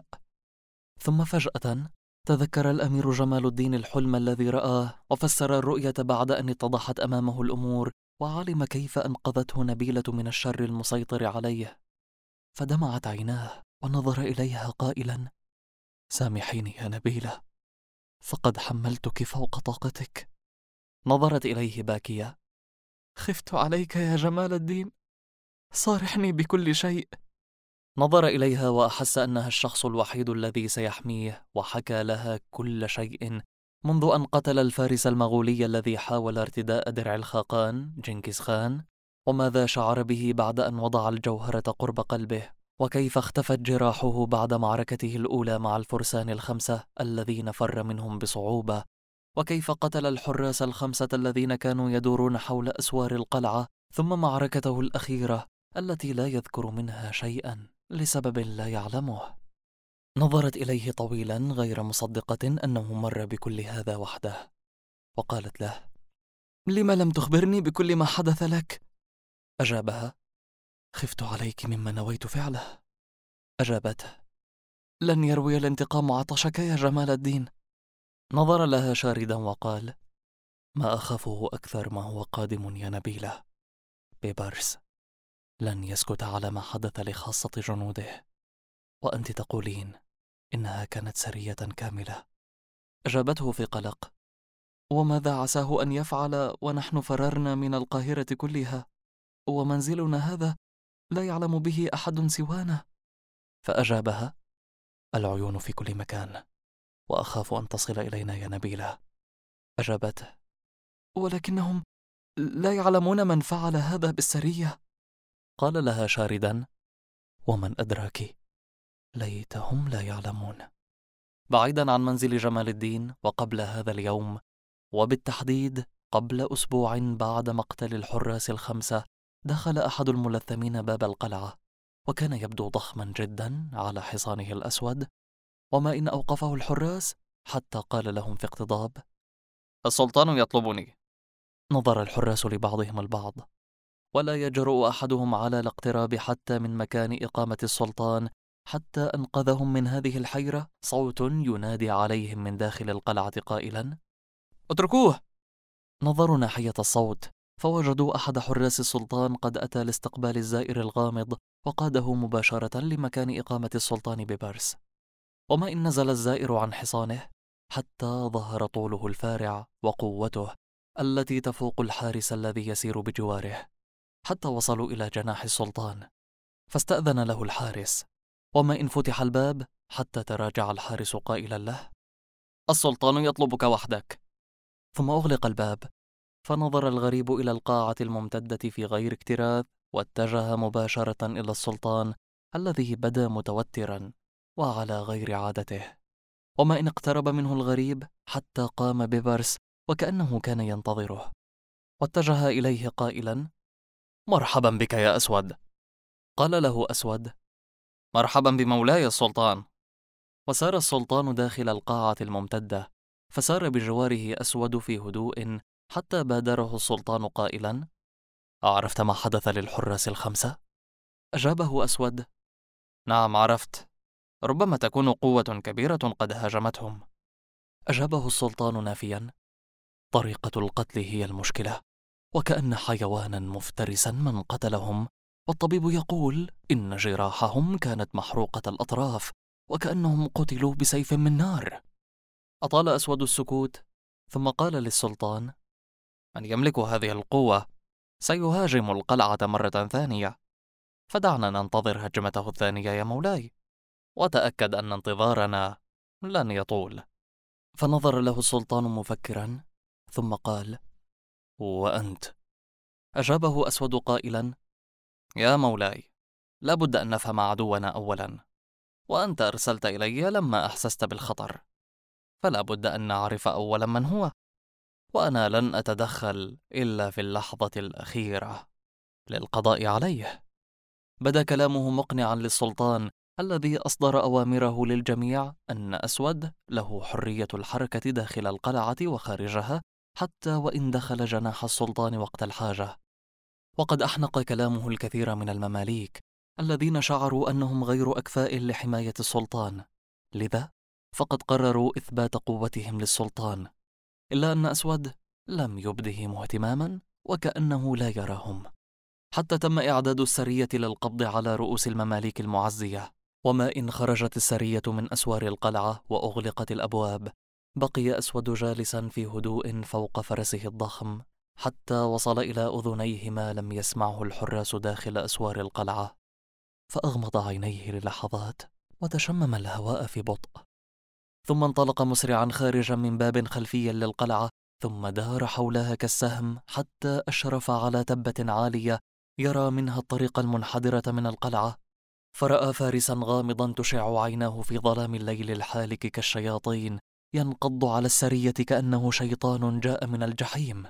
ثم فجأة تذكر الأمير جمال الدين الحلم الذي رآه، وفسر الرؤية بعد أن اتضحت أمامه الأمور، وعلم كيف أنقذته نبيلة من الشر المسيطر عليه، فدمعت عيناه ونظر إليها قائلا: سامحيني يا نبيلة، فقد حملتك فوق طاقتك. نظرت إليه باكية: خفت عليك يا جمال الدين، صارحني بكل شيء. نظر إليها وأحس أنها الشخص الوحيد الذي سيحميه، وحكى لها كل شيء، منذ أن قتل الفارس المغولي الذي حاول ارتداء درع الخاقان جنكيز خان، وماذا شعر به بعد أن وضع الجوهرة قرب قلبه، وكيف اختفت جراحه بعد معركته الأولى مع الفرسان الخمسة الذين فر منهم بصعوبة، وكيف قتل الحراس الخمسة الذين كانوا يدورون حول أسوار القلعة، ثم معركته الأخيرة التي لا يذكر منها شيئا لسبب لا يعلمه. نظرت إليه طويلا غير مصدقة أنه مر بكل هذا وحده، وقالت له: لم لم تخبرني بكل ما حدث لك؟ أجابها: خفت عليك مما نويت فعله. أجابته: لن يروي الانتقام عطشك يا جمال الدين. نظر لها شاردا وقال: ما أخافه أكثر ما هو قادم يا نبيلة. بيبرس لن يسكت على ما حدث لخاصة جنوده، وأنت تقولين إنها كانت سرية كاملة. أجابته في قلق: وماذا عساه أن يفعل ونحن فررنا من القاهرة كلها، ومنزلنا هذا لا يعلم به أحد سوانا؟ فأجابها: العيون في كل مكان، وأخاف أن تصل إلينا يا نبيلة. أجابته: ولكنهم لا يعلمون من فعل هذا بالسرية. قال لها شاردا: ومن أدراك، ليتهم لا يعلمون. بعيدا عن منزل جمال الدين، وقبل هذا اليوم، وبالتحديد قبل أسبوع بعد مقتل الحراس الخمسة، دخل أحد الملثمين باب القلعة، وكان يبدو ضخما جدا على حصانه الأسود، وما إن أوقفه الحراس حتى قال لهم في اقتضاب: السلطان يطلبني. نظر الحراس لبعضهم البعض، ولا يجرؤ أحدهم على الاقتراب حتى من مكان إقامة السلطان، حتى أنقذهم من هذه الحيرة صوت ينادي عليهم من داخل القلعة قائلا: اتركوه. نظروا ناحية الصوت، فوجدوا أحد حراس السلطان قد أتى لاستقبال الزائر الغامض، وقاده مباشرة لمكان إقامة السلطان ببرس. وما إن نزل الزائر عن حصانه حتى ظهر طوله الفارع وقوته التي تفوق الحارس الذي يسير بجواره، حتى وصلوا إلى جناح السلطان، فاستأذن له الحارس، وما إن فتح الباب حتى تراجع الحارس قائلا له: السلطان يطلبك وحدك. ثم أغلق الباب، فنظر الغريب إلى القاعة الممتدة في غير اكتراث، واتجه مباشرة إلى السلطان الذي بدا متوترا وعلى غير عادته. وما إن اقترب منه الغريب حتى قام بيبرس وكأنه كان ينتظره، واتجه إليه قائلا: مرحبا بك يا أسود. قال له أسود: مرحبا بمولاي السلطان. وسار السلطان داخل القاعة الممتدة، فسار بجواره أسود في هدوء حتى بادره السلطان قائلا: أعرفت ما حدث للحراس الخمسة؟ أجابه أسود: نعم عرفت، ربما تكون قوة كبيرة قد هاجمتهم. أجابه السلطان نافيا: طريقة القتل هي المشكلة، وكأن حيوانا مفترسا من قتلهم، والطبيب يقول إن جراحهم كانت محروقة الأطراف، وكأنهم قتلوا بسيف من نار. أطال أسود السكوت، ثم قال للسلطان: من يملك هذه القوة سيهاجم القلعة مرة ثانية، فدعنا ننتظر هجمته الثانية يا مولاي، وتأكد أن انتظارنا لن يطول. فنظر له السلطان مفكرا، ثم قال: وأنت؟ أجابه أسود قائلا: يا مولاي، لا بد أن نفهم عدونا أولا، وأنت أرسلت إلي لما أحسست بالخطر، فلا بد أن نعرف أولا من هو، وأنا لن أتدخل إلا في اللحظة الأخيرة للقضاء عليه. بدا كلامه مقنعا للسلطان الذي أصدر أوامره للجميع أن أسود له حرية الحركة داخل القلعة وخارجها، حتى وإن دخل جناح السلطان وقت الحاجة. وقد أحنق كلامه الكثير من المماليك الذين شعروا أنهم غير أكفاء لحماية السلطان، لذا فقد قرروا إثبات قوتهم للسلطان، إلا أن أسود لم يبدهم اهتماما وكأنه لا يراهم، حتى تم إعداد السرية للقبض على رؤوس المماليك المعزية. وما إن خرجت السرية من أسوار القلعة وأغلقت الأبواب، بقي أسود جالسا في هدوء فوق فرسه الضخم، حتى وصل إلى أذنيه ما لم يسمعه الحراس داخل أسوار القلعة، فأغمض عينيه للحظات وتشمم الهواء في بطء، ثم انطلق مسرعا خارجا من باب خلفي للقلعة، ثم دار حولها كالسهم حتى أشرف على تبة عالية يرى منها الطريق المنحدرة من القلعة، فرأى فارسا غامضا تشع عيناه في ظلام الليل الحالك كالشياطين ينقض على السرية كأنه شيطان جاء من الجحيم.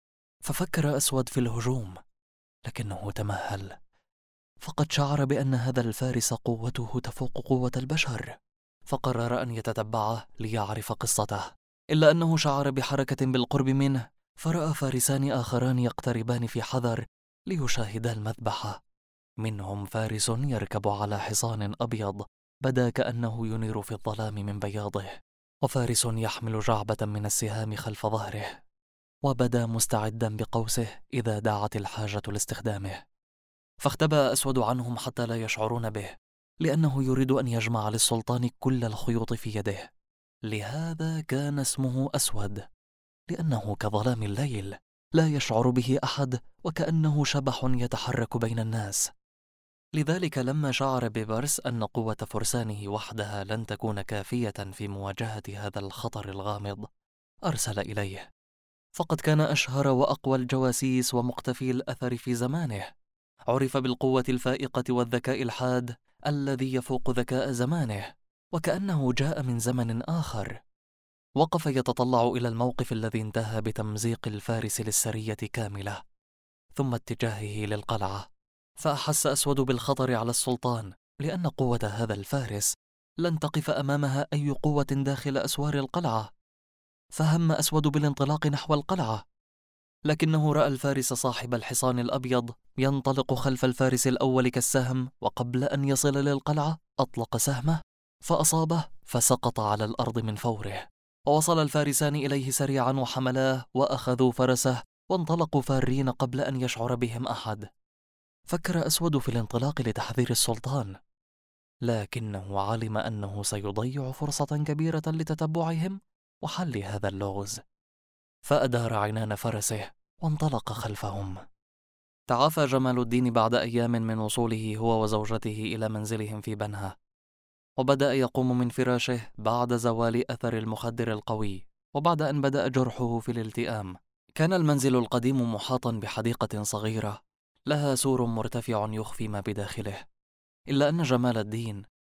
ففكر أسود في الهجوم، لكنه تمهل، فقد شعر بأن هذا الفارس قوته تفوق قوة البشر، فقرر أن يتتبعه ليعرف قصته، إلا أنه شعر بحركة بالقرب منه، فرأى فارسان آخران يقتربان في حذر ليشاهدا المذبحة. منهم فارس يركب على حصان أبيض بدا كأنه ينير في الظلام من بياضه، وفارس يحمل جعبة من السهام خلف ظهره، وبدا مستعدا بقوسه إذا دعت الحاجة لاستخدامه. فاختبأ أسود عنهم حتى لا يشعرون به، لأنه يريد أن يجمع للسلطان كل الخيوط في يده، لهذا كان اسمه أسود، لأنه كظلام الليل لا يشعر به أحد، وكأنه شبح يتحرك بين الناس. لذلك لما شعر بيبرس أن قوة فرسانه وحدها لن تكون كافية في مواجهة هذا الخطر الغامض، أرسل إليه، فقد كان أشهر وأقوى الجواسيس ومختفي الأثر في زمانه، عرف بالقوة الفائقة والذكاء الحاد الذي يفوق ذكاء زمانه، وكأنه جاء من زمن آخر. وقف يتطلع إلى الموقف الذي انتهى بتمزيق الفارس للسرية كاملة، ثم اتجاهه للقلعة، فأحس أسود بالخطر على السلطان، لأن قوة هذا الفارس لن تقف أمامها أي قوة داخل أسوار القلعة. فهم أسود بالانطلاق نحو القلعة، لكنه رأى الفارس صاحب الحصان الأبيض ينطلق خلف الفارس الأول كالسهم، وقبل أن يصل للقلعة أطلق سهمه فأصابه، فسقط على الأرض من فوره. ووصل الفارسان إليه سريعا وحملاه وأخذوا فرسه وانطلقوا فارين قبل أن يشعر بهم أحد. فكر أسود في الانطلاق لتحذير السلطان، لكنه علم أنه سيضيع فرصة كبيرة لتتبعهم وحل هذا اللغز، فأدار عنان فرسه وانطلق خلفهم. تعافى جمال الدين بعد أيام من وصوله هو وزوجته إلى منزلهم في بنها، وبدأ يقوم من فراشه بعد زوال أثر المخدر القوي، وبعد أن بدأ جرحه في الالتئام. كان المنزل القديم محاطا بحديقة صغيرة لها سور مرتفع يخفي ما بداخله، إلا أن جمال الدين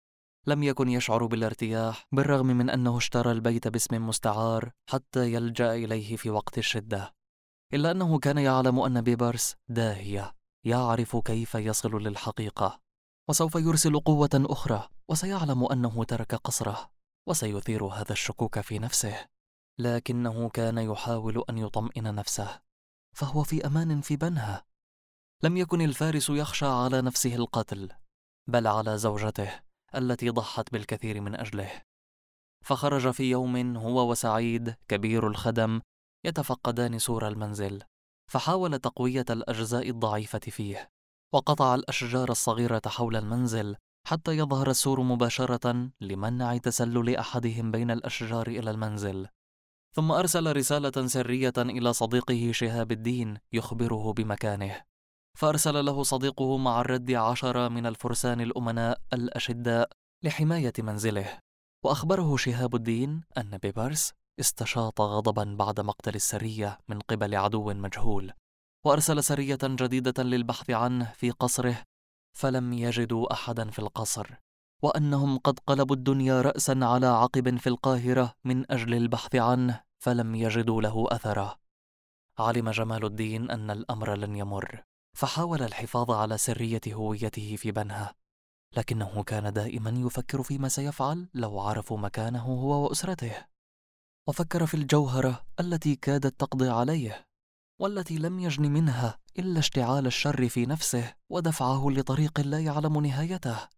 لم يكن يشعر بالارتياح بالرغم من أنه اشترى البيت باسم مستعار حتى يلجأ إليه في وقت الشدة، إلا أنه كان يعلم أن بيبرس داهية يعرف كيف يصل للحقيقة، وسوف يرسل قوة أخرى، وسيعلم أنه ترك قصره، وسيثير هذا الشكوك في نفسه. لكنه كان يحاول أن يطمئن نفسه، فهو في أمان في بنها. لم يكن الفارس يخشى على نفسه القتل، بل على زوجته التي ضحت بالكثير من أجله. فخرج في يوم هو وسعيد كبير الخدم يتفقدان سور المنزل، فحاول تقوية الأجزاء الضعيفة فيه، وقطع الأشجار الصغيرة حول المنزل حتى يظهر السور مباشرة لمنع تسلل أحدهم بين الأشجار إلى المنزل. ثم أرسل رسالة سرية إلى صديقه شهاب الدين يخبره بمكانه، فأرسل له صديقه مع الرد 10 من الفرسان الأمناء الأشداء لحماية منزله. وأخبره شهاب الدين أن بيبرس استشاط غضبا بعد مقتل السرية من قبل عدو مجهول، وأرسل سرية جديدة للبحث عنه في قصره، فلم يجدوا أحدا في القصر، وأنهم قد قلبوا الدنيا رأسا على عقب في القاهرة من أجل البحث عنه، فلم يجدوا له أثره. علم جمال الدين أن الأمر لن يمر، فحاول الحفاظ على سرية هويته في بنها، لكنه كان دائما يفكر فيما سيفعل لو عرفوا مكانه هو وأسرته. وفكر في الجوهرة التي كادت تقضي عليه، والتي لم يجن منها إلا اشتعال الشر في نفسه ودفعه لطريق لا يعلم نهايته.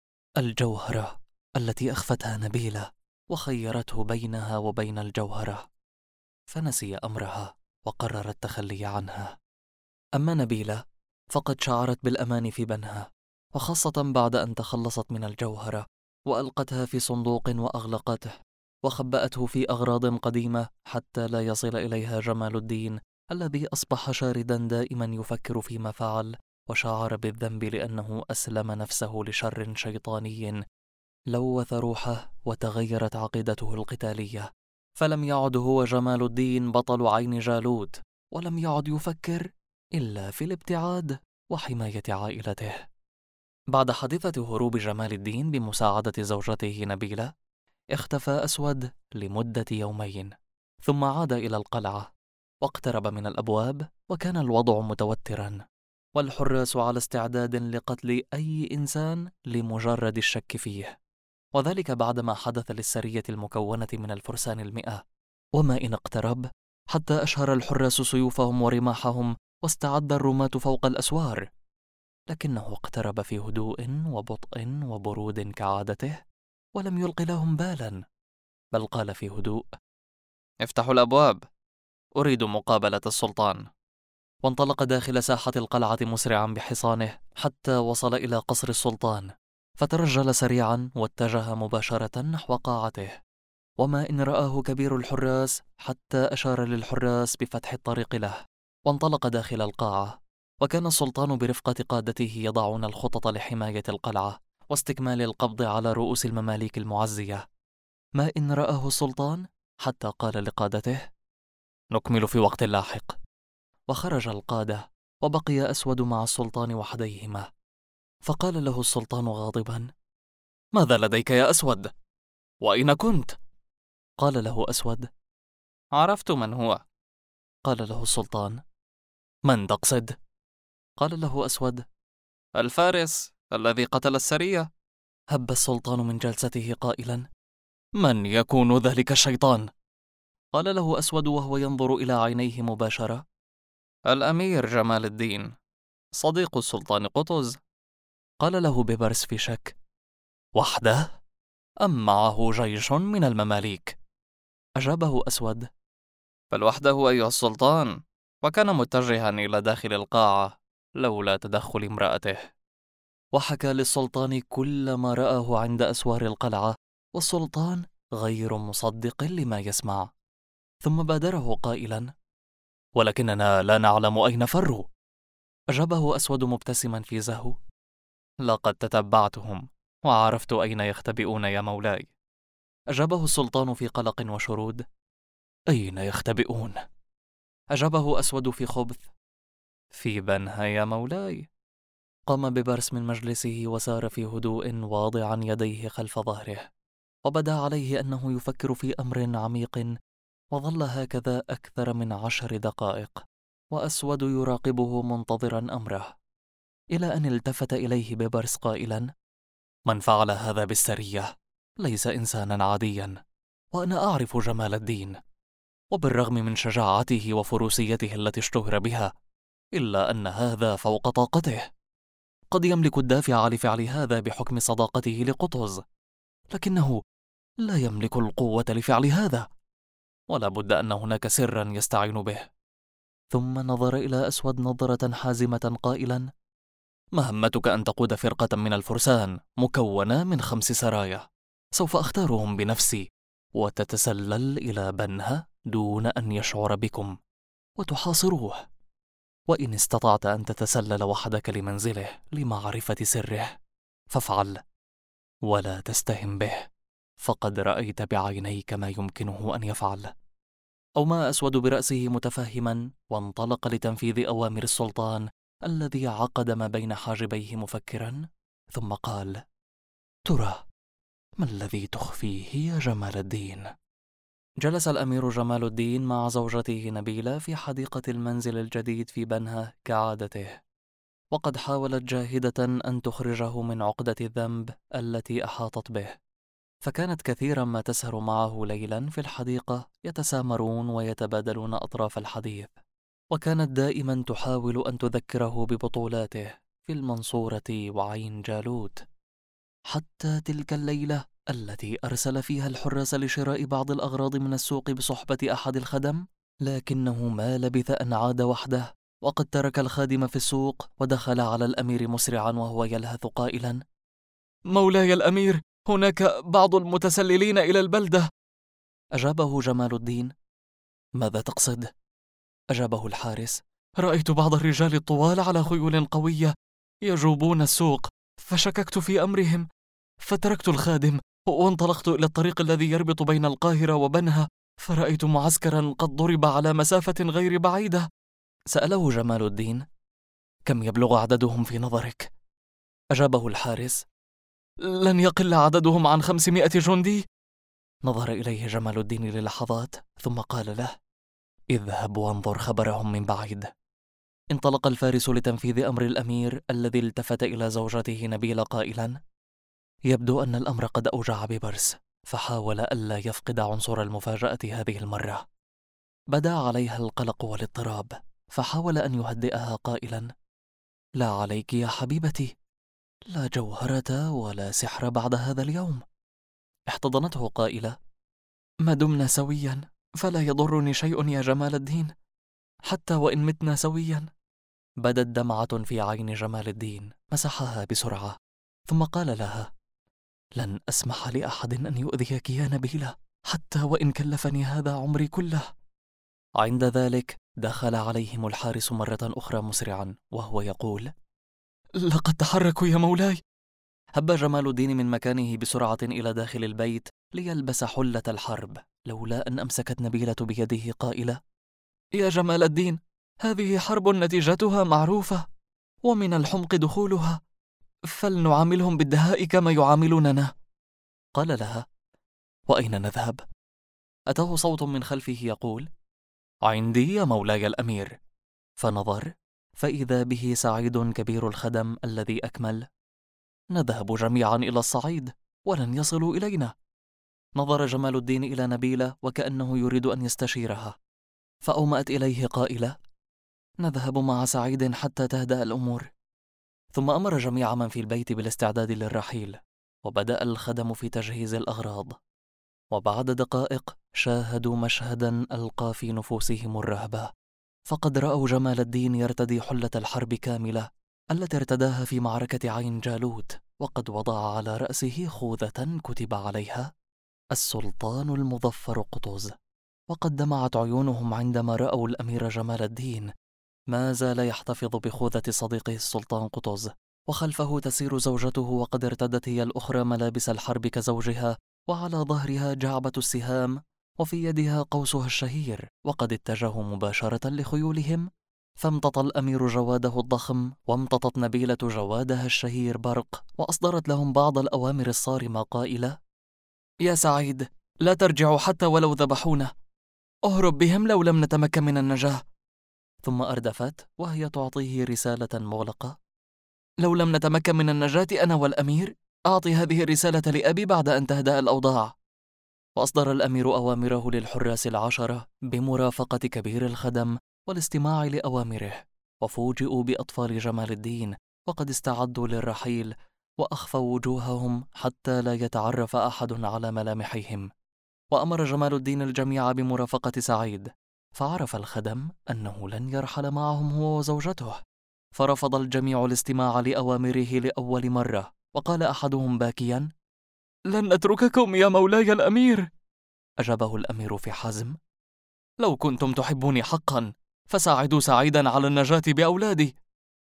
الجوهرة التي أخفتها نبيلة وخيرته بينها وبين الجوهرة، فنسي أمرها وقرر التخلي عنها. أما نبيلة فقد شعرت بالأمان في بنها، وخاصة بعد أن تخلصت من الجوهرة وألقتها في صندوق وأغلقته، وخبأته في أغراض قديمة حتى لا يصل إليها جمال الدين الذي أصبح شاردا دائما يفكر فيما فعل، وشعر بالذنب لأنه أسلم نفسه لشر شيطاني لوث روحه وتغيرت عقيدته القتالية. فلم يعد هو جمال الدين بطل عين جالوت، ولم يعد يفكر إلا في الابتعاد وحماية عائلته. بعد حادثة هروب جمال الدين بمساعدة زوجته نبيلة، اختفى أسود لمدة يومين، ثم عاد إلى القلعة واقترب من الأبواب، وكان الوضع متوترا، والحراس على استعداد لقتل أي إنسان لمجرد الشك فيه، وذلك بعدما حدث للسرية المكونة من الفرسان 100. وما إن اقترب حتى أشهر الحراس سيوفهم ورماحهم واستعد الرماة فوق الأسوار، لكنه اقترب في هدوء وبطء وبرود كعادته، ولم يلق لهم بالا، بل قال في هدوء: افتحوا الأبواب، أريد مقابلة السلطان. وانطلق داخل ساحة القلعة مسرعا بحصانه حتى وصل إلى قصر السلطان، فترجل سريعا واتجه مباشرة نحو قاعته. وما إن رآه كبير الحراس حتى أشار للحراس بفتح الطريق له، وانطلق داخل القاعة. وكان السلطان برفقة قادته يضعون الخطط لحماية القلعة واستكمال القبض على رؤوس المماليك المعزية. ما إن رآه السلطان حتى قال لقادته: نكمل في وقت لاحق. وخرج القادة، وبقي أسود مع السلطان وحديهما. فقال له السلطان غاضبا: ماذا لديك يا أسود؟ وأين كنت؟ قال له أسود: عرفت من هو. قال له السلطان: من تقصد؟ قال له أسود: الفارس الذي قتل السرية. هب السلطان من جلسته قائلا: من يكون ذلك الشيطان؟ قال له أسود وهو ينظر إلى عينيه مباشرة: الأمير جمال الدين، صديق السلطان قطز. قال له بيبرس في شك: وحده أم معه جيش من المماليك؟ أجابه أسود: بل وحده أيها السلطان، وكان متجها إلى داخل القاعة لولا تدخل امرأته. وحكى للسلطان كل ما رآه عند أسوار القلعة، والسلطان غير مصدق لما يسمع، ثم بادره قائلا: ولكننا لا نعلم أين فروا. أجابه أسود مبتسما في زهو: لقد تتبعتهم وعرفت أين يختبئون يا مولاي. أجابه السلطان في قلق وشرود: أين يختبئون؟ أجابه أسود في خبث: في بنها يا مولاي. قام بيبرس من مجلسه وسار في هدوء واضعا يديه خلف ظهره، وبدا عليه أنه يفكر في أمر عميق، وظل هكذا أكثر من 10 دقائق، وأسود يراقبه منتظرا أمره، إلى أن التفت إليه بيبرس قائلا: من فعل هذا بالسرية ليس إنسانا عاديا، وأنا أعرف جمال الدين، وبالرغم من شجاعته وفروسيته التي اشتهر بها، إلا أن هذا فوق طاقته. قد يملك الدافع لفعل هذا بحكم صداقته لقطز، لكنه لا يملك القوة لفعل هذا، ولا بد أن هناك سرا يستعين به. ثم نظر إلى أسود نظرة حازمة قائلا: مهمتك أن تقود فرقة من الفرسان مكونة من 5 سرايا، سوف أختارهم بنفسي، وتتسلل إلى بنها دون أن يشعر بكم، وتحاصروه، وإن استطعت أن تتسلل وحدك لمنزله لمعرفة سره فافعل، ولا تستهن به، فقد رأيت بعينيك ما يمكنه أن يفعل. أومأ أسود برأسه متفهما، وانطلق لتنفيذ أوامر السلطان الذي عقد ما بين حاجبيه مفكرا، ثم قال: ترى ما الذي تخفيه يا جمال الدين؟ جلس الأمير جمال الدين مع زوجته نبيلة في حديقة المنزل الجديد في بنها كعادته، وقد حاولت جاهدة أن تخرجه من عقدة الذنب التي أحاطت به، فكانت كثيرا ما تسهر معه ليلا في الحديقة يتسامرون ويتبادلون أطراف الحديث، وكانت دائما تحاول أن تذكره ببطولاته في المنصورة وعين جالوت، حتى تلك الليلة التي أرسل فيها الحراس لشراء بعض الأغراض من السوق بصحبة أحد الخدم، لكنه ما لبث أن عاد وحده، وقد ترك الخادم في السوق ودخل على الأمير مسرعا وهو يلهث قائلا: مولاي الأمير، هناك بعض المتسللين إلى البلدة. أجابه جمال الدين: ماذا تقصد؟ أجابه الحارس: رأيت بعض الرجال الطوال على خيول قوية يجوبون السوق، فشككت في أمرهم، فتركت الخادم وانطلقت إلى الطريق الذي يربط بين القاهرة وبنها، فرأيت معسكرا قد ضرب على مسافة غير بعيدة. سأله جمال الدين: كم يبلغ عددهم في نظرك؟ أجابه الحارس: لن يقل عددهم عن 500 جندي. نظر إليه جمال الدين للحظات، ثم قال له: اذهب وانظر خبرهم من بعيد. انطلق الفارس لتنفيذ أمر الأمير الذي التفت إلى زوجته نبيلة قائلا: يبدو أن الأمر قد أوجع بيبرس، فحاول ألا يفقد عنصر المفاجأة هذه المرة. بدا عليها القلق والاضطراب، فحاول أن يهدئها قائلا: لا عليك يا حبيبتي، لا جوهرة ولا سحر بعد هذا اليوم. احتضنته قائلة: ما دمنا سويا فلا يضرني شيء يا جمال الدين، حتى وإن متنا سويا. بدت دمعة في عين جمال الدين، مسحها بسرعة، ثم قال لها: لن أسمح لأحد أن يؤذيك يا نبيلة، حتى وإن كلفني هذا عمري كله. عند ذلك دخل عليهم الحارس مرة أخرى مسرعا وهو يقول: لقد تحركوا يا مولاي. هب جمال الدين من مكانه بسرعة إلى داخل البيت ليلبس حلة الحرب، لولا أن أمسكت نبيلة بيده قائلة: يا جمال الدين، هذه حرب نتيجتها معروفة، ومن الحمق دخولها، فلنعاملهم بالدهاء كما يعاملوننا. قال لها: وأين نذهب؟ أتاه صوت من خلفه يقول: عندي يا مولاي الأمير. فنظر فإذا به سعيد كبير الخدم الذي أكمل: نذهب جميعا إلى الصعيد ولن يصلوا إلينا. نظر جمال الدين إلى نبيلة وكأنه يريد أن يستشيرها، فأومأت إليه قائلة: نذهب مع سعيد حتى تهدأ الأمور. ثم أمر جميع من في البيت بالاستعداد للرحيل، وبدأ الخدم في تجهيز الأغراض، وبعد دقائق شاهدوا مشهدا ألقى في نفوسهم الرهبة، فقد رأوا جمال الدين يرتدي حلة الحرب كاملة التي ارتداها في معركة عين جالوت، وقد وضع على رأسه خوذة كتب عليها: السلطان المظفر قطز. وقد دمعت عيونهم عندما رأوا الأمير جمال الدين ما زال يحتفظ بخوذة صديقه السلطان قطز، وخلفه تسير زوجته وقد ارتدت هي الأخرى ملابس الحرب كزوجها، وعلى ظهرها جعبة السهام، وفي يدها قوسها الشهير، وقد اتجهوا مباشرة لخيولهم فامتطى الأمير جواده الضخم، وامتطت نبيلة جوادها الشهير برق، وأصدرت لهم بعض الأوامر الصارمة قائلة: يا سعيد، لا ترجعوا حتى ولو ذبحونا، اهرب بهم لو لم نتمكن من النجاة. ثم أردفت وهي تعطيه رسالة مغلقة: لو لم نتمكن من النجاة أنا والأمير، أعطي هذه الرسالة لأبي بعد أن تهدأ الأوضاع. وأصدر الأمير أوامره للحراس 10 بمرافقة كبير الخدم والاستماع لأوامره، وفوجئوا بأطفال جمال الدين وقد استعدوا للرحيل، وأخفوا وجوههم حتى لا يتعرف أحد على ملامحهم. وأمر جمال الدين الجميع بمرافقة سعيد، فعرف الخدم أنه لن يرحل معهم هو وزوجته، فرفض الجميع الاستماع لأوامره لأول مرة، وقال أحدهم باكيا: لن نترككم يا مولاي الأمير. أجابه الأمير في حزم: لو كنتم تحبوني حقا فساعدوا سعيدا على النجاة بأولادي.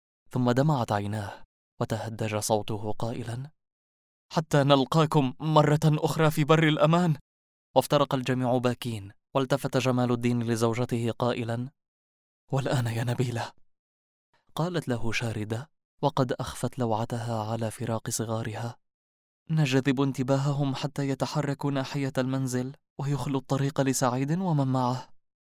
ثم دمعت عيناه وتهدج صوته قائلا: حتى نلقاكم مرة أخرى في بر الأمان. وافترق الجميع باكين، والتفت جمال الدين لزوجته قائلا: والآن يا نبيلة؟ قالت له شاردة وقد أخفت لوعتها على فراق صغارها: نجذب انتباههم حتى يتحركوا ناحية المنزل ويخلوا الطريق لسعيد ومن معه.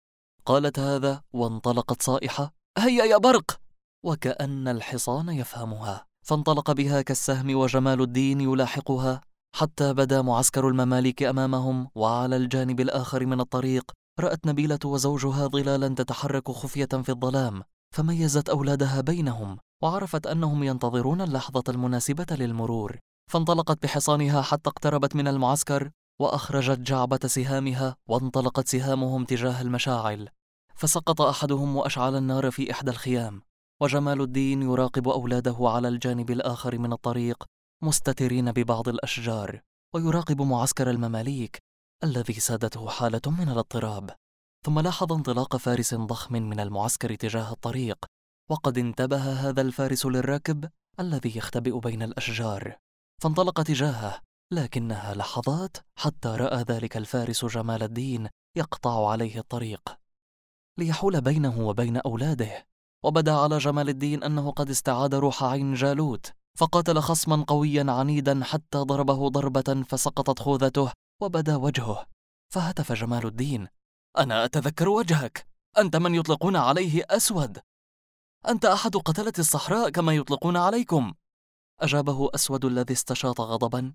قالت هذا وانطلقت صائحة: هيا يا برق! وكأن الحصان يفهمها، فانطلق بها كالسهم، وجمال الدين يلاحقها حتى بدا معسكر المماليك أمامهم. وعلى الجانب الآخر من الطريق رأت نبيلة وزوجها ظلالا تتحرك خفية في الظلام، فميزت أولادها بينهم، وعرفت أنهم ينتظرون اللحظة المناسبة للمرور، فانطلقت بحصانها حتى اقتربت من المعسكر، وأخرجت جعبة سهامها، وانطلقت سهامهم تجاه المشاعل، فسقط أحدهم وأشعل النار في إحدى الخيام. وجمال الدين يراقب أولاده على الجانب الآخر من الطريق مستترين ببعض الأشجار، ويراقب معسكر المماليك الذي سادته حالة من الاضطراب. ثم لاحظ انطلاق فارس ضخم من المعسكر تجاه الطريق، وقد انتبه هذا الفارس للراكب الذي يختبئ بين الأشجار، فانطلق تجاهه، لكنها لحظات حتى رأى ذلك الفارس جمال الدين يقطع عليه الطريق ليحول بينه وبين أولاده. وبدا على جمال الدين أنه قد استعاد روح عين جالوت، فقاتل خصما قويا عنيدا حتى ضربه ضربة فسقطت خوذته وبدا وجهه. فهتف جمال الدين: أنا أتذكر وجهك، أنت من يطلقون عليه أسود، أنت أحد قتلة الصحراء كما يطلقون عليكم. أجابه أسود الذي استشاط غضبا: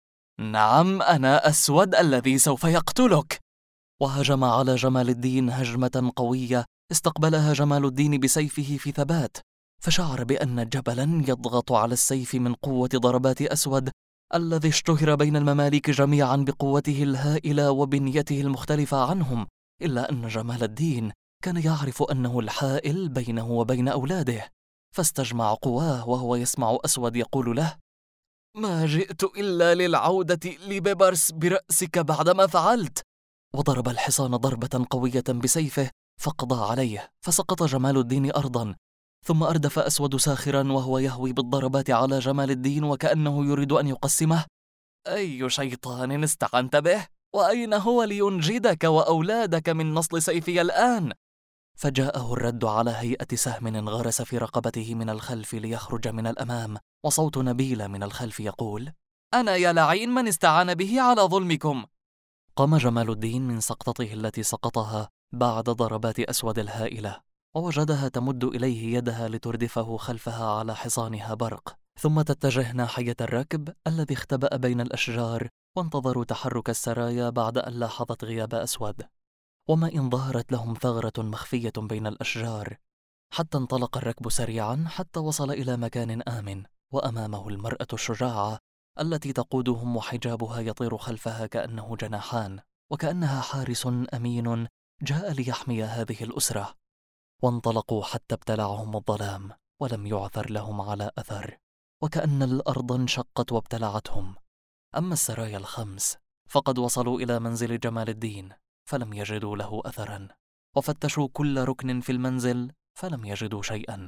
نعم، أنا أسود الذي سوف يقتلك. وهجم على جمال الدين هجمة قوية استقبلها جمال الدين بسيفه في ثبات، فشعر بأن جبلا يضغط على السيف من قوة ضربات أسود الذي اشتهر بين المماليك جميعا بقوته الهائلة وبنيته المختلفة عنهم، إلا أن جمال الدين كان يعرف أنه الحائل بينه وبين أولاده، فاستجمع قواه وهو يسمع أسود يقول له: ما جئت إلا للعودة لبيبرس برأسك بعدما فعلت. وضرب الحصان ضربة قوية بسيفه فقضى عليه، فسقط جمال الدين أرضا. ثم أردف أسود ساخرا وهو يهوي بالضربات على جمال الدين وكأنه يريد أن يقسمه: أي شيطان استعنت به؟ وأين هو لينجدك وأولادك من نصل سيفي الآن؟ فجاءه الرد على هيئة سهم انغرس في رقبته من الخلف ليخرج من الأمام، وصوت نبيلة من الخلف يقول: أنا يا لعين من استعان به على ظلمكم. قام جمال الدين من سقطته التي سقطها بعد ضربات أسود الهائلة، ووجدها تمد إليه يدها لتردفه خلفها على حصانها برق، ثم تتجه ناحية الراكب الذي اختبأ بين الأشجار، وانتظروا تحرك السرايا بعد أن لاحظت غياب أسود. وما إن ظهرت لهم ثغرة مخفية بين الأشجار، حتى انطلق الركب سريعا حتى وصل إلى مكان آمن، وأمامه المرأة الشجاعة التي تقودهم وحجابها يطير خلفها كأنه جناحان، وكأنها حارس أمين جاء ليحمي هذه الأسرة. وانطلقوا حتى ابتلعهم الظلام ولم يعثر لهم على أثر، وكأن الأرض انشقت وابتلعتهم. أما السرايا الخمس فقد وصلوا إلى منزل جمال الدين فلم يجدوا له أثرا، وفتشوا كل ركن في المنزل فلم يجدوا شيئا،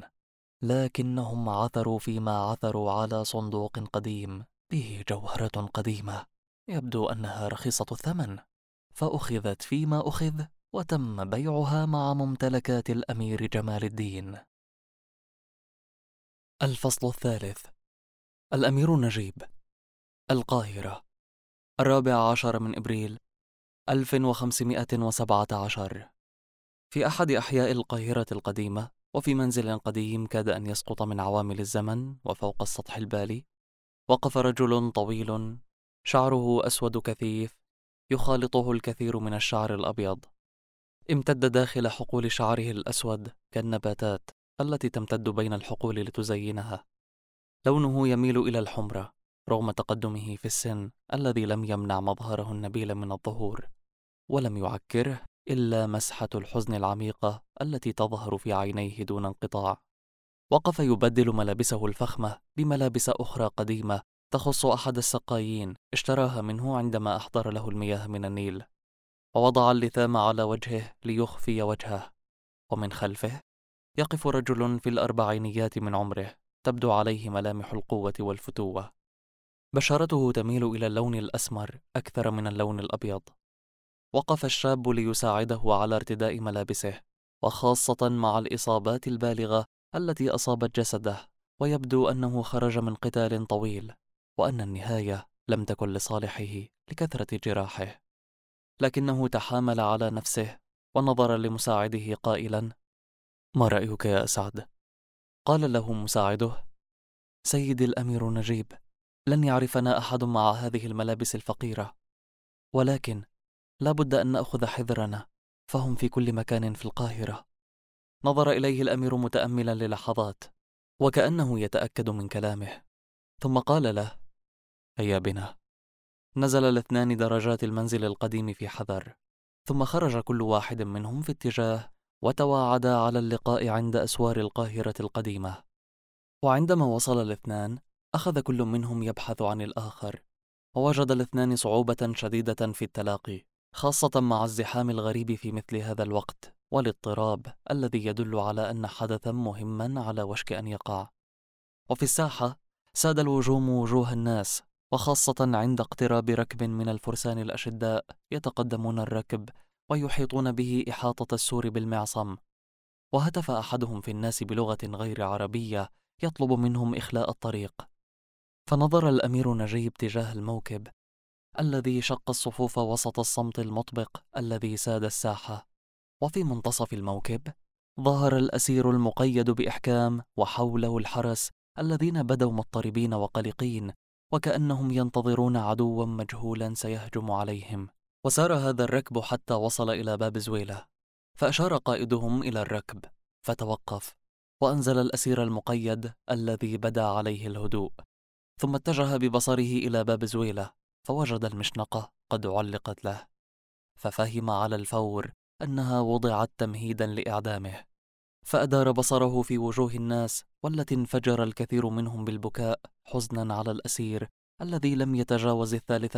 لكنهم عثروا فيما عثروا على صندوق قديم به جوهرة قديمة يبدو أنها رخيصة الثمن، فأخذت فيما أخذ وتم بيعها مع ممتلكات الأمير جمال الدين. الفصل الثالث. الأمير نجيب. القاهرة، 14 من إبريل 1517. في أحد أحياء القاهرة القديمة، وفي منزل قديم كاد أن يسقط من عوامل الزمن وفوق السطح البالي، وقف رجل طويل شعره أسود كثيف يخالطه الكثير من الشعر الأبيض، امتد داخل حقول شعره الأسود كالنباتات التي تمتد بين الحقول لتزينها. لونه يميل إلى الحمرة رغم تقدمه في السن الذي لم يمنع مظهره النبيل من الظهور، ولم يعكره إلا مسحة الحزن العميقة التي تظهر في عينيه دون انقطاع. وقف يبدل ملابسه الفخمة بملابس أخرى قديمة تخص أحد السقايين اشتراها منه عندما أحضر له المياه من النيل، ووضع اللثام على وجهه ليخفي وجهه. ومن خلفه يقف رجل في الأربعينيات من عمره، تبدو عليه ملامح القوة والفتوة. بشرته تميل إلى اللون الأسمر أكثر من اللون الأبيض. وقف الشاب ليساعده على ارتداء ملابسه، وخاصة مع الإصابات البالغة التي أصابت جسده، ويبدو أنه خرج من قتال طويل، وأن النهاية لم تكن لصالحه لكثرة جراحه. لكنه تحامل على نفسه ونظر لمساعده قائلا: ما رأيك يا أسعد؟ قال له مساعده: سيدي الأمير نجيب، لن يعرفنا أحد مع هذه الملابس الفقيرة، ولكن لا بد أن نأخذ حذرنا، فهم في كل مكان في القاهرة. نظر إليه الأمير متأملا للحظات وكأنه يتأكد من كلامه، ثم قال له: هيا بنا. نزل الاثنان درجات المنزل القديم في حذر، ثم خرج كل واحد منهم في اتجاه، وتواعدا على اللقاء عند أسوار القاهرة القديمة. وعندما وصل الاثنان أخذ كل منهم يبحث عن الآخر، ووجد الاثنان صعوبة شديدة في التلاقي، خاصة مع الزحام الغريب في مثل هذا الوقت والاضطراب الذي يدل على أن حدثا مهما على وشك أن يقع. وفي الساحة ساد الوجوم وجوه الناس، وخاصة عند اقتراب ركب من الفرسان الأشداء يتقدمون الركب ويحيطون به إحاطة السور بالمعصم. وهتف أحدهم في الناس بلغة غير عربية يطلب منهم إخلاء الطريق. فنظر الأمير نجيب تجاه الموكب الذي شق الصفوف وسط الصمت المطبق الذي ساد الساحة. وفي منتصف الموكب ظهر الأسير المقيد بإحكام، وحوله الحرس الذين بدوا مضطربين وقلقين، وكأنهم ينتظرون عدوا مجهولا سيهجم عليهم. وسار هذا الركب حتى وصل إلى باب زويلة، فأشار قائدهم إلى الركب فتوقف، وأنزل الأسير المقيد الذي بدا عليه الهدوء، ثم اتجه ببصره إلى باب زويلة فوجد المشنقة قد علقت له، ففهم على الفور أنها وضعت تمهيدا لإعدامه. فأدار بصره في وجوه الناس والتي انفجر الكثير منهم بالبكاء حزنا على الأسير الذي لم يتجاوز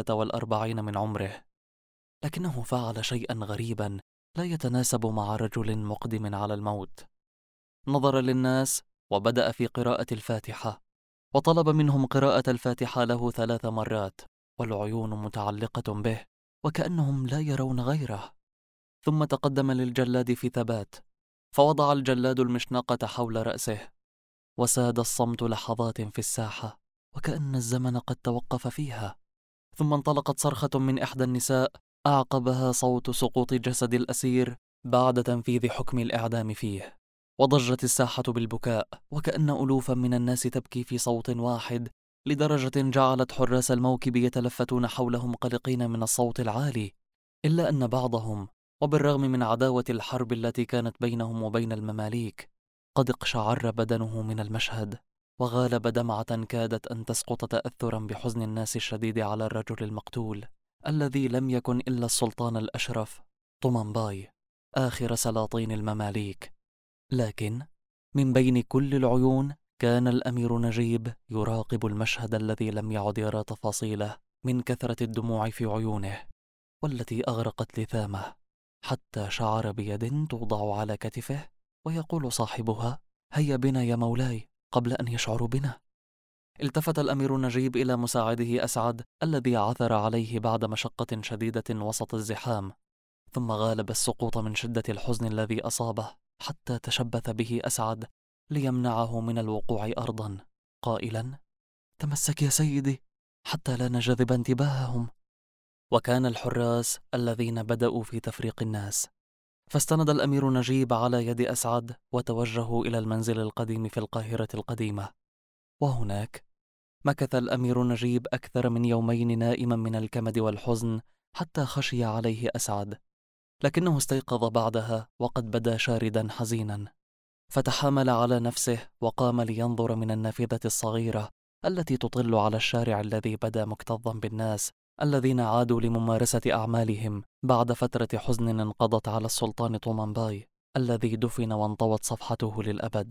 43 من عمره، لكنه فعل شيئا غريبا لا يتناسب مع رجل مقدم على الموت. نظر للناس وبدأ في قراءة الفاتحة، وطلب منهم قراءة الفاتحة له 3 مرات، والعيون متعلقة به وكأنهم لا يرون غيره. ثم تقدم للجلاد في ثبات، فوضع الجلاد المشنقة حول رأسه، وساد الصمت لحظات في الساحة وكأن الزمن قد توقف فيها. ثم انطلقت صرخة من إحدى النساء أعقبها صوت سقوط جسد الأسير بعد تنفيذ حكم الإعدام فيه، وضجت الساحة بالبكاء، وكأن ألوفا من الناس تبكي في صوت واحد، لدرجة جعلت حراس الموكب يتلفتون حولهم قلقين من الصوت العالي. إلا أن بعضهم، وبالرغم من عداوة الحرب التي كانت بينهم وبين المماليك، قد اقشعر بدنه من المشهد، وغالب دمعة كادت أن تسقط تأثرا بحزن الناس الشديد على الرجل المقتول، الذي لم يكن إلا السلطان الأشرف طومانباي، آخر سلاطين المماليك. لكن من بين كل العيون كان الأمير نجيب يراقب المشهد الذي لم يعد يرى تفاصيله من كثرة الدموع في عيونه، والتي أغرقت لثامه، حتى شعر بيد توضع على كتفه ويقول صاحبها: هيا بنا يا مولاي قبل أن يشعروا بنا. التفت الأمير نجيب إلى مساعده أسعد الذي عثر عليه بعد مشقة شديدة وسط الزحام، ثم غالب السقوط من شدة الحزن الذي أصابه، حتى تشبث به أسعد ليمنعه من الوقوع أرضا، قائلا: تمسك يا سيدي حتى لا نجذب انتباههم. وكان الحراس الذين بدأوا في تفريق الناس. فاستند الأمير نجيب على يد أسعد وتوجهوا إلى المنزل القديم في القاهرة القديمة. وهناك مكث الأمير نجيب أكثر من يومين نائما من الكمد والحزن، حتى خشي عليه أسعد، لكنه استيقظ بعدها وقد بدا شاردا حزينا، فتحامل على نفسه وقام لينظر من النافذة الصغيرة التي تطل على الشارع الذي بدا مكتظا بالناس الذين عادوا لممارسة أعمالهم بعد فترة حزن انقضت على السلطان طومنباي الذي دفن وانطوت صفحته للأبد.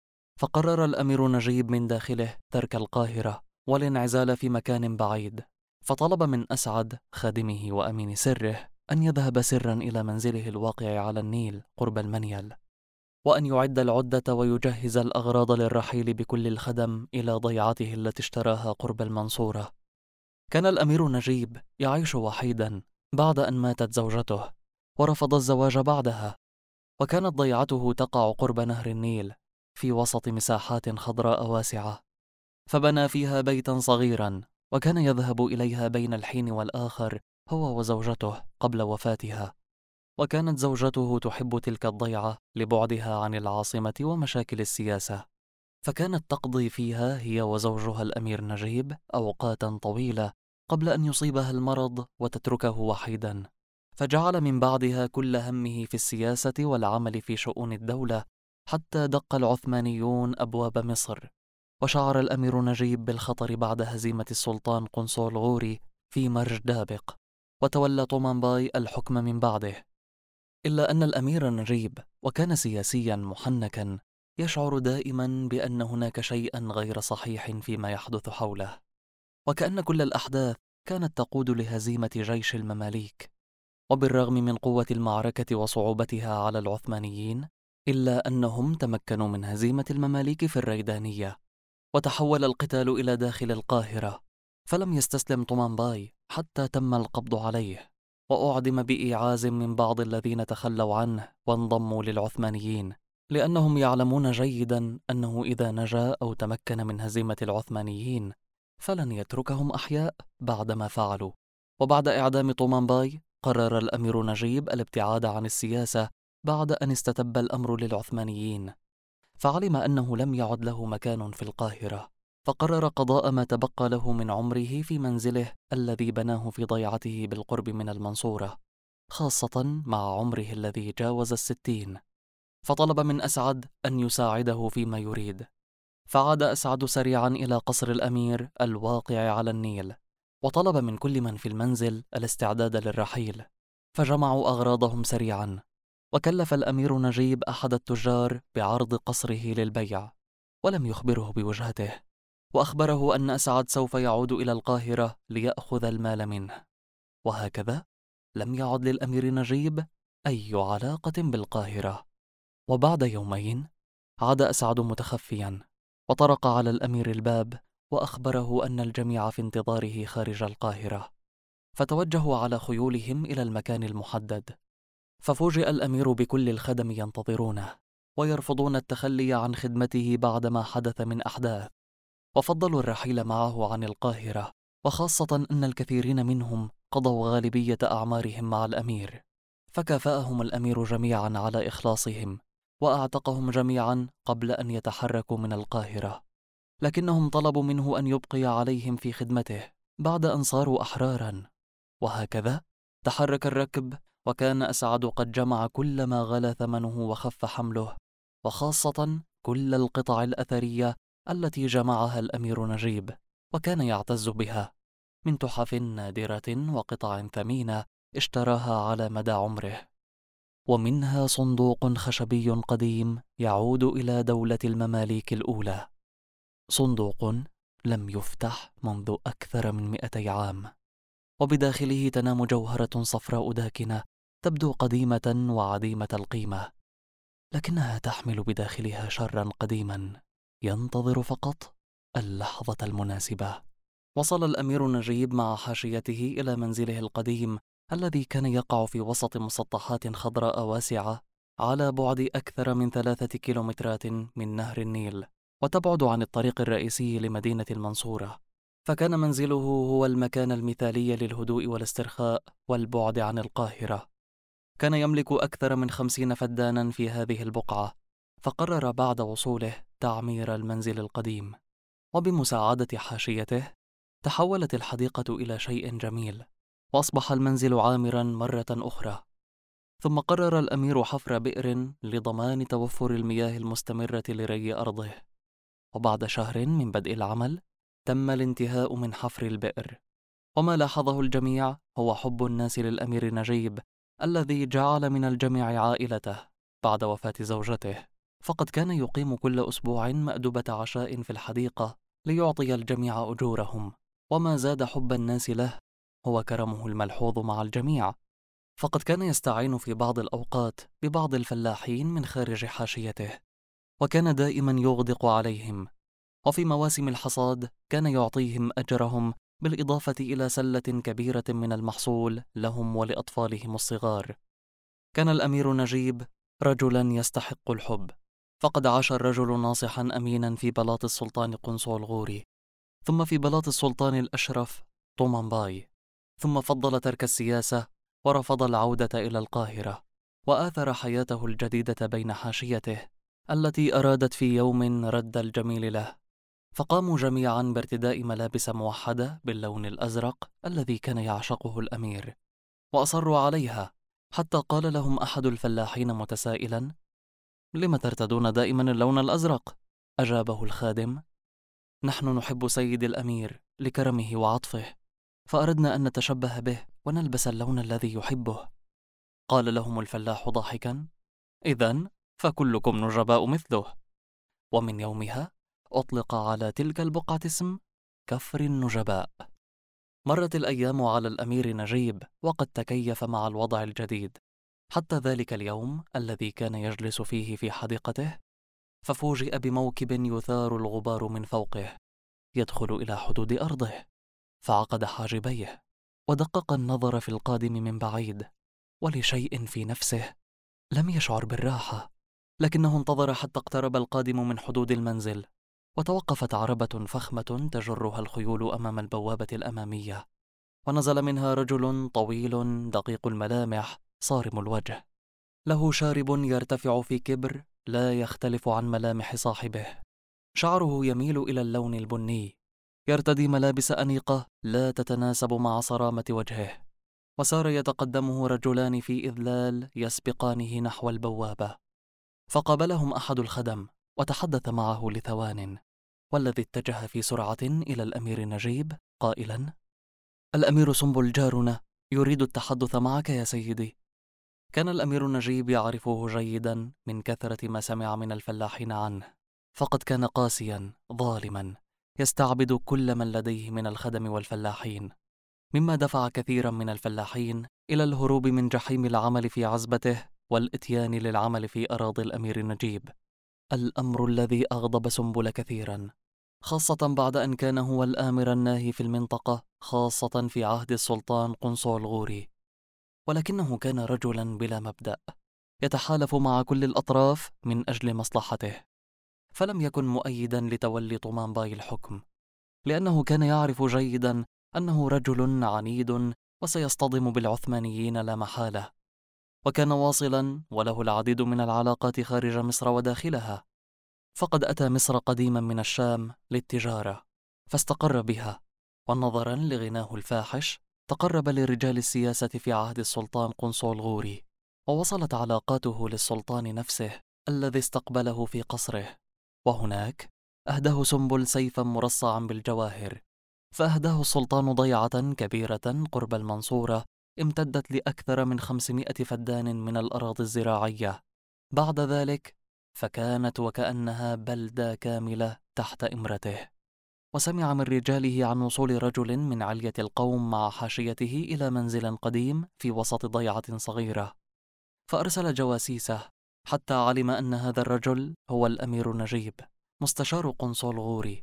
فقرر الأمير نجيب من داخله ترك القاهرة والانعزال في مكان بعيد، فطلب من أسعد خادمه وأمين سره أن يذهب سرا إلى منزله الواقع على النيل قرب المنيل، وأن يعد العدة ويجهز الأغراض للرحيل بكل الخدم إلى ضيعته التي اشتراها قرب المنصورة. كان الأمير نجيب يعيش وحيدا بعد أن ماتت زوجته، ورفض الزواج بعدها، وكانت ضيعته تقع قرب نهر النيل في وسط مساحات خضراء واسعة، فبنى فيها بيتا صغيرا، وكان يذهب إليها بين الحين والآخر هو وزوجته قبل وفاتها. وكانت زوجته تحب تلك الضيعة لبعدها عن العاصمة ومشاكل السياسة، فكانت تقضي فيها هي وزوجها الأمير نجيب أوقاتا طويلة قبل أن يصيبها المرض وتتركه وحيدا، فجعل من بعدها كل همه في السياسة والعمل في شؤون الدولة، حتى دق العثمانيون أبواب مصر، وشعر الأمير نجيب بالخطر بعد هزيمة السلطان قنصل غوري في مرج دابق، وتولى طومنباي الحكم من بعده. إلا أن الأمير نجيب، وكان سياسيا محنكا، يشعر دائما بأن هناك شيئا غير صحيح فيما يحدث حوله، وكأن كل الأحداث كانت تقود لهزيمة جيش المماليك. وبالرغم من قوة المعركة وصعوبتها على العثمانيين، إلا أنهم تمكنوا من هزيمة المماليك في الريدانية، وتحول القتال إلى داخل القاهرة، فلم يستسلم طومنباي حتى تم القبض عليه، وأعدم بإيعاز من بعض الذين تخلوا عنه وانضموا للعثمانيين، لأنهم يعلمون جيدا أنه إذا نجا أو تمكن من هزيمة العثمانيين فلن يتركهم أحياء بعدما فعلوا. وبعد إعدام طومنباي قرر الأمير نجيب الابتعاد عن السياسة بعد أن استتب الأمر للعثمانيين، فعلم أنه لم يعد له مكان في القاهرة، فقرر قضاء ما تبقى له من عمره في منزله الذي بناه في ضيعته بالقرب من المنصورة، خاصة مع عمره الذي جاوز 60. فطلب من أسعد أن يساعده فيما يريد، فعاد أسعد سريعا إلى قصر الأمير الواقع على النيل، وطلب من كل من في المنزل الاستعداد للرحيل، فجمعوا أغراضهم سريعا، وكلف الأمير نجيب أحد التجار بعرض قصره للبيع، ولم يخبره بوجهته، وأخبره أن أسعد سوف يعود إلى القاهرة ليأخذ المال منه. وهكذا لم يعد للأمير نجيب أي علاقة بالقاهرة. وبعد يومين عاد أسعد متخفيا، وطرق على الأمير الباب وأخبره أن الجميع في انتظاره خارج القاهرة، فتوجهوا على خيولهم إلى المكان المحدد. ففوجئ الأمير بكل الخدم ينتظرونه ويرفضون التخلي عن خدمته بعدما حدث من أحداث، وفضلوا الرحيل معه عن القاهرة، وخاصة أن الكثيرين منهم قضوا غالبية أعمارهم مع الأمير، فكافأهم الأمير جميعا على إخلاصهم، وأعتقهم جميعا قبل أن يتحركوا من القاهرة، لكنهم طلبوا منه أن يبقي عليهم في خدمته بعد أن صاروا أحرارا. وهكذا تحرك الركب، وكان أسعد قد جمع كل ما غلا ثمنه وخف حمله، وخاصة كل القطع الأثرية التي جمعها الأمير نجيب وكان يعتز بها من تحف نادرة وقطع ثمينة اشتراها على مدى عمره، ومنها صندوق خشبي قديم يعود إلى دولة المماليك الأولى، صندوق لم يفتح منذ أكثر من 200 عام، وبداخله تنام جوهرة صفراء داكنة تبدو قديمة وعديمة القيمة، لكنها تحمل بداخلها شرا قديما ينتظر فقط اللحظة المناسبة. وصل الأمير نجيب مع حاشيته إلى منزله القديم الذي كان يقع في وسط مسطحات خضراء واسعة على بعد أكثر من 3 كيلومترات من نهر النيل، وتبعد عن الطريق الرئيسي لمدينة المنصورة. فكان منزله هو المكان المثالي للهدوء والاسترخاء والبعد عن القاهرة. كان يملك أكثر من 50 فدانا في هذه البقعة، فقرر بعد وصوله تعمير المنزل القديم. وبمساعدة حاشيته تحولت الحديقة إلى شيء جميل، وأصبح المنزل عامرا مرة أخرى. ثم قرر الأمير حفر بئر لضمان توفر المياه المستمرة لري أرضه. وبعد شهر من بدء العمل تم الانتهاء من حفر البئر. وما لاحظه الجميع هو حب الناس للأمير نجيب الذي جعل من الجميع عائلته بعد وفاة زوجته، فقد كان يقيم كل أسبوع مأدبة عشاء في الحديقة ليعطي الجميع أجورهم. وما زاد حب الناس له هو كرمه الملحوظ مع الجميع، فقد كان يستعين في بعض الأوقات ببعض الفلاحين من خارج حاشيته، وكان دائما يغدق عليهم. وفي مواسم الحصاد كان يعطيهم أجرهم، بالإضافة إلى سلة كبيرة من المحصول لهم ولأطفالهم الصغار. كان الأمير نجيب رجلا يستحق الحب، فقد عاش الرجل ناصحا أمينا في بلاط السلطان قنصل غوري، ثم في بلاط السلطان الأشرف طومان باي، ثم فضل ترك السياسة ورفض العودة إلى القاهرة، وآثر حياته الجديدة بين حاشيته التي أرادت في يوم رد الجميل له. فقاموا جميعا بارتداء ملابس موحدة باللون الأزرق الذي كان يعشقه الأمير، وأصروا عليها، حتى قال لهم أحد الفلاحين متسائلا: لم ترتدون دائما اللون الأزرق؟ أجابه الخادم: نحن نحب سيد الأمير لكرمه وعطفه، فأردنا أن نتشبه به ونلبس اللون الذي يحبه. قال لهم الفلاح ضاحكا: إذن فكلكم نجباء مثله. ومن يومها أطلق على تلك البقعة اسم كفر النجباء. مرت الأيام على الأمير نجيب وقد تكيف مع الوضع الجديد، حتى ذلك اليوم الذي كان يجلس فيه في حديقته، ففوجئ بموكب يثار الغبار من فوقه يدخل إلى حدود أرضه، فعقد حاجبيه ودقق النظر في القادم من بعيد، ولشيء في نفسه لم يشعر بالراحة، لكنه انتظر حتى اقترب القادم من حدود المنزل، وتوقفت عربة فخمة تجرها الخيول أمام البوابة الأمامية، ونزل منها رجل طويل دقيق الملامح صارم الوجه، له شارب يرتفع في كبر لا يختلف عن ملامح صاحبه، شعره يميل إلى اللون البني، يرتدي ملابس أنيقة لا تتناسب مع صرامة وجهه، وسار يتقدمه رجلان في إذلال يسبقانه نحو البوابة. فقابلهم أحد الخدم وتحدث معه لثوان، والذي اتجه في سرعة إلى الأمير نجيب قائلا: الأمير سنبل جارنا يريد التحدث معك يا سيدي. كان الأمير نجيب يعرفه جيدا من كثرة ما سمع من الفلاحين عنه، فقد كان قاسيا ظالما يستعبد كل من لديه من الخدم والفلاحين، مما دفع كثيرا من الفلاحين إلى الهروب من جحيم العمل في عزبته والإتيان للعمل في أراضي الأمير نجيب، الأمر الذي أغضب سنبل كثيرا، خاصة بعد أن كان هو الآمر الناهي في المنطقة، خاصة في عهد السلطان قنصل غوري. ولكنه كان رجلا بلا مبدأ، يتحالف مع كل الأطراف من أجل مصلحته، فلم يكن مؤيدا لتولي طومان باي الحكم، لأنه كان يعرف جيدا أنه رجل عنيد وسيصطدم بالعثمانيين لا محالة، وكان واصلا وله العديد من العلاقات خارج مصر وداخلها، فقد أتى مصر قديما من الشام للتجارة فاستقر بها، ونظرا لغناه الفاحش تقرب لرجال السياسة في عهد السلطان قنصل غوري، ووصلت علاقاته للسلطان نفسه الذي استقبله في قصره، وهناك أهداه سنبل سيفا مرصعا بالجواهر، فأهداه السلطان ضيعة كبيرة قرب المنصورة امتدت لأكثر من 500 فدان من الأراضي الزراعية. بعد ذلك فكانت وكأنها بلدة كاملة تحت إمرته. وسمع من رجاله عن وصول رجل من علية القوم مع حاشيته إلى منزل قديم في وسط ضيعة صغيرة، فأرسل جواسيسه حتى علم أن هذا الرجل هو الأمير نجيب مستشار قنصل غوري،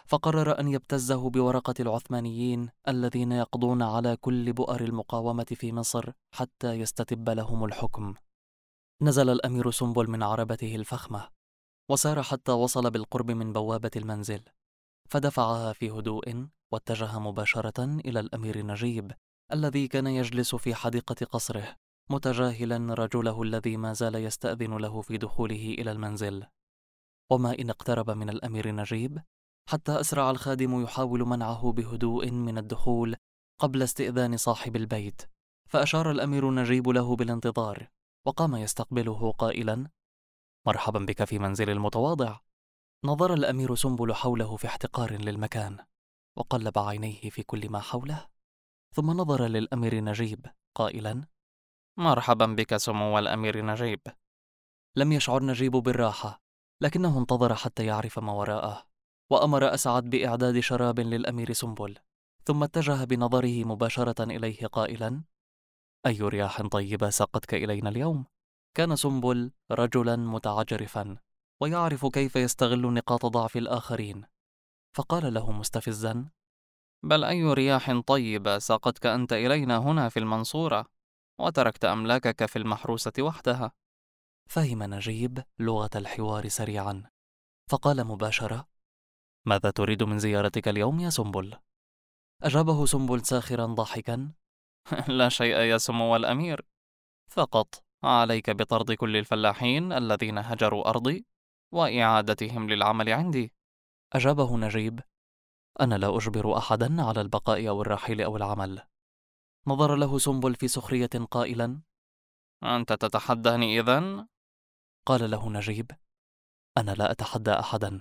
فقرر أن يبتزه بورقة العثمانيين الذين يقضون على كل بؤر المقاومة في مصر حتى يستتب لهم الحكم. نزل الأمير سنبل من عربته الفخمة وسار حتى وصل بالقرب من بوابة المنزل، فدفعها في هدوء واتجه مباشرة إلى الأمير نجيب الذي كان يجلس في حديقة قصره متجاهلا رجله الذي ما زال يستأذن له في دخوله إلى المنزل. وما إن اقترب من الأمير نجيب حتى أسرع الخادم يحاول منعه بهدوء من الدخول قبل استئذان صاحب البيت، فأشار الأمير نجيب له بالانتظار وقام يستقبله قائلا: مرحبا بك في منزل المتواضع. نظر الأمير سنبل حوله في احتقار للمكان وقلب عينيه في كل ما حوله، ثم نظر للأمير نجيب قائلا: مرحبا بك سمو الأمير نجيب. لم يشعر نجيب بالراحة، لكنه انتظر حتى يعرف ما وراءه، وأمر أسعد بإعداد شراب للأمير سنبل، ثم اتجه بنظره مباشرة إليه قائلا: أي رياح طيبة ساقتك إلينا اليوم؟ كان سنبل رجلا متعجرفا ويعرف كيف يستغل نقاط ضعف الآخرين، فقال له مستفزا: بل أي رياح طيبة ساقتك أنت إلينا هنا في المنصورة وتركت أملاكك في المحروسة وحدها؟ فهم نجيب لغة الحوار سريعا، فقال مباشرة: ماذا تريد من زيارتك اليوم يا سنبل؟ أجابه سنبل ساخرا ضاحكا: لا شيء يا سمو الأمير، فقط عليك بطرد كل الفلاحين الذين هجروا أرضي وإعادتهم للعمل عندي. أجابه نجيب: أنا لا أجبر أحدا على البقاء أو الرحيل أو العمل. نظر له سنبل في سخرية قائلا: أنت تتحداني إذن؟ قال له نجيب: أنا لا أتحدى أحدا،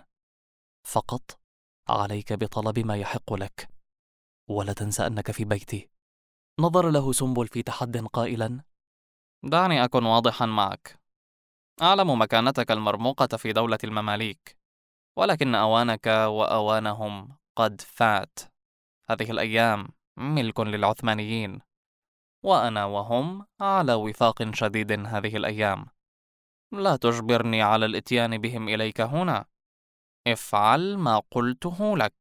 فقط عليك بطلب ما يحق لك، ولا تنسى أنك في بيتي. نظر له سنبل في تحد قائلا: دعني أكن واضحا معك، أعلم مكانتك المرموقة في دولة المماليك، ولكن أوانك وأوانهم قد فات. هذه الأيام ملك للعثمانيين، وأنا وهم على وفاق شديد هذه الأيام. لا تجبرني على الإتيان بهم إليك هنا، افعل ما قلته لك.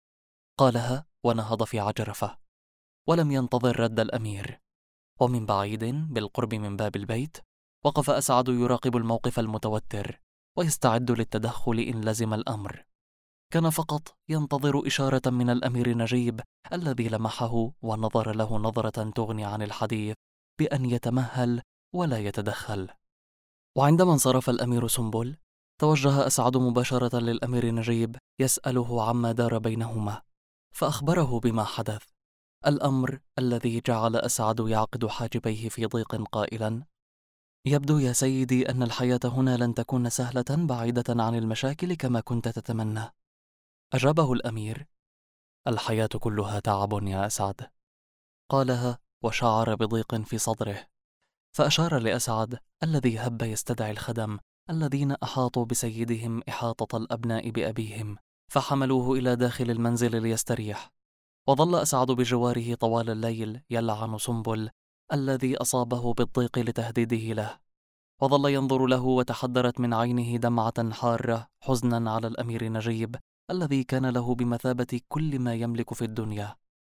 قالها ونهض في عجرفة، ولم ينتظر رد الأمير. ومن بعيد بالقرب من باب البيت وقف أسعد يراقب الموقف المتوتر ويستعد للتدخل إن لزم الأمر. كان فقط ينتظر إشارة من الأمير نجيب الذي لمحه ونظر له نظرة تغني عن الحديث بأن يتمهل ولا يتدخل. وعندما انصرف الأمير سنبل توجه أسعد مباشرة للأمير نجيب يسأله عما دار بينهما، فأخبره بما حدث، الأمر الذي جعل أسعد يعقد حاجبيه في ضيق قائلا: يبدو يا سيدي أن الحياة هنا لن تكون سهلة بعيدة عن المشاكل كما كنت تتمنى. أجابه الأمير: الحياة كلها تعب يا أسعد. قالها وشعر بضيق في صدره، فأشار لأسعد الذي هب يستدعي الخدم الذين أحاطوا بسيدهم إحاطة الأبناء بأبيهم، فحملوه إلى داخل المنزل ليستريح. وظل أسعد بجواره طوال الليل يلعن سنبل الذي أصابه بالضيق لتهديده له، وظل ينظر له وتحدرت من عينه دمعة حارة حزنا على الأمير نجيب الذي كان له بمثابة كل ما يملك في الدنيا.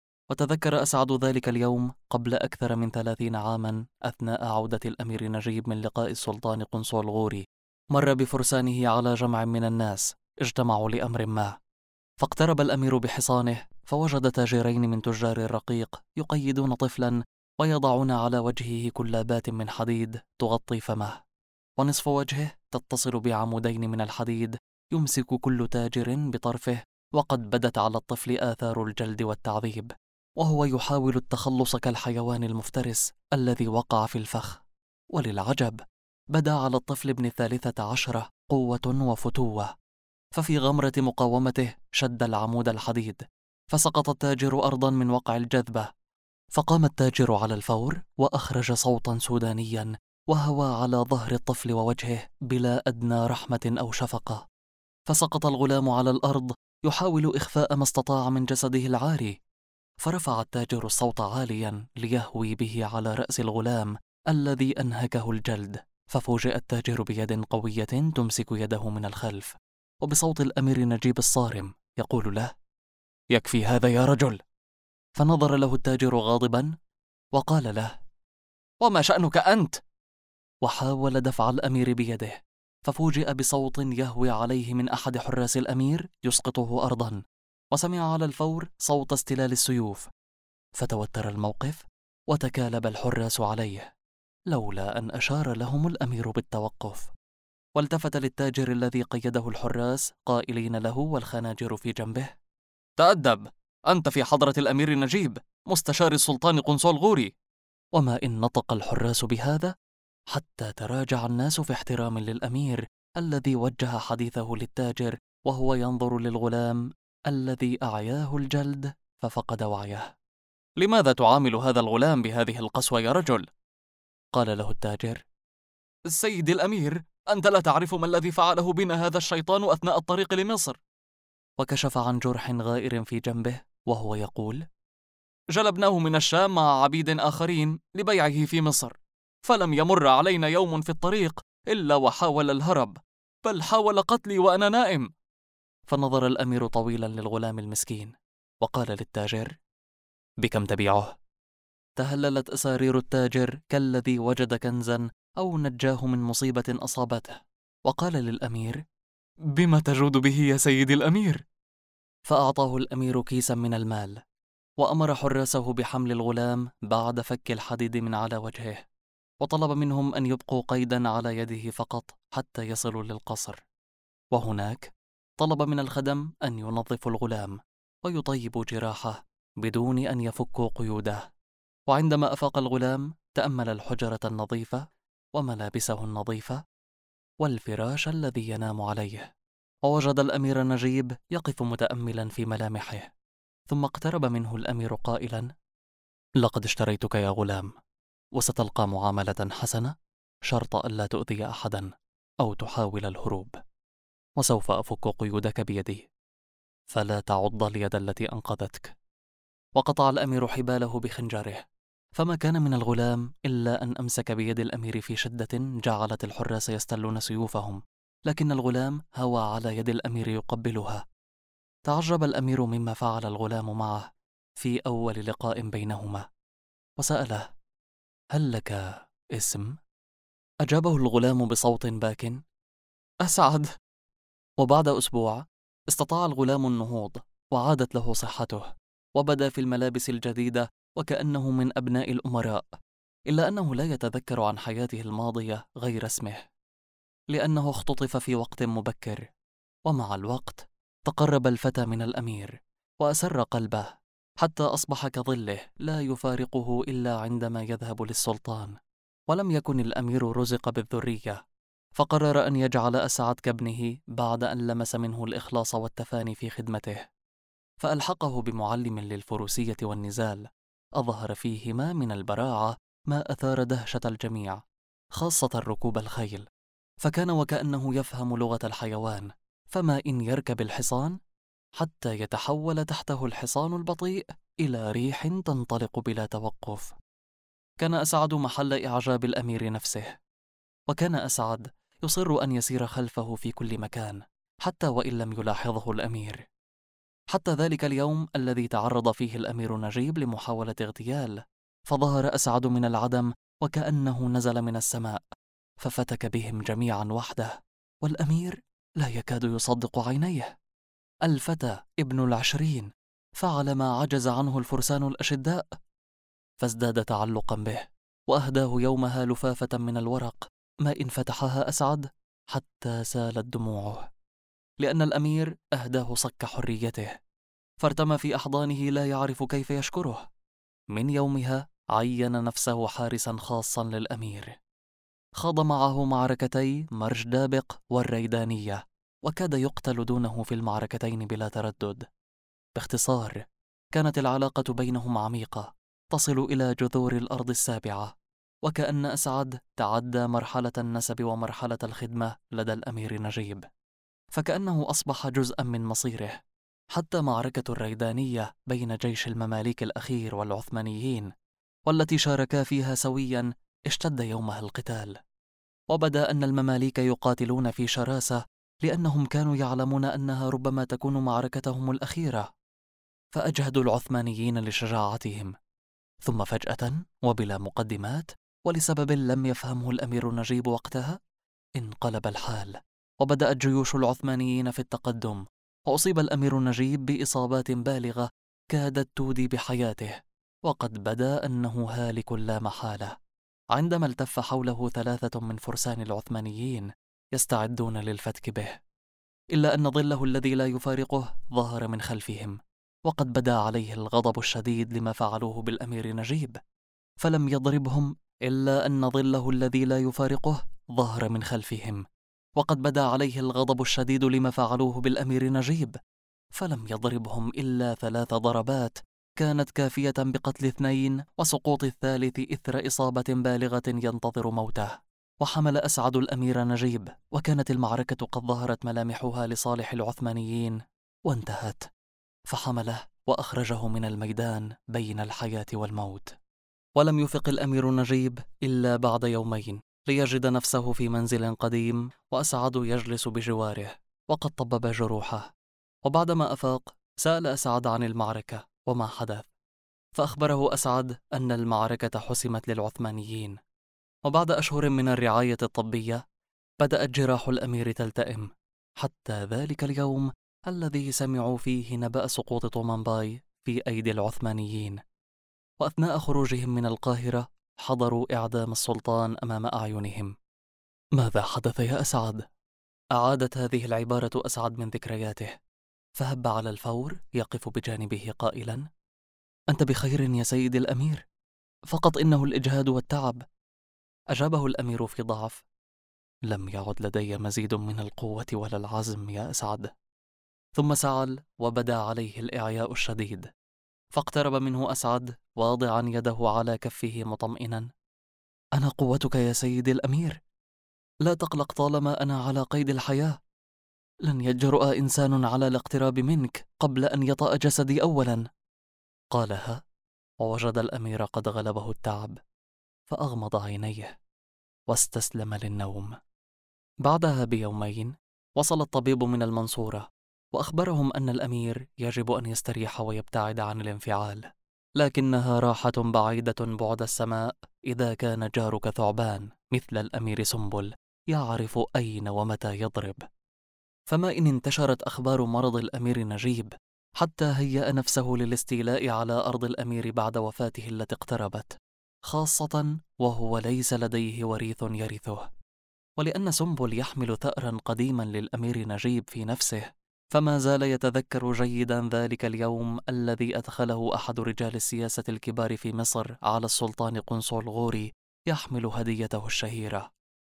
وتذكر أسعد ذلك اليوم قبل أكثر من 30 عاما أثناء عودة الأمير نجيب من لقاء السلطان قنصل غوري، مر بفرسانه على جمع من الناس اجتمعوا لأمر ما، فاقترب الأمير بحصانه فوجد تاجرين من تجار الرقيق يقيدون طفلا ويضعون على وجهه كلابات من حديد تغطي فمه، ونصف وجهه تتصل بعمودين من الحديد يمسك كل تاجر بطرفه، وقد بدت على الطفل آثار الجلد والتعذيب، وهو يحاول التخلص كالحيوان المفترس الذي وقع في الفخ. وللعجب بدا على الطفل ابن 13 قوة وفتوة، ففي غمرة مقاومته شد العمود الحديد فسقط التاجر أرضا من وقع الجذبة، فقام التاجر على الفور وأخرج صوتا سودانيا وهوى على ظهر الطفل ووجهه بلا أدنى رحمة أو شفقة، فسقط الغلام على الأرض يحاول إخفاء ما استطاع من جسده العاري، فرفع التاجر الصوت عاليا ليهوي به على رأس الغلام الذي أنهكه الجلد، ففوجئ التاجر بيد قوية تمسك يده من الخلف، وبصوت الأمير نجيب الصارم يقول له: يكفي هذا يا رجل. فنظر له التاجر غاضبا وقال له: وما شأنك أنت؟ وحاول دفع الأمير بيده، ففوجئ بصوت يهوي عليه من أحد حراس الأمير يسقطه أرضا، وسمع على الفور صوت استلال السيوف، فتوتر الموقف وتكالب الحراس عليه، لولا أن أشار لهم الأمير بالتوقف. والتفت للتاجر الذي قيده الحراس قائلين له والخناجر في جنبه: تأدب، أنت في حضرة الأمير نجيب مستشار السلطان قنصل غوري. وما إن نطق الحراس بهذا حتى تراجع الناس في احترام للأمير الذي وجه حديثه للتاجر وهو ينظر للغلام الذي أعياه الجلد ففقد وعيه. لماذا تعامل هذا الغلام بهذه القسوة يا رجل؟ قال له التاجر: سيدي الأمير، أنت لا تعرف ما الذي فعله بنا هذا الشيطان أثناء الطريق لمصر. وكشف عن جرح غائر في جنبه وهو يقول: جلبناه من الشام مع عبيد آخرين لبيعه في مصر، فلم يمر علينا يوم في الطريق إلا وحاول الهرب، بل حاول قتلي وأنا نائم. فنظر الأمير طويلا للغلام المسكين وقال للتاجر: بكم تبيعه؟ تهللت أسارير التاجر كالذي وجد كنزا أو نجاه من مصيبة أصابته، وقال للأمير: بما تجود به يا سيدي الأمير؟ فأعطاه الأمير كيسا من المال، وأمر حراسه بحمل الغلام بعد فك الحديد من على وجهه، وطلب منهم أن يبقوا قيدا على يده فقط حتى يصلوا للقصر. وهناك طلب من الخدم أن ينظفوا الغلام ويطيبوا جراحه بدون أن يفكوا قيوده. وعندما أفاق الغلام تأمل الحجرة النظيفة وملابسه النظيفة والفراش الذي ينام عليه، ووجد الأمير نجيب يقف متأملا في ملامحه. ثم اقترب منه الأمير قائلا: لقد اشتريتك يا غلام، وستلقى معاملة حسنة شرط ألا تؤذي أحدا أو تحاول الهروب، وسوف أفك قيودك بيدي، فلا تعض اليد التي أنقذتك. وقطع الأمير حباله بخنجره، فما كان من الغلام إلا أن أمسك بيد الأمير في شدة جعلت الحراس يستلون سيوفهم، لكن الغلام هوى على يد الأمير يقبلها. تعجب الأمير مما فعل الغلام معه في أول لقاء بينهما، وسأله: هل لك اسم؟ أجابه الغلام بصوت باك: أسعد. وبعد أسبوع استطاع الغلام النهوض وعادت له صحته، وبدا في الملابس الجديدة وكأنه من أبناء الأمراء، إلا أنه لا يتذكر عن حياته الماضية غير اسمه، لأنه اختطف في وقت مبكر. ومع الوقت تقرب الفتى من الأمير وأسر قلبه حتى أصبح كظله لا يفارقه إلا عندما يذهب للسلطان. ولم يكن الأمير رزق بالذرية، فقرر أن يجعل أسعد كابنه بعد أن لمس منه الإخلاص والتفاني في خدمته، فألحقه بمعلم للفروسية والنزال أظهر فيهما من البراعة ما أثار دهشة الجميع، خاصة ركوب الخيل، فكان وكأنه يفهم لغة الحيوان، فما إن يركب الحصان حتى يتحول تحته الحصان البطيء إلى ريح تنطلق بلا توقف. كان أسعد محل إعجاب الأمير نفسه، وكان أسعد يصر أن يسير خلفه في كل مكان حتى وإن لم يلاحظه الأمير، حتى ذلك اليوم الذي تعرض فيه الأمير نجيب لمحاولة اغتيال، فظهر أسعد من العدم وكأنه نزل من السماء، ففتك بهم جميعا وحده، والأمير لا يكاد يصدق عينيه. الفتى ابن 20 فعل ما عجز عنه الفرسان الأشداء، فازداد تعلقا به، وأهداه يومها لفافة من الورق ما إن فتحها أسعد حتى سالت دموعه، لأن الأمير أهداه صك حريته، فارتمى في أحضانه لا يعرف كيف يشكره. من يومها عين نفسه حارسا خاصا للأمير، خاض معه معركتي مرج دابق والريدانية، وكاد يقتل دونه في المعركتين بلا تردد. باختصار، كانت العلاقة بينهم عميقة تصل إلى جذور الأرض السابعة، وكأن أسعد تعدى مرحلة النسب ومرحلة الخدمة لدى الأمير نجيب، فكأنه أصبح جزءا من مصيره. حتى معركة الريدانية بين جيش المماليك الأخير والعثمانيين، والتي شاركا فيها سويا، اشتد يومها القتال، وبدا أن المماليك يقاتلون في شراسة لأنهم كانوا يعلمون أنها ربما تكون معركتهم الأخيرة، فأجهدوا العثمانيين لشجاعتهم. ثم فجأة وبلا مقدمات، ولسبب لم يفهمه الأمير نجيب وقتها، انقلب الحال، وبدأت جيوش العثمانيين في التقدم، وأصيب الأمير نجيب بإصابات بالغة كادت تودي بحياته، وقد بدا أنه هالك لا محالة، عندما التف حوله 3 من فرسان العثمانيين يستعدون للفتك به، إلا أن ظله الذي لا يفارقه ظهر من خلفهم، وقد بدا عليه الغضب الشديد لما فعلوه بالأمير نجيب، فلم يضربهم، إلا أن ظله الذي لا يفارقه ظهر من خلفهم، وقد بدا عليه الغضب الشديد لما فعلوه بالأمير نجيب، فلم يضربهم إلا 3 ضربات كانت كافية بقتل 2 وسقوط الثالث إثر إصابة بالغة ينتظر موته. وحمل أسعد الأمير نجيب، وكانت المعركة قد ظهرت ملامحها لصالح العثمانيين وانتهت، فحمله وأخرجه من الميدان بين الحياة والموت. ولم يفق الأمير نجيب إلا بعد يومين، ليجد نفسه في منزل قديم وأسعد يجلس بجواره وقد طبب جروحه. وبعدما أفاق سأل أسعد عن المعركة وما حدث، فأخبره أسعد أن المعركة حسمت للعثمانيين، وبعد أشهر من الرعاية الطبية بدأت جراح الأمير تلتئم، حتى ذلك اليوم الذي سمعوا فيه نبأ سقوط طومنباي في أيدي العثمانيين. وأثناء خروجهم من القاهرة حضروا إعدام السلطان أمام أعينهم. ماذا حدث يا أسعد؟ أعادت هذه العبارة أسعد من ذكرياته، فهب على الفور يقف بجانبه قائلا: أنت بخير يا سيدي الأمير، فقط إنه الإجهاد والتعب. أجابه الأمير في ضعف: لم يعد لدي مزيد من القوة ولا العزم يا أسعد. ثم سعل وبدا عليه الإعياء الشديد، فاقترب منه أسعد واضعا يده على كفه مطمئنا: أنا قوتك يا سيدي الأمير، لا تقلق، طالما أنا على قيد الحياة لن يجرؤ إنسان على الاقتراب منك قبل أن يطأ جسدي أولا. قالها ووجد الأمير قد غلبه التعب، فأغمض عينيه واستسلم للنوم. بعدها بيومين وصل الطبيب من المنصورة، وأخبرهم أن الأمير يجب أن يستريح ويبتعد عن الانفعال، لكنها راحة بعيدة بعد السماء إذا كان جارك ثعبان مثل الأمير سنبل يعرف أين ومتى يضرب. فما إن انتشرت أخبار مرض الأمير نجيب حتى هيأ نفسه للاستيلاء على أرض الأمير بعد وفاته التي اقتربت، خاصة وهو ليس لديه وريث يرثه. ولأن سنبل يحمل ثأرا قديما للأمير نجيب في نفسه، فما زال يتذكر جيدا ذلك اليوم الذي أدخله أحد رجال السياسة الكبار في مصر على السلطان قنصل غوري يحمل هديته الشهيرة،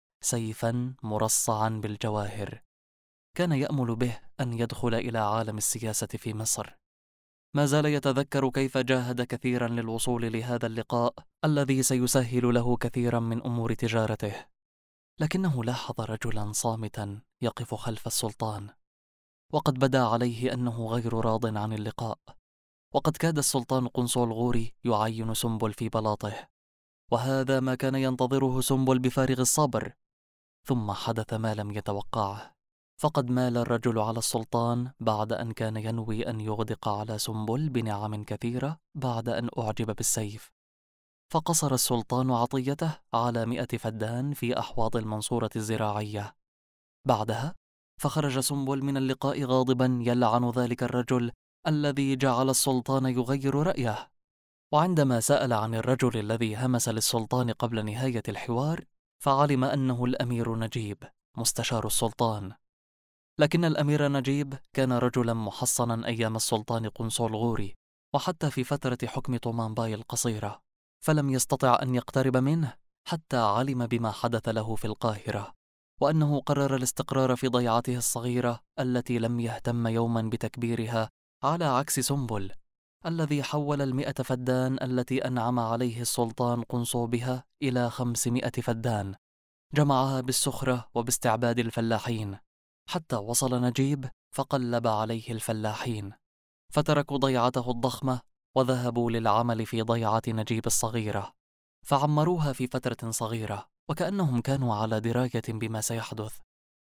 سيفا مرصعا بالجواهر، كان يأمل به أن يدخل إلى عالم السياسة في مصر. ما زال يتذكر كيف جاهد كثيرا للوصول لهذا اللقاء الذي سيسهل له كثيرا من أمور تجارته، لكنه لاحظ رجلا صامتا يقف خلف السلطان، وقد بدا عليه أنه غير راض عن اللقاء، وقد كاد السلطان قنصل غوري يعين سنبل في بلاطه، وهذا ما كان ينتظره سنبل بفارغ الصبر. ثم حدث ما لم يتوقعه، فقد مال الرجل على السلطان بعد أن كان ينوي أن يغدق على سنبل بنعم كثيرة بعد أن أعجب بالسيف، فقصر السلطان عطيته على 100 فدان في أحواض المنصورة الزراعية. بعدها فخرج سنبل من اللقاء غاضبا يلعن ذلك الرجل الذي جعل السلطان يغير رأيه. وعندما سأل عن الرجل الذي همس للسلطان قبل نهاية الحوار، فعلم أنه الأمير نجيب مستشار السلطان. لكن الأمير نجيب كان رجلا محصنا أيام السلطان قنصل غوري، وحتى في فترة حكم طومانباي القصيرة، فلم يستطع أن يقترب منه حتى علم بما حدث له في القاهرة، وأنه قرر الاستقرار في ضيعته الصغيرة التي لم يهتم يوما بتكبيرها، على عكس سنبل الذي حول 100 فدان التي أنعم عليه السلطان قنصو بها إلى 500 فدان، جمعها بالسخرة وباستعباد الفلاحين، حتى وصل نجيب فقلب عليه الفلاحين، فتركوا ضيعته الضخمة وذهبوا للعمل في ضيعة نجيب الصغيرة، فعمروها في فترة صغيرة وكأنهم كانوا على دراية بما سيحدث،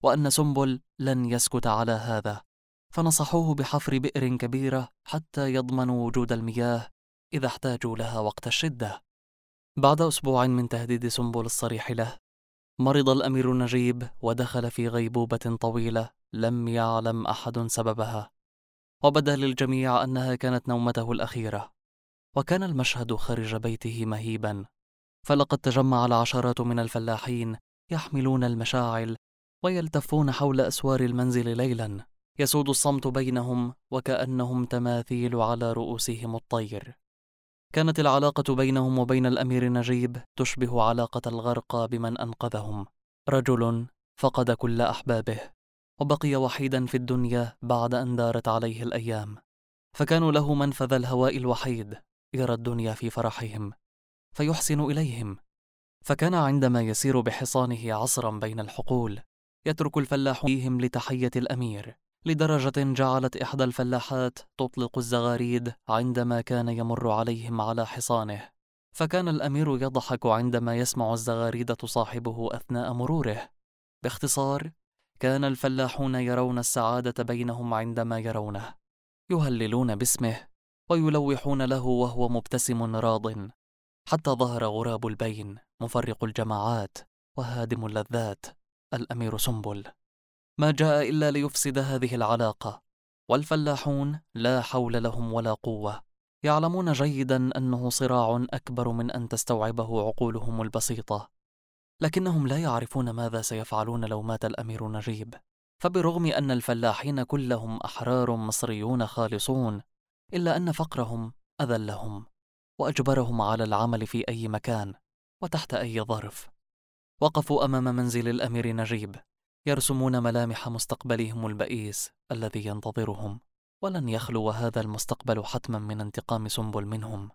وأن سنبل لن يسكت على هذا، فنصحوه بحفر بئر كبيرة حتى يضمنوا وجود المياه إذا احتاجوا لها وقت الشدة. بعد أسبوع من تهديد سنبل الصريح له، مرض الأمير نجيب ودخل في غيبوبة طويلة لم يعلم أحد سببها، وبدا للجميع أنها كانت نومته الأخيرة. وكان المشهد خارج بيته مهيبا، فلقد تجمع العشرات من الفلاحين يحملون المشاعل ويلتفون حول أسوار المنزل ليلا، يسود الصمت بينهم وكأنهم تماثيل على رؤوسهم الطير. كانت العلاقة بينهم وبين الأمير نجيب تشبه علاقة الغرقى بمن أنقذهم، رجل فقد كل أحبابه وبقي وحيدا في الدنيا بعد أن دارت عليه الأيام، فكانوا له منفذ الهواء الوحيد، يرى الدنيا في فرحهم فيحسن إليهم. فكان عندما يسير بحصانه عصرا بين الحقول يترك الفلاح فيهم لتحية الأمير، لدرجة جعلت إحدى الفلاحات تطلق الزغاريد عندما كان يمر عليهم على حصانه، فكان الأمير يضحك عندما يسمع الزغاريد تصاحبه أثناء مروره. باختصار، كان الفلاحون يرون السعادة بينهم عندما يرونه، يهللون باسمه ويلوحون له وهو مبتسم راض، حتى ظهر غراب البين مفرق الجماعات وهادم اللذات، الأمير سنبل. ما جاء إلا ليفسد هذه العلاقة، والفلاحون لا حول لهم ولا قوة، يعلمون جيدا أنه صراع أكبر من أن تستوعبه عقولهم البسيطة، لكنهم لا يعرفون ماذا سيفعلون لو مات الأمير نجيب. فبرغم أن الفلاحين كلهم أحرار مصريون خالصون، إلا أن فقرهم أذلهم وأجبرهم على العمل في أي مكان وتحت أي ظرف. وقفوا أمام منزل الأمير نجيب يرسمون ملامح مستقبلهم البئيس الذي ينتظرهم، ولن يخلو هذا المستقبل حتما من انتقام سنبل منهم،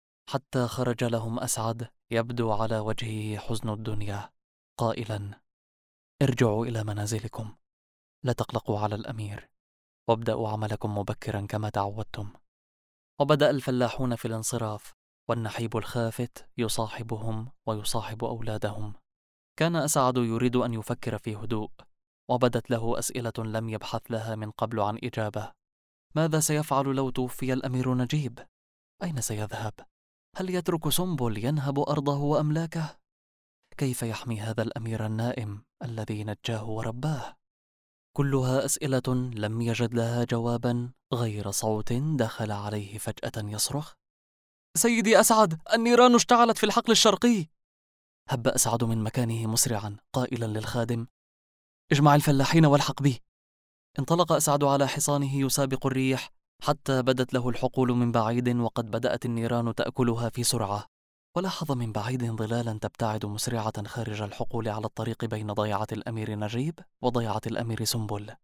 حتى خرج لهم أسعد يبدو على وجهه حزن الدنيا قائلا: ارجعوا إلى منازلكم، لا تقلقوا على الأمير، وابدأوا عملكم مبكرا كما تعودتم. وبدأ الفلاحون في الانصراف، والنحيب الخافت يصاحبهم ويصاحب أولادهم. كان أسعد يريد أن يفكر في هدوء، وبدت له أسئلة لم يبحث لها من قبل عن إجابة. ماذا سيفعل لو توفي الأمير نجيب؟ أين سيذهب؟ هل يترك سنبل ينهب أرضه وأملاكه؟ كيف يحمي هذا الأمير النائم الذي نجاه ورباه؟ كلها أسئلة لم يجد لها جوابا غير صوت دخل عليه فجأة يصرخ: سيدي أسعد، النيران اشتعلت في الحقل الشرقي. هب أسعد من مكانه مسرعا قائلا للخادم: اجمع الفلاحين والحق بي. انطلق أسعد على حصانه يسابق الريح حتى بدت له الحقول من بعيد، وقد بدأت النيران تأكلها في سرعة، ولاحظ من بعيد ظلالا تبتعد مسرعة خارج الحقول على الطريق بين ضيعة الأمير نجيب وضيعة الأمير سنبل،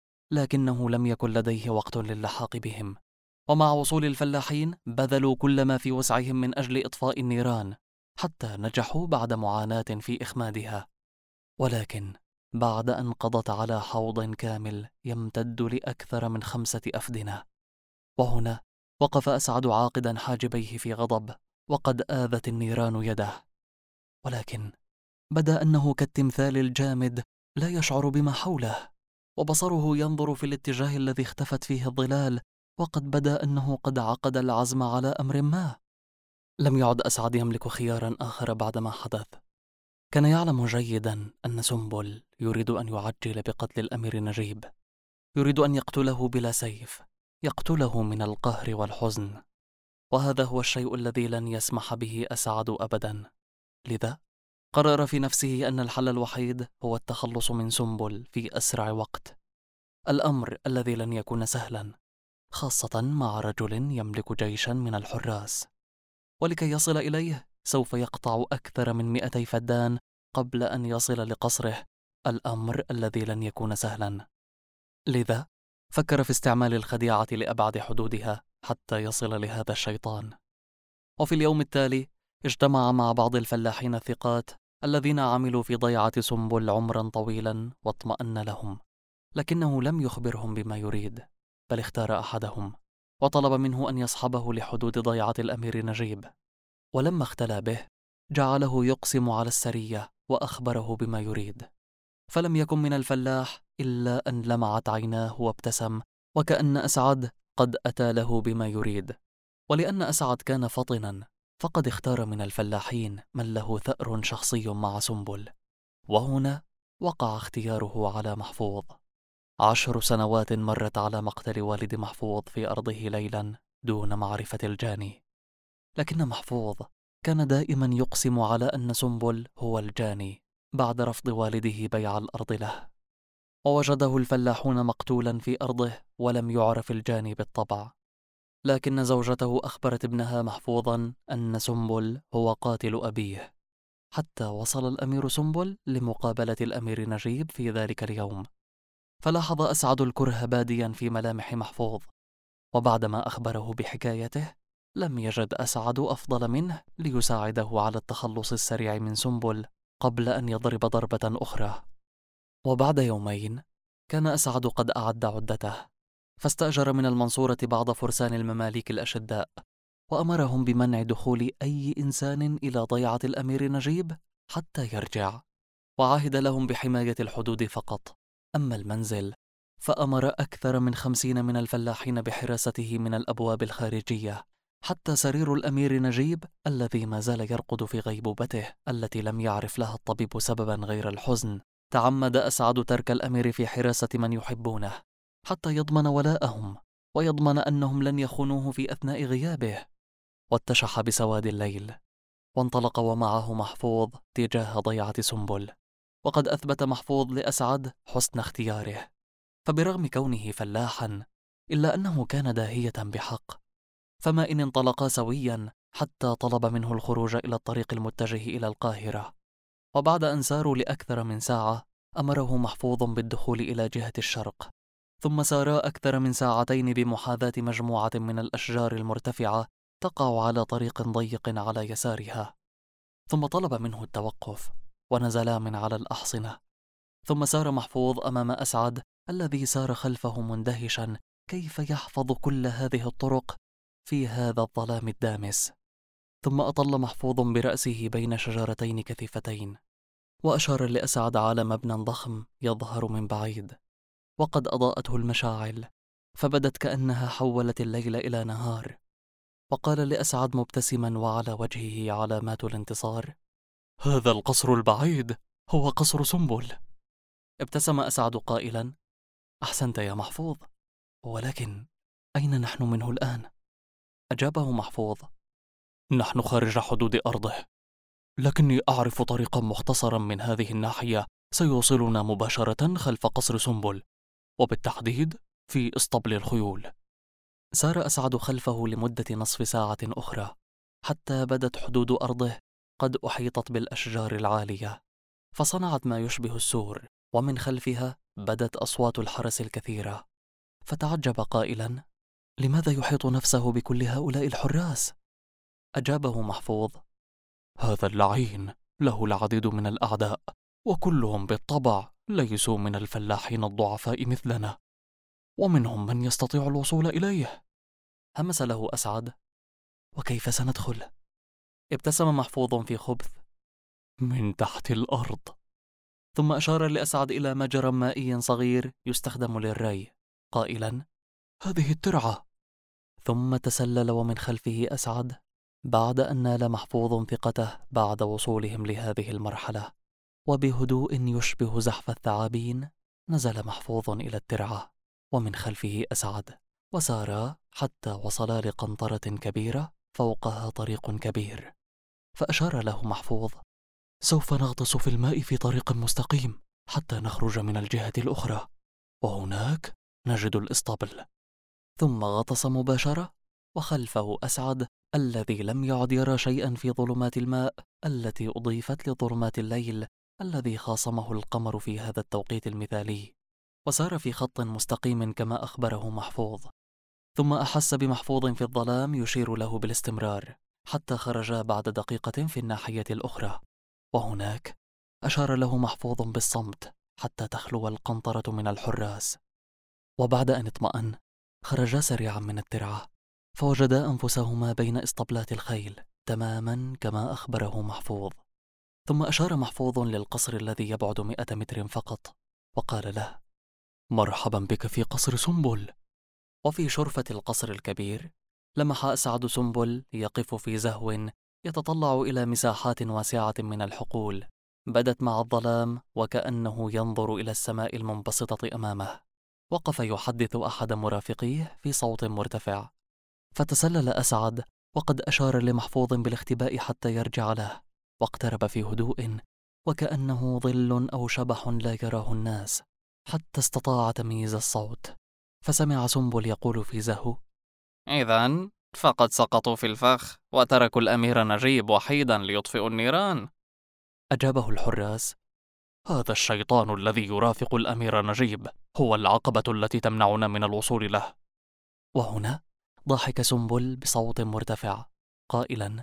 لكنه لم يكن لديه وقت للحاق بهم، ومع وصول الفلاحين بذلوا كل ما في وسعهم من أجل إطفاء النيران، حتى نجحوا بعد معاناة في إخمادها. ولكن بعد أن قضت على حوض كامل يمتد لأكثر من 5 أفدنة، وهنا وقف أسعد عاقدا حاجبيه في غضب، وقد آذت النيران يده، ولكن بدا أنه كالتمثال الجامد لا يشعر بما حوله، وبصره ينظر في الاتجاه الذي اختفت فيه الظلال، وقد بدا أنه قد عقد العزم على أمر ما. لم يعد أسعد يملك خيارا آخر بعد ما حدث. كان يعلم جيدا أن سنبل يريد أن يعجل بقتل الأمير نجيب، يريد أن يقتله بلا سيف، يقتله من القهر والحزن، وهذا هو الشيء الذي لن يسمح به أسعد أبدا. لذا قرر في نفسه أن الحل الوحيد هو التخلص من سنبل في أسرع وقت، الأمر الذي لن يكون سهلا، خاصة مع رجل يملك جيشا من الحراس، ولكي يصل إليه سوف يقطع أكثر من 200 فدان قبل أن يصل لقصره، الأمر الذي لن يكون سهلا. لذا فكر في استعمال الخديعة لأبعد حدودها حتى يصل لهذا الشيطان. وفي اليوم التالي اجتمع مع بعض الفلاحين الثقات الذين عملوا في ضيعة سنبل عمرا طويلا واطمأن لهم، لكنه لم يخبرهم بما يريد، بل اختار أحدهم وطلب منه أن يصحبه لحدود ضيعة الأمير نجيب. ولما اختلى به جعله يقسم على السرية وأخبره بما يريد. فلم يكن من الفلاح إلا أن لمعت عيناه وابتسم، وكأن أسعد قد أتى له بما يريد. ولأن أسعد كان فطنا، فقد اختار من الفلاحين من له ثأر شخصي مع سنبل. وهنا وقع اختياره على محفوظ. 10 سنوات مرت على مقتل والد محفوظ في أرضه ليلا دون معرفة الجاني، لكن محفوظ كان دائما يقسم على أن سنبل هو الجاني بعد رفض والده بيع الأرض له. ووجده الفلاحون مقتولا في أرضه ولم يعرف الجاني بالطبع، لكن زوجته أخبرت ابنها محفوظا أن سنبل هو قاتل أبيه، حتى وصل الأمير سنبل لمقابلة الأمير نجيب في ذلك اليوم. فلاحظ أسعد الكره باديا في ملامح محفوظ، وبعدما أخبره بحكايته لم يجد أسعد أفضل منه ليساعده على التخلص السريع من سنبل قبل أن يضرب ضربة أخرى. وبعد يومين كان أسعد قد أعد عدته، فاستأجر من المنصورة بعض فرسان المماليك الأشداء، وأمرهم بمنع دخول أي إنسان إلى ضيعة الأمير نجيب حتى يرجع، وعهد لهم بحماية الحدود فقط. أما المنزل فأمر أكثر من 50 من الفلاحين بحراسته من الأبواب الخارجية، حتى سرير الأمير نجيب الذي ما زال يرقد في غيبوبته التي لم يعرف لها الطبيب سببا غير الحزن. تعمد أسعد ترك الأمير في حراسة من يحبونه حتى يضمن ولاءهم ويضمن أنهم لن يخونوه في أثناء غيابه. واتشح بسواد الليل وانطلق ومعه محفوظ تجاه ضيعة سنبل. وقد أثبت محفوظ لأسعد حسن اختياره، فبرغم كونه فلاحا إلا أنه كان داهية بحق. فما إن انطلقا سويا حتى طلب منه الخروج إلى الطريق المتجه إلى القاهرة. وبعد أن ساروا لأكثر من ساعة أمره محفوظ بالدخول إلى جهة الشرق، ثم سارا أكثر من ساعتين بمحاذاة مجموعة من الأشجار المرتفعة تقع على طريق ضيق على يسارها، ثم طلب منه التوقف ونزلا من على الأحصنة. ثم سار محفوظ أمام أسعد الذي سار خلفه مندهشا كيف يحفظ كل هذه الطرق في هذا الظلام الدامس. ثم أطل محفوظ برأسه بين شجرتين كثيفتين، وأشار لأسعد على مبنى ضخم يظهر من بعيد، وقد أضاءته المشاعل فبدت كأنها حولت الليل إلى نهار. وقال لأسعد مبتسما وعلى وجهه علامات الانتصار: هذا القصر البعيد هو قصر سنبل. ابتسم أسعد قائلا: أحسنت يا محفوظ، ولكن أين نحن منه الآن؟ أجابه محفوظ: نحن خارج حدود أرضه، لكني أعرف طريقا مختصرا من هذه الناحية سيوصلنا مباشرة خلف قصر سنبل، وبالتحديد في اسطبل الخيول. سار أسعد خلفه لمدة نصف ساعة أخرى حتى بدت حدود أرضه قد أحيطت بالأشجار العالية، فصنعت ما يشبه السور، ومن خلفها بدت أصوات الحرس الكثيرة. فتعجب قائلا: لماذا يحيط نفسه بكل هؤلاء الحراس؟ أجابه محفوظ: هذا اللعين له العديد من الأعداء، وكلهم بالطبع ليسوا من الفلاحين الضعفاء مثلنا، ومنهم من يستطيع الوصول إليه. همس له أسعد: وكيف سندخل؟ ابتسم محفوظ في خبث: من تحت الأرض. ثم أشار لأسعد إلى مجرى مائي صغير يستخدم للري قائلا: هذه الترعة. ثم تسلل ومن خلفه أسعد بعد أن نال محفوظ ثقته بعد وصولهم لهذه المرحلة. وبهدوء يشبه زحف الثعابين نزل محفوظ إلى الترعة ومن خلفه أسعد، وسارا حتى وصلا لقنطرة كبيرة فوقها طريق كبير. فأشار له محفوظ: سوف نغطس في الماء في طريق مستقيم حتى نخرج من الجهة الأخرى، وهناك نجد الإسطبل. ثم غطس مباشرة، وخلفه أسعد الذي لم يعد يرى شيئا في ظلمات الماء التي أضيفت لظلمات الليل الذي خاصمه القمر في هذا التوقيت المثالي، وسار في خط مستقيم كما أخبره محفوظ. ثم أحس بمحفوظ في الظلام يشير له بالاستمرار حتى خرجا بعد دقيقة في الناحية الأخرى، وهناك أشار له محفوظ بالصمت حتى تخلو القنطرة من الحراس. وبعد أن اطمأن خرجا سريعا من الترعة، فوجدا أنفسهما بين إسطبلات الخيل تماما كما أخبره محفوظ. ثم أشار محفوظ للقصر الذي يبعد 100 متر فقط، وقال له: مرحبا بك في قصر سنبل. وفي شرفة القصر الكبير لمح أسعد سنبل يقف في زهو يتطلع إلى مساحات واسعة من الحقول بدت مع الظلام وكأنه ينظر إلى السماء المنبسطة أمامه. وقف يحدث أحد مرافقيه في صوت مرتفع، فتسلل أسعد وقد أشار لمحفوظ بالاختباء حتى يرجع له، واقترب في هدوء وكأنه ظل أو شبح لا يراه الناس، حتى استطاع تمييز الصوت. فسمع سنبل يقول في زهو: إذن فقد سقطوا في الفخ وتركوا الأمير نجيب وحيدا ليطفئوا النيران. أجابه الحراس: هذا الشيطان الذي يرافق الأمير نجيب هو العقبة التي تمنعنا من الوصول له. وهنا ضحك سنبل بصوت مرتفع قائلا: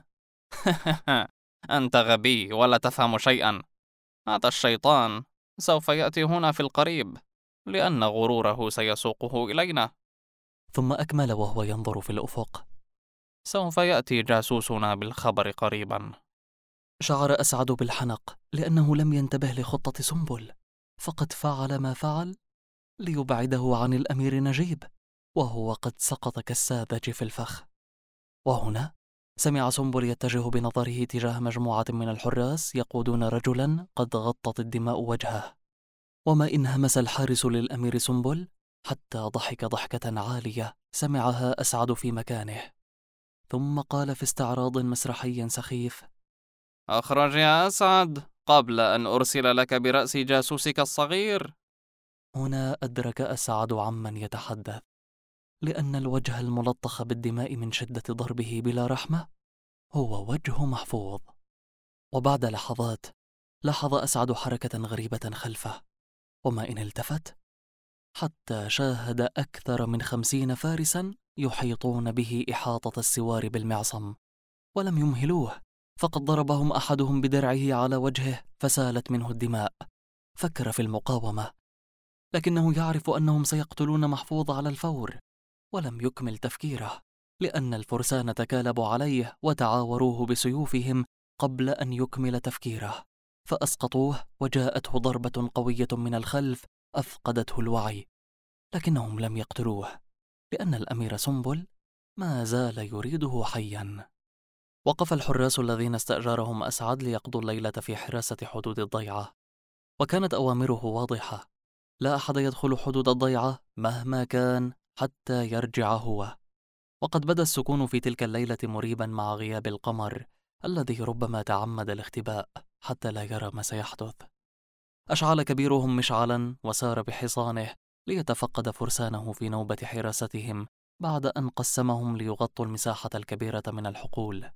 أنت غبي ولا تفهم شيئا. هذا الشيطان سوف يأتي هنا في القريب، لأن غروره سيسوقه إلينا. ثم أكمل وهو ينظر في الأفق: سوف يأتي جاسوسنا بالخبر قريبا. شعر أسعد بالحنق لأنه لم ينتبه لخطة سنبل، فقد فعل ما فعل ليبعده عن الأمير نجيب، وهو قد سقط كالساذج في الفخ. وهنا سمع سنبل يتجه بنظره تجاه مجموعة من الحراس يقودون رجلا قد غطت الدماء وجهه. وما إن همس الحارس للأمير سنبل حتى ضحك ضحكة عالية سمعها أسعد في مكانه، ثم قال في استعراض مسرحي سخيف: أخرج يا أسعد قبل أن أرسل لك برأس جاسوسك الصغير. هنا أدرك أسعد عمن يتحدث، لأن الوجه الملطخ بالدماء من شدة ضربه بلا رحمة هو وجه محفوظ. وبعد لحظات لاحظ أسعد حركة غريبة خلفه، وما إن التفت حتى شاهد أكثر من 50 فارسا يحيطون به إحاطة السوار بالمعصم، ولم يمهلوه، فقد ضربهم أحدهم بدرعه على وجهه فسالت منه الدماء. فكر في المقاومة، لكنه يعرف أنهم سيقتلون محفوظ على الفور، ولم يكمل تفكيره، لأن الفرسان تكالبوا عليه وتعاوروه بسيوفهم قبل أن يكمل تفكيره، فأسقطوه وجاءته ضربة قوية من الخلف أفقدته الوعي. لكنهم لم يقتلوه، لأن الأمير سنبل ما زال يريده حيا. وقف الحراس الذين استأجرهم أسعد ليقضوا الليلة في حراسة حدود الضيعة، وكانت أوامره واضحة: لا أحد يدخل حدود الضيعة مهما كان حتى يرجع هو. وقد بدا السكون في تلك الليلة مريبا مع غياب القمر الذي ربما تعمد الاختباء حتى لا يرى ما سيحدث. أشعل كبيرهم مشعلا وسار بحصانه ليتفقد فرسانه في نوبة حراستهم بعد أن قسمهم ليغطوا المساحة الكبيرة من الحقول.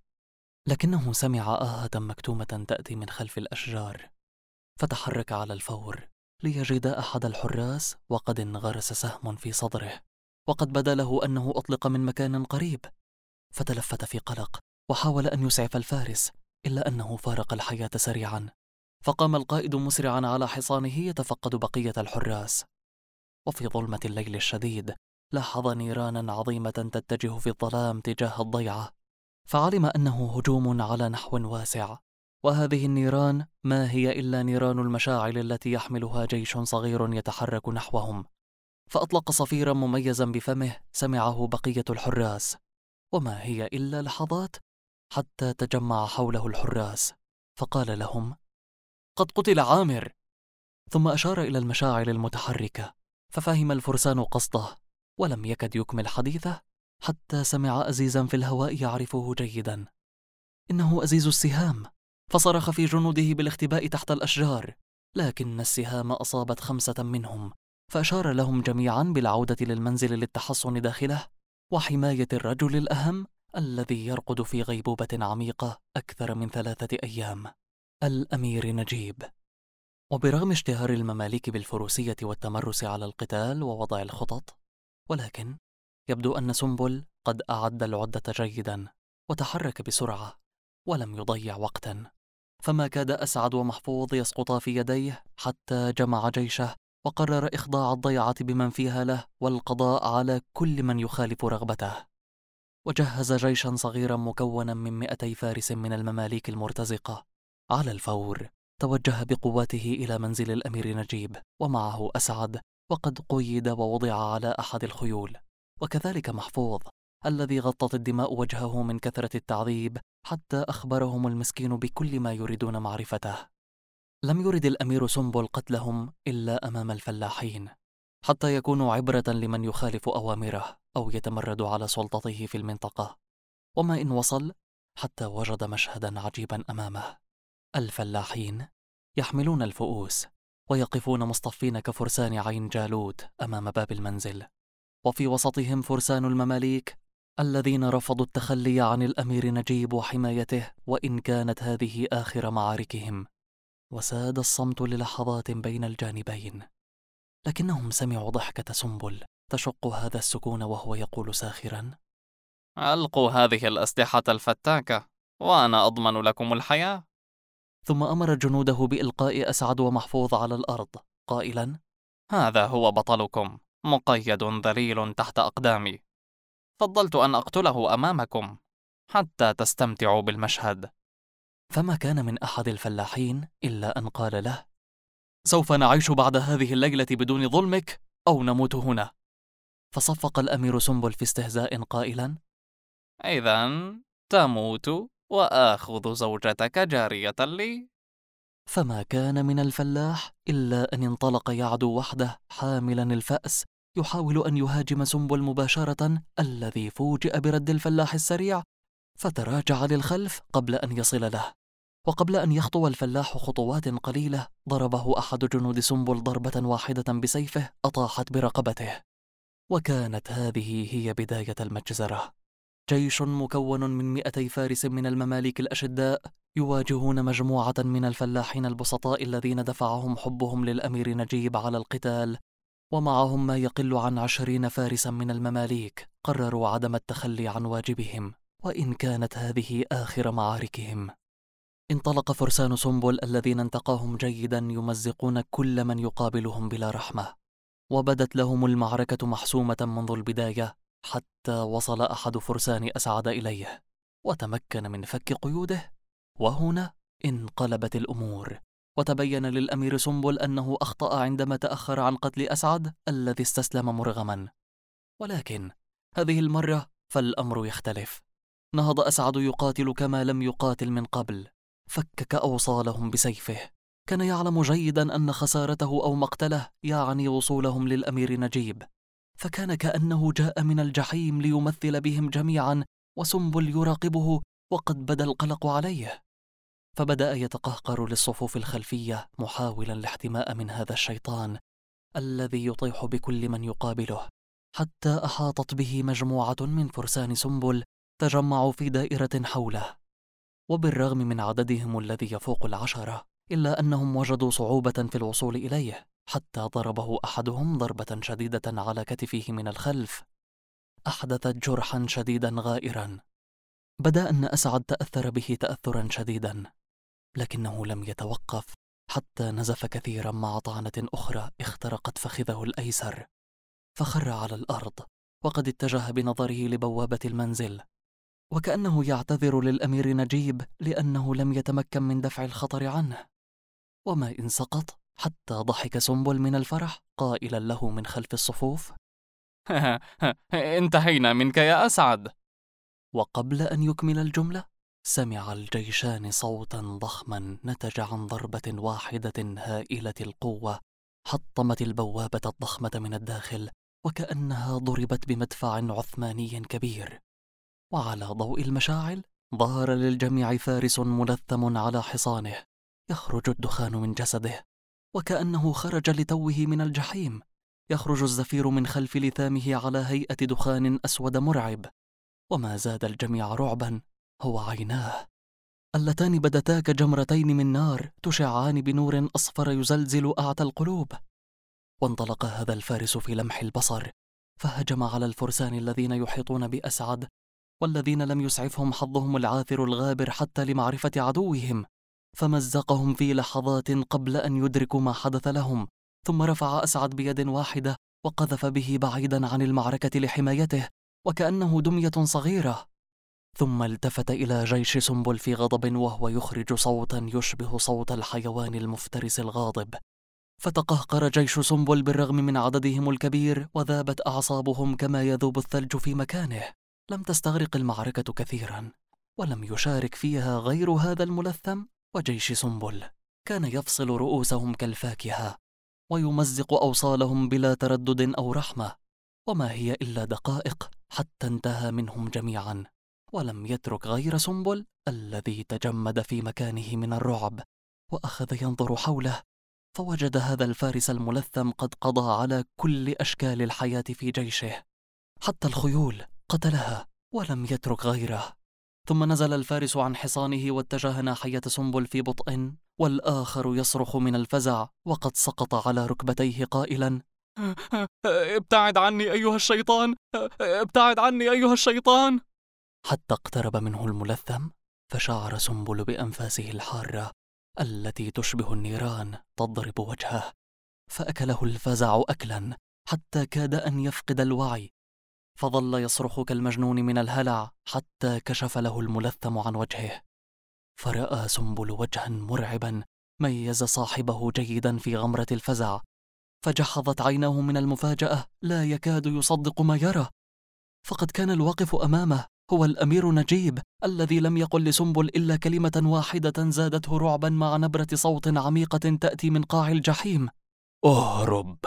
لكنه سمع آهة مكتومة تأتي من خلف الأشجار، فتحرك على الفور ليجد أحد الحراس وقد انغرس سهم في صدره، وقد بدا له أنه أطلق من مكان قريب، فتلفت في قلق وحاول أن يسعف الفارس، إلا أنه فارق الحياة سريعا. فقام القائد مسرعا على حصانه يتفقد بقية الحراس. وفي ظلمة الليل الشديد لاحظ نيرانا عظيمة تتجه في الظلام تجاه الضيعة، فعلم أنه هجوم على نحو واسع، وهذه النيران ما هي إلا نيران المشاعل التي يحملها جيش صغير يتحرك نحوهم. فأطلق صفيرا مميزا بفمه سمعه بقية الحراس، وما هي إلا لحظات حتى تجمع حوله الحراس، فقال لهم: قد قتل عامر. ثم أشار إلى المشاعل المتحركة، ففهم الفرسان قصده، ولم يكد يكمل حديثه حتى سمع أزيزا في الهواء يعرفه جيدا: إنه أزيز السهام. فصرخ في جنوده بالاختباء تحت الأشجار، لكن السهام أصابت 5 منهم، فأشار لهم جميعا بالعودة للمنزل للتحصن داخله وحماية الرجل الأهم الذي يرقد في غيبوبة عميقة أكثر من 3 أيام، الأمير نجيب. وبرغم اشتهار المماليك بالفروسية والتمرس على القتال ووضع الخطط، ولكن يبدو أن سنبل قد أعد العدة جيدا وتحرك بسرعة ولم يضيع وقتا، فما كاد أسعد ومحفوظ يسقطا في يديه حتى جمع جيشه وقرر إخضاع الضيعة بمن فيها له والقضاء على كل من يخالف رغبته. وجهز جيشا صغيرا مكونا من 200 فارس من المماليك المرتزقة، على الفور توجه بقواته إلى منزل الأمير نجيب ومعه أسعد، وقد قيد ووضع على أحد الخيول، وكذلك محفوظ الذي غطت الدماء وجهه من كثرة التعذيب، حتى أخبرهم المسكين بكل ما يريدون معرفته. لم يرد الأمير سنبل قتلهم إلا أمام الفلاحين، حتى يكونوا عبرة لمن يخالف أوامره أو يتمرد على سلطته في المنطقة. وما إن وصل حتى وجد مشهدا عجيبا أمامه: الفلاحين يحملون الفؤوس ويقفون مصطفين كفرسان عين جالوت أمام باب المنزل، وفي وسطهم فرسان المماليك الذين رفضوا التخلي عن الأمير نجيب وحمايته، وإن كانت هذه آخر معاركهم. وساد الصمت للحظات بين الجانبين، لكنهم سمعوا ضحكة سنبل تشق هذا السكون وهو يقول ساخرا: ألقوا هذه الأسلحة الفتاكة وأنا أضمن لكم الحياة. ثم أمر جنوده بإلقاء أسعد ومحفوظ على الأرض قائلا: هذا هو بطلكم، مقيد ذليل تحت أقدامي. فضلت أن أقتله أمامكم حتى تستمتعوا بالمشهد. فما كان من أحد الفلاحين إلا أن قال له: سوف نعيش بعد هذه الليلة بدون ظلمك أو نموت هنا. فصفق الأمير سنبل في استهزاء قائلا: إذن تموت وآخذ زوجتك جارية لي. فما كان من الفلاح إلا أن انطلق يعدو وحده حاملا الفأس، يحاول أن يهاجم سنبل مباشرة، الذي فوجئ برد الفلاح السريع فتراجع للخلف قبل أن يصل له. وقبل أن يخطو الفلاح خطوات قليلة ضربه أحد جنود سنبل ضربة واحدة بسيفه أطاحت برقبته. وكانت هذه هي بداية المجزرة. جيش مكون من 200 فارس من المماليك الأشداء يواجهون مجموعة من الفلاحين البسطاء الذين دفعهم حبهم للأمير نجيب على القتال، ومعهم ما يقل عن 20 فارسا من المماليك قرروا عدم التخلي عن واجبهم، وإن كانت هذه آخر معاركهم. انطلق فرسان سنبل الذين انتقاهم جيدا يمزقون كل من يقابلهم بلا رحمة، وبدت لهم المعركة محسومة منذ البداية، حتى وصل أحد فرسان أسعد إليه وتمكن من فك قيوده. وهنا انقلبت الأمور، وتبين للأمير سنبل أنه أخطأ عندما تأخر عن قتل أسعد الذي استسلم مرغما. ولكن هذه المرة فالأمر يختلف. نهض أسعد يقاتل كما لم يقاتل من قبل، فكك أوصالهم بسيفه. كان يعلم جيدا أن خسارته أو مقتله يعني وصولهم للأمير نجيب، فكان كأنه جاء من الجحيم ليمثل بهم جميعا، وسنبل يراقبه وقد بدا القلق عليه. فبدأ يتقهقر للصفوف الخلفية محاولا الاحتماء من هذا الشيطان الذي يطيح بكل من يقابله، حتى أحاطت به مجموعة من فرسان سنبل تجمعوا في دائرة حوله. وبالرغم من عددهم الذي يفوق 10 إلا أنهم وجدوا صعوبة في الوصول إليه، حتى ضربه أحدهم ضربة شديدة على كتفه من الخلف أحدثت جرحا شديدا غائرا. بدا أن أسعد تأثر به تأثرا شديدا، لكنه لم يتوقف حتى نزف كثيرا مع طعنة أخرى اخترقت فخذه الأيسر، فخر على الأرض وقد اتجه بنظره لبوابة المنزل، وكأنه يعتذر للأمير نجيب لأنه لم يتمكن من دفع الخطر عنه. وما إن سقط حتى ضحك سنبل من الفرح قائلا له من خلف الصفوف: انتهينا منك يا أسعد. وقبل أن يكمل الجملة سمع الجيشان صوتا ضخما نتج عن ضربة واحدة هائلة القوة حطمت البوابة الضخمة من الداخل، وكأنها ضربت بمدفع عثماني كبير. وعلى ضوء المشاعل ظهر للجميع فارس ملثم على حصانه، يخرج الدخان من جسده وكأنه خرج لتوه من الجحيم، يخرج الزفير من خلف لثامه على هيئة دخان أسود مرعب. وما زاد الجميع رعبا هو عيناه اللتان بدتا كجمرتين من نار تشعان بنور أصفر يزلزل أعتى القلوب. وانطلق هذا الفارس في لمح البصر، فهجم على الفرسان الذين يحيطون بأسعد، والذين لم يسعفهم حظهم العاثر الغابر حتى لمعرفة عدوهم، فمزقهم في لحظات قبل أن يدركوا ما حدث لهم. ثم رفع أسعد بيد واحدة وقذف به بعيدا عن المعركة لحمايته، وكأنه دمية صغيرة. ثم التفت إلى جيش سنبل في غضب وهو يخرج صوتا يشبه صوت الحيوان المفترس الغاضب. فتقهقر جيش سنبل بالرغم من عددهم الكبير، وذابت أعصابهم كما يذوب الثلج في مكانه. لم تستغرق المعركة كثيرا، ولم يشارك فيها غير هذا الملثم وجيش سنبل. كان يفصل رؤوسهم كالفاكهة ويمزق أوصالهم بلا تردد أو رحمة، وما هي إلا دقائق حتى انتهى منهم جميعا، ولم يترك غير سنبل الذي تجمد في مكانه من الرعب، وأخذ ينظر حوله فوجد هذا الفارس الملثم قد قضى على كل أشكال الحياة في جيشه، حتى الخيول قتلها ولم يترك غيره. ثم نزل الفارس عن حصانه واتجه ناحية سنبل في بطء، والآخر يصرخ من الفزع وقد سقط على ركبتيه قائلا: ابتعد عني أيها الشيطان! ابتعد عني أيها الشيطان! حتى اقترب منه الملثم، فشعر سنبل بأنفاسه الحارة التي تشبه النيران تضرب وجهه، فأكله الفزع أكلا حتى كاد أن يفقد الوعي، فظل يصرخ كالمجنون من الهلع حتى كشف له الملثم عن وجهه. فرأى سنبل وجها مرعبا ميز صاحبه جيدا في غمرة الفزع، فجحظت عيناه من المفاجأة، لا يكاد يصدق ما يرى، فقد كان الواقف أمامه هو الأمير نجيب الذي لم يقل لسنبل إلا كلمة واحدة زادته رعبا مع نبرة صوت عميقة تأتي من قاع الجحيم: اهرب.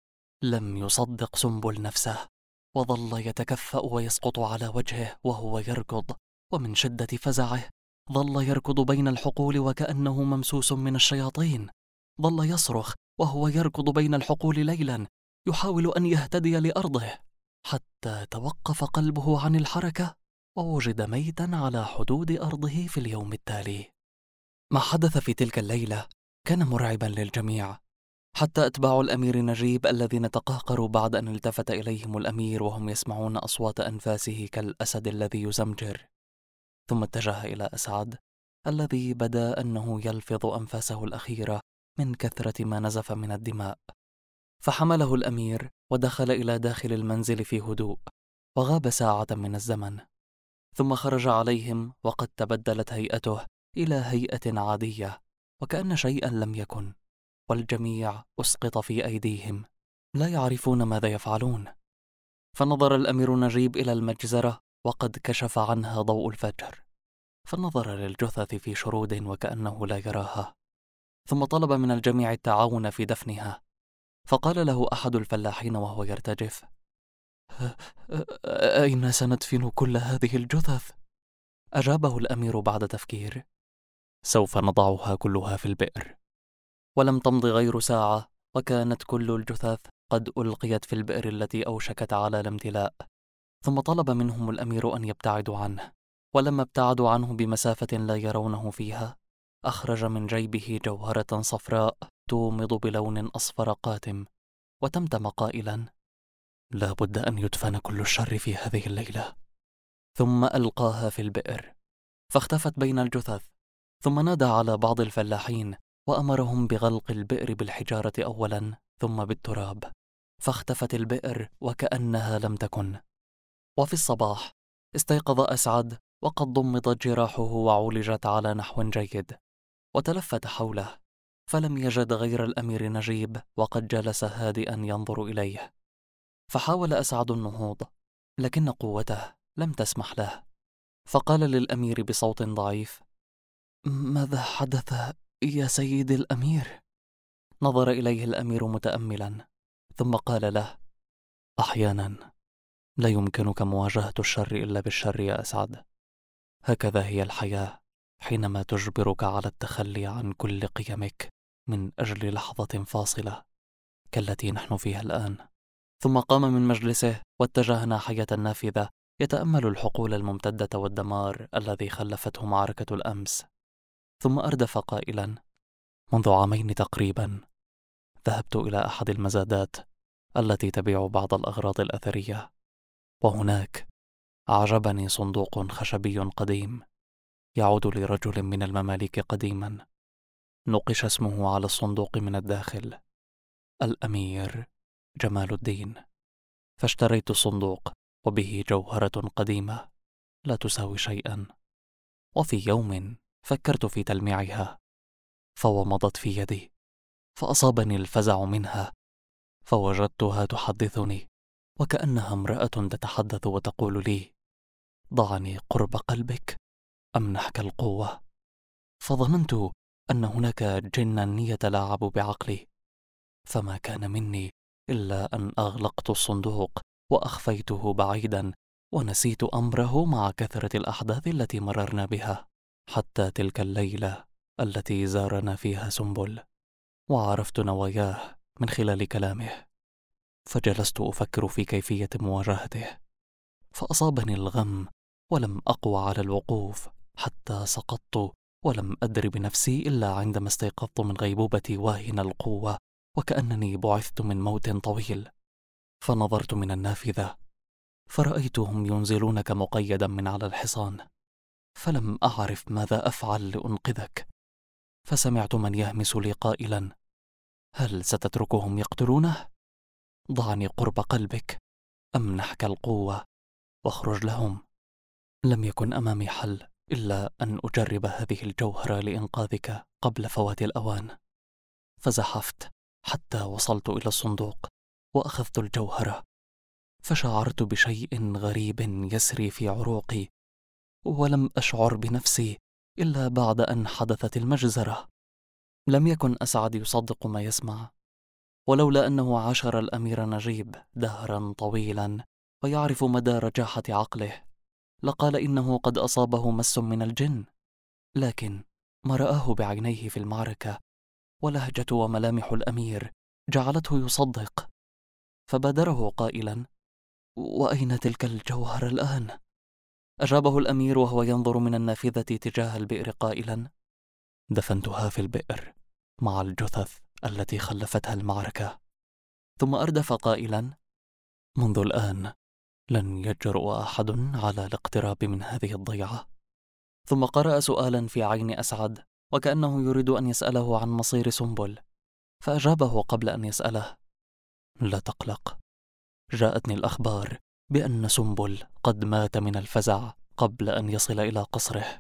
لم يصدق سنبل نفسه، وظل يتكفأ ويسقط على وجهه وهو يركض، ومن شدة فزعه ظل يركض بين الحقول وكأنه ممسوس من الشياطين. ظل يصرخ وهو يركض بين الحقول ليلا يحاول أن يهتدي لأرضه، حتى توقف قلبه عن الحركة ووجد ميتا على حدود أرضه في اليوم التالي. ما حدث في تلك الليلة كان مرعبا للجميع، حتى أتباع الأمير نجيب الذين تقهقروا بعد أن التفت إليهم الأمير وهم يسمعون أصوات أنفاسه كالأسد الذي يزمجر. ثم اتجه إلى أسعد الذي بدا أنه يلفظ أنفاسه الأخيرة من كثرة ما نزف من الدماء، فحمله الأمير ودخل إلى داخل المنزل في هدوء، وغاب ساعة من الزمن، ثم خرج عليهم وقد تبدلت هيئته إلى هيئة عادية وكأن شيئا لم يكن، والجميع أسقط في أيديهم لا يعرفون ماذا يفعلون. فنظر الأمير نجيب إلى المجزرة وقد كشف عنها ضوء الفجر، فنظر للجثث في شرود وكأنه لا يراها، ثم طلب من الجميع التعاون في دفنها. فقال له أحد الفلاحين وهو يرتجف: أين سندفن كل هذه الجثث؟ أجابه الأمير بعد تفكير: سوف نضعها كلها في البئر. ولم تمض غير ساعة وكانت كل الجثث قد ألقيت في البئر التي أوشكت على الامتلاء. ثم طلب منهم الأمير أن يبتعدوا عنه، ولما ابتعدوا عنه بمسافة لا يرونه فيها أخرج من جيبه جوهرة صفراء تومض بلون أصفر قاتم، وتمتم قائلا: لا بد أن يدفن كل الشر في هذه الليلة. ثم ألقاها في البئر فاختفت بين الجثث، ثم نادى على بعض الفلاحين وأمرهم بغلق البئر بالحجارة أولا ثم بالتراب، فاختفت البئر وكأنها لم تكن. وفي الصباح استيقظ أسعد وقد ضمضت جراحه وعولجت على نحو جيد، وتلفت حوله فلم يجد غير الأمير نجيب وقد جلس هادئا ينظر إليه. فحاول أسعد النهوض لكن قوته لم تسمح له، فقال للأمير بصوت ضعيف: ماذا حدث يا سيدي الأمير؟ نظر إليه الأمير متأملا ثم قال له: أحيانا لا يمكنك مواجهة الشر إلا بالشر يا أسعد، هكذا هي الحياة حينما تجبرك على التخلي عن كل قيمك من أجل لحظة فاصلة كالتي نحن فيها الآن. ثم قام من مجلسه واتجه ناحية النافذة يتأمل الحقول الممتدة والدمار الذي خلفته معركة الأمس، ثم أردف قائلا: منذ عامين تقريبا ذهبت إلى أحد المزادات التي تبيع بعض الأغراض الأثرية، وهناك أعجبني صندوق خشبي قديم يعود لرجل من المماليك قديما، نقش اسمه على الصندوق من الداخل: الأمير جمال الدين. فاشتريت الصندوق وبه جوهرة قديمة لا تساوي شيئا. وفي يوم فكرت في تلميعها، فومضت في يدي، فأصابني الفزع منها، فوجدتها تحدثني وكأنها امرأة تتحدث وتقول لي: ضعني قرب قلبك أمنحك القوة. فظننت أن هناك جنا يتلاعب بعقلي، فما كان مني إلا أن أغلقت الصندوق وأخفيته بعيدا، ونسيت أمره مع كثرة الأحداث التي مررنا بها، حتى تلك الليلة التي زارنا فيها سنبل، وعرفت نواياه من خلال كلامه. فجلست أفكر في كيفية مواجهته، فأصابني الغم ولم أقوى على الوقوف، حتى سقطت ولم أدر بنفسي إلا عندما استيقظت من غيبوبتي واهن القوة، وكأنني بعثت من موت طويل. فنظرت من النافذة فرأيتهم ينزلونك مقيدا من على الحصان، فلم أعرف ماذا أفعل لأنقذك. فسمعت من يهمس لي قائلا: هل ستتركهم يقتلونه؟ ضعني قرب قلبك أمنحك القوة واخرج لهم. لم يكن أمامي حل إلا أن أجرب هذه الجوهرة لإنقاذك قبل فوات الأوان. فزحفت حتى وصلت إلى الصندوق وأخذت الجوهرة، فشعرت بشيء غريب يسري في عروقي، ولم أشعر بنفسي إلا بعد أن حدثت المجزرة. لم يكن أسعد يصدق ما يسمع، ولولا أنه عاشر الأمير نجيب دهرا طويلا ويعرف مدى رجاحة عقله لقال إنه قد أصابه مس من الجن، لكن ما رآه بعينيه في المعركة ولهجة وملامح الأمير جعلته يصدق، فبادره قائلا: وأين تلك الجوهر الآن؟ أجابه الأمير وهو ينظر من النافذة تجاه البئر قائلا: دفنتها في البئر مع الجثث التي خلفتها المعركة. ثم أردف قائلا: منذ الآن لن يجرؤ أحد على الاقتراب من هذه الضيعة. ثم قرأ سؤالا في عين أسعد وكأنه يريد أن يسأله عن مصير سنبل، فأجابه قبل أن يسأله: لا تقلق، جاءتني الأخبار بأن سنبل قد مات من الفزع قبل أن يصل إلى قصره.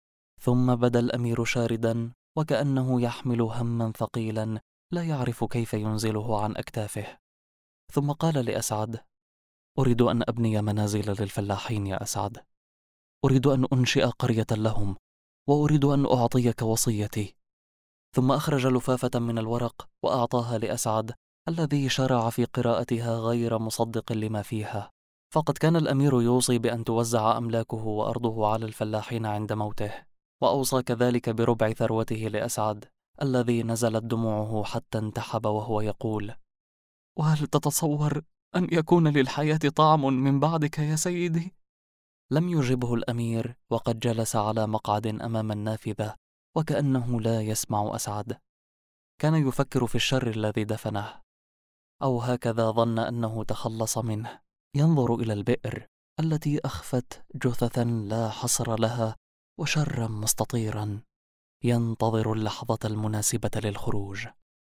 ثم بدا الأمير شاردا وكأنه يحمل هما ثقيلا لا يعرف كيف ينزله عن أكتافه. ثم قال لأسعد: أريد أن أبني منازل للفلاحين يا أسعد، أريد أن أنشئ قرية لهم، وأريد أن أعطيك وصيتي. ثم أخرج لفافة من الورق وأعطاها لأسعد، الذي شرع في قراءتها غير مصدق لما فيها، فقد كان الأمير يوصي بأن توزع أملاكه وأرضه على الفلاحين عند موته، وأوصى كذلك بربع ثروته لأسعد، الذي نزلت دموعه حتى انتحب وهو يقول: وهل تتصور أن يكون للحياة طعم من بعدك يا سيدي؟ لم يجبه الأمير، وقد جلس على مقعد أمام النافذة وكأنه لا يسمع أسعد. كان يفكر في الشر الذي دفنه، أو هكذا ظن أنه تخلص منه، ينظر إلى البئر التي أخفت جثثا لا حصر لها وشرا مستطيرا، ينتظر اللحظة المناسبة للخروج.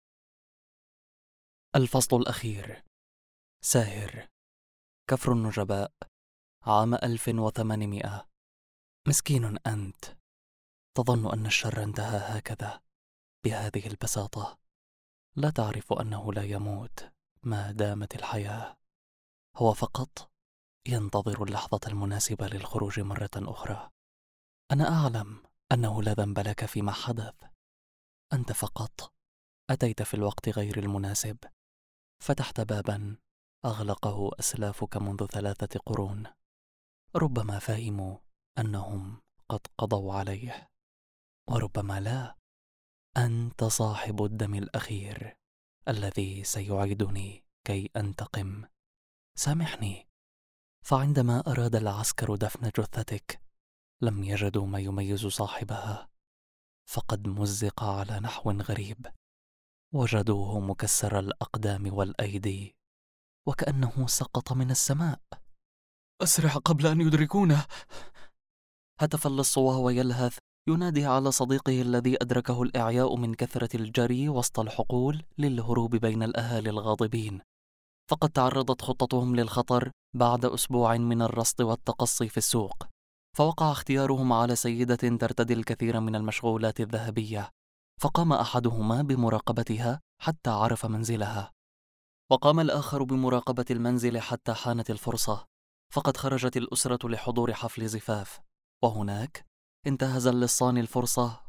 الفصل الأخير. ساهر. كفر النجباء، عام 1800. مسكين أنت، تظن أن الشر انتهى هكذا بهذه البساطة. لا تعرف أنه لا يموت ما دامت الحياة، هو فقط ينتظر اللحظة المناسبة للخروج مرة أخرى. أنا أعلم أنه لا ذنب لك فيما حدث، أنت فقط أتيت في الوقت غير المناسب، فتحت بابا أغلقه أسلافك منذ 3 قرون. ربما فهموا أنهم قد قضوا عليه، وربما لا. أنت صاحب الدم الأخير الذي سيعيدني كي أنتقم. سامحني، فعندما أراد العسكر دفن جثتك لم يجدوا ما يميز صاحبها، فقد مزق على نحو غريب، وجدوه مكسر الأقدام والأيدي وكأنه سقط من السماء. أسرع قبل أن يدركونه، هتف اللص وهو يلهث ينادي على صديقه الذي أدركه الإعياء من كثرة الجري وسط الحقول للهروب بين الأهالي الغاضبين، فقد تعرضت خطتهم للخطر بعد أسبوع من الرصد والتقصي في السوق. فوقع اختيارهم على سيدة ترتدي الكثير من المشغولات الذهبية، فقام أحدهما بمراقبتها حتى عرف منزلها، وقام الآخر بمراقبة المنزل حتى حانت الفرصة، فقد خرجت الأسرة لحضور حفل زفاف، وهناك انتهز اللصان الفرصة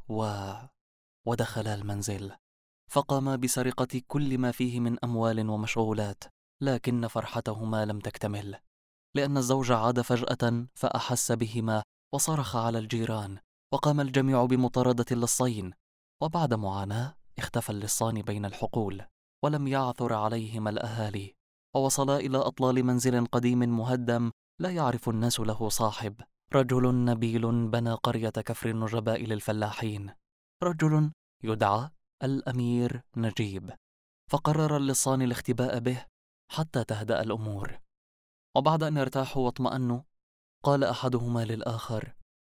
ودخل المنزل، فقاما بسرقة كل ما فيه من أموال ومشغولات، لكن فرحتهما لم تكتمل، لأن الزوج عاد فجأة فأحس بهما وصرخ على الجيران، وقام الجميع بمطاردة اللصين، وبعد معاناة اختفى اللصان بين الحقول، ولم يعثر عليهما الأهالي، ووصلا إلى أطلال منزل قديم مهدم لا يعرف الناس له صاحب، رجل نبيل بنى قرية كفر النجباء للفلاحين، رجل يدعى الأمير نجيب، فقرر اللصان الاختباء به حتى تهدأ الأمور. وبعد أن ارتاحوا واطمأنوا قال أحدهما للآخر: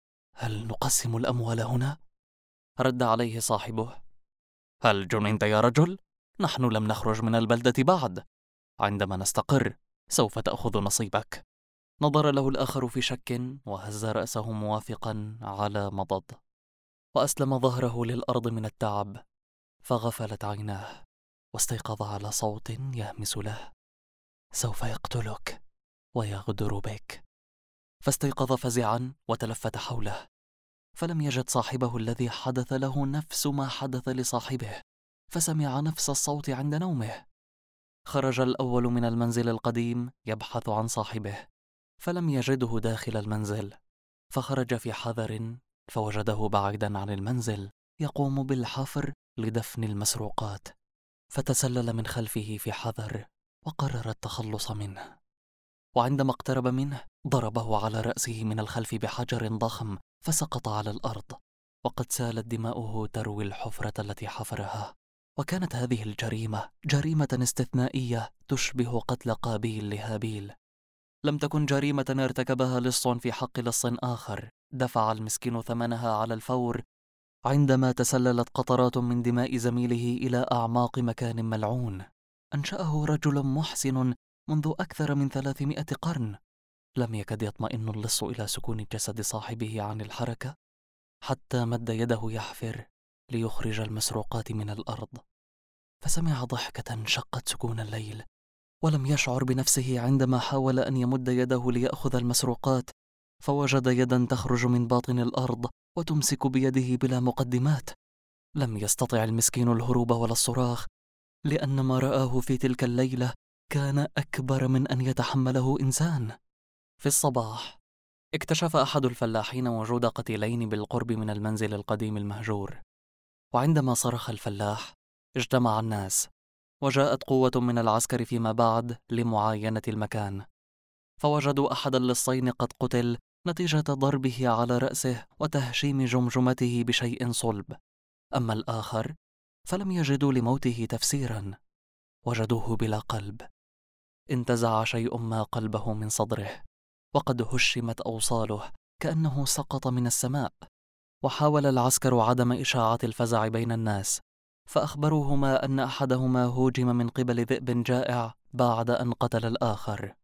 هل نقسم الأموال هنا؟ رد عليه صاحبه: هل جننت يا رجل؟ نحن لم نخرج من البلدة بعد، عندما نستقر سوف تأخذ نصيبك. نظر له الآخر في شك وهز رأسه موافقا على مضض، وأسلم ظهره للأرض من التعب، فغفلت عيناه واستيقظ على صوت يهمس له: سوف يقتلك ويغدر بك. فاستيقظ فزعا وتلفت حوله، فلم يجد صاحبه الذي حدث له نفس ما حدث لصاحبه، فسمع نفس الصوت عند نومه. خرج الأول من المنزل القديم يبحث عن صاحبه، فلم يجده داخل المنزل، فخرج في حذر فوجده بعيدا عن المنزل يقوم بالحفر لدفن المسروقات، فتسلل من خلفه في حذر وقرر التخلص منه، وعندما اقترب منه ضربه على رأسه من الخلف بحجر ضخم فسقط على الأرض، وقد سالت دماؤه تروي الحفرة التي حفرها. وكانت هذه الجريمة جريمة استثنائية تشبه قتل قابيل لهابيل، لم تكن جريمة ارتكبها لص في حق لص آخر دفع المسكين ثمنها على الفور عندما تسللت قطرات من دماء زميله إلى أعماق مكان ملعون أنشأه رجل محسن منذ أكثر من 300 قرن. لم يكد يطمئن اللص إلى سكون جسد صاحبه عن الحركة حتى مد يده يحفر ليخرج المسروقات من الأرض، فسمع ضحكة شقت سكون الليل، ولم يشعر بنفسه عندما حاول أن يمد يده ليأخذ المسروقات، فوجد يدا تخرج من باطن الأرض وتمسك بيده بلا مقدمات. لم يستطع المسكين الهروب ولا الصراخ، لأن ما رآه في تلك الليلة كان أكبر من أن يتحمله إنسان. في الصباح اكتشف أحد الفلاحين وجود قتيلين بالقرب من المنزل القديم المهجور، وعندما صرخ الفلاح اجتمع الناس، وجاءت قوة من العسكر فيما بعد لمعاينة المكان، فوجدوا أحد اللصين قد قتل نتيجة ضربه على رأسه وتهشيم جمجمته بشيء صلب، أما الآخر فلم يجدوا لموته تفسيرا، وجدوه بلا قلب، انتزع شيء ما قلبه من صدره، وقد هشمت أوصاله كأنه سقط من السماء. وحاول العسكر عدم إشاعة الفزع بين الناس، فأخبروهما أن أحدهما هوجم من قبل ذئب جائع بعد أن قتل الآخر،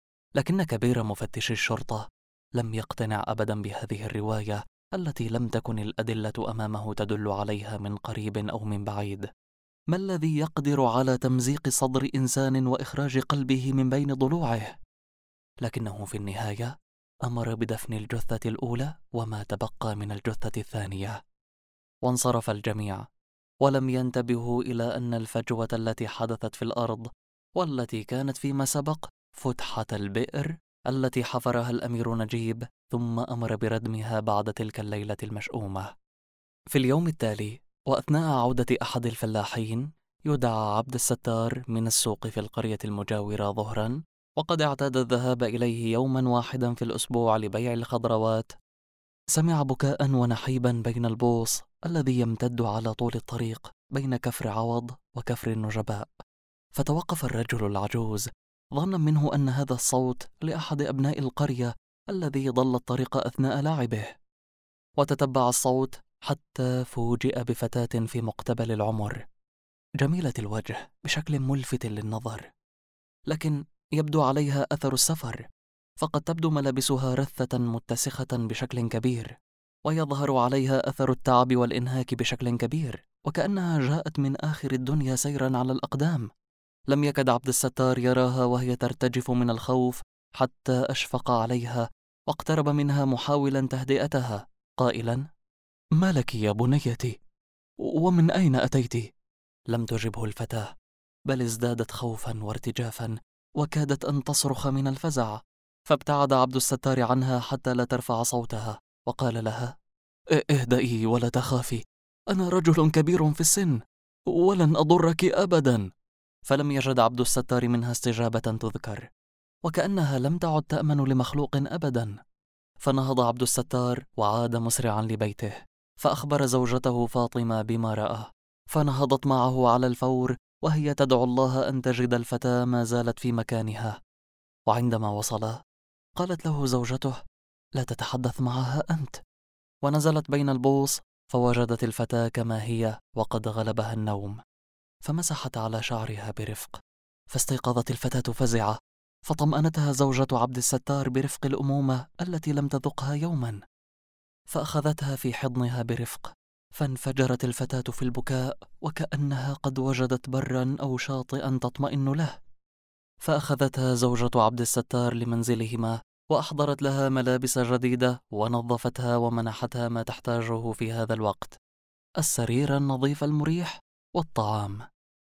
لكن كبير مفتشي الشرطة لم يقتنع أبدا بهذه الرواية التي لم تكن الأدلة أمامه تدل عليها من قريب أو من بعيد. ما الذي يقدر على تمزيق صدر إنسان وإخراج قلبه من بين ضلوعه؟ لكنه في النهاية أمر بدفن الجثة الأولى وما تبقى من الجثة الثانية، وانصرف الجميع، ولم ينتبهوا إلى أن الفجوة التي حدثت في الأرض والتي كانت فيما سبق فتحة البئر التي حفرها الأمير نجيب ثم أمر بردمها بعد تلك الليلة المشؤومة. في اليوم التالي وأثناء عودة أحد الفلاحين يدعى عبد الستار من السوق في القرية المجاورة ظهرا، وقد اعتاد الذهاب إليه يوما واحدا في الأسبوع لبيع الخضروات، سمع بكاء ونحيبا بين البوص الذي يمتد على طول الطريق بين كفر عوض وكفر النجباء، فتوقف الرجل العجوز ظنا منه أن هذا الصوت لأحد أبناء القرية الذي ضل الطريق أثناء لعبه، وتتبع الصوت حتى فوجئ بفتاة في مقتبل العمر، جميلة الوجه بشكل ملفت للنظر، لكن يبدو عليها أثر السفر، فقد تبدو ملابسها رثة متسخة بشكل كبير، ويظهر عليها أثر التعب والإنهاك بشكل كبير، وكأنها جاءت من آخر الدنيا سيرا على الأقدام. لم يكد عبد الستار يراها وهي ترتجف من الخوف حتى أشفق عليها، واقترب منها محاولا تهدئتها قائلا: ما لك يا بنيتي؟ ومن أين أتيت؟ لم تجبه الفتاة، بل ازدادت خوفا وارتجافا، وكادت أن تصرخ من الفزع. فابتعد عبد الستار عنها حتى لا ترفع صوتها، وقال لها: اهدئي ولا تخافي، أنا رجل كبير في السن ولن أضرك أبدا. فلم يجد عبد الستار منها استجابة تذكر، وكأنها لم تعد تأمن لمخلوق أبدا. فنهض عبد الستار وعاد مسرعا لبيته، فأخبر زوجته فاطمة بما رأى، فنهضت معه على الفور وهي تدعو الله أن تجد الفتاة ما زالت في مكانها. وعندما وصلا قالت له زوجته: لا تتحدث معها أنت. ونزلت بين البوص فوجدت الفتاة كما هي وقد غلبها النوم، فمسحت على شعرها برفق، فاستيقظت الفتاة فزعة، فطمأنتها زوجة عبد الستار برفق الأمومة التي لم تذقها يوما، فأخذتها في حضنها برفق، فانفجرت الفتاة في البكاء وكأنها قد وجدت برا أو شاطئا تطمئن له. فأخذتها زوجة عبد الستار لمنزلهما، وأحضرت لها ملابس جديدة ونظفتها ومنحتها ما تحتاجه في هذا الوقت: السرير النظيف المريح والطعام.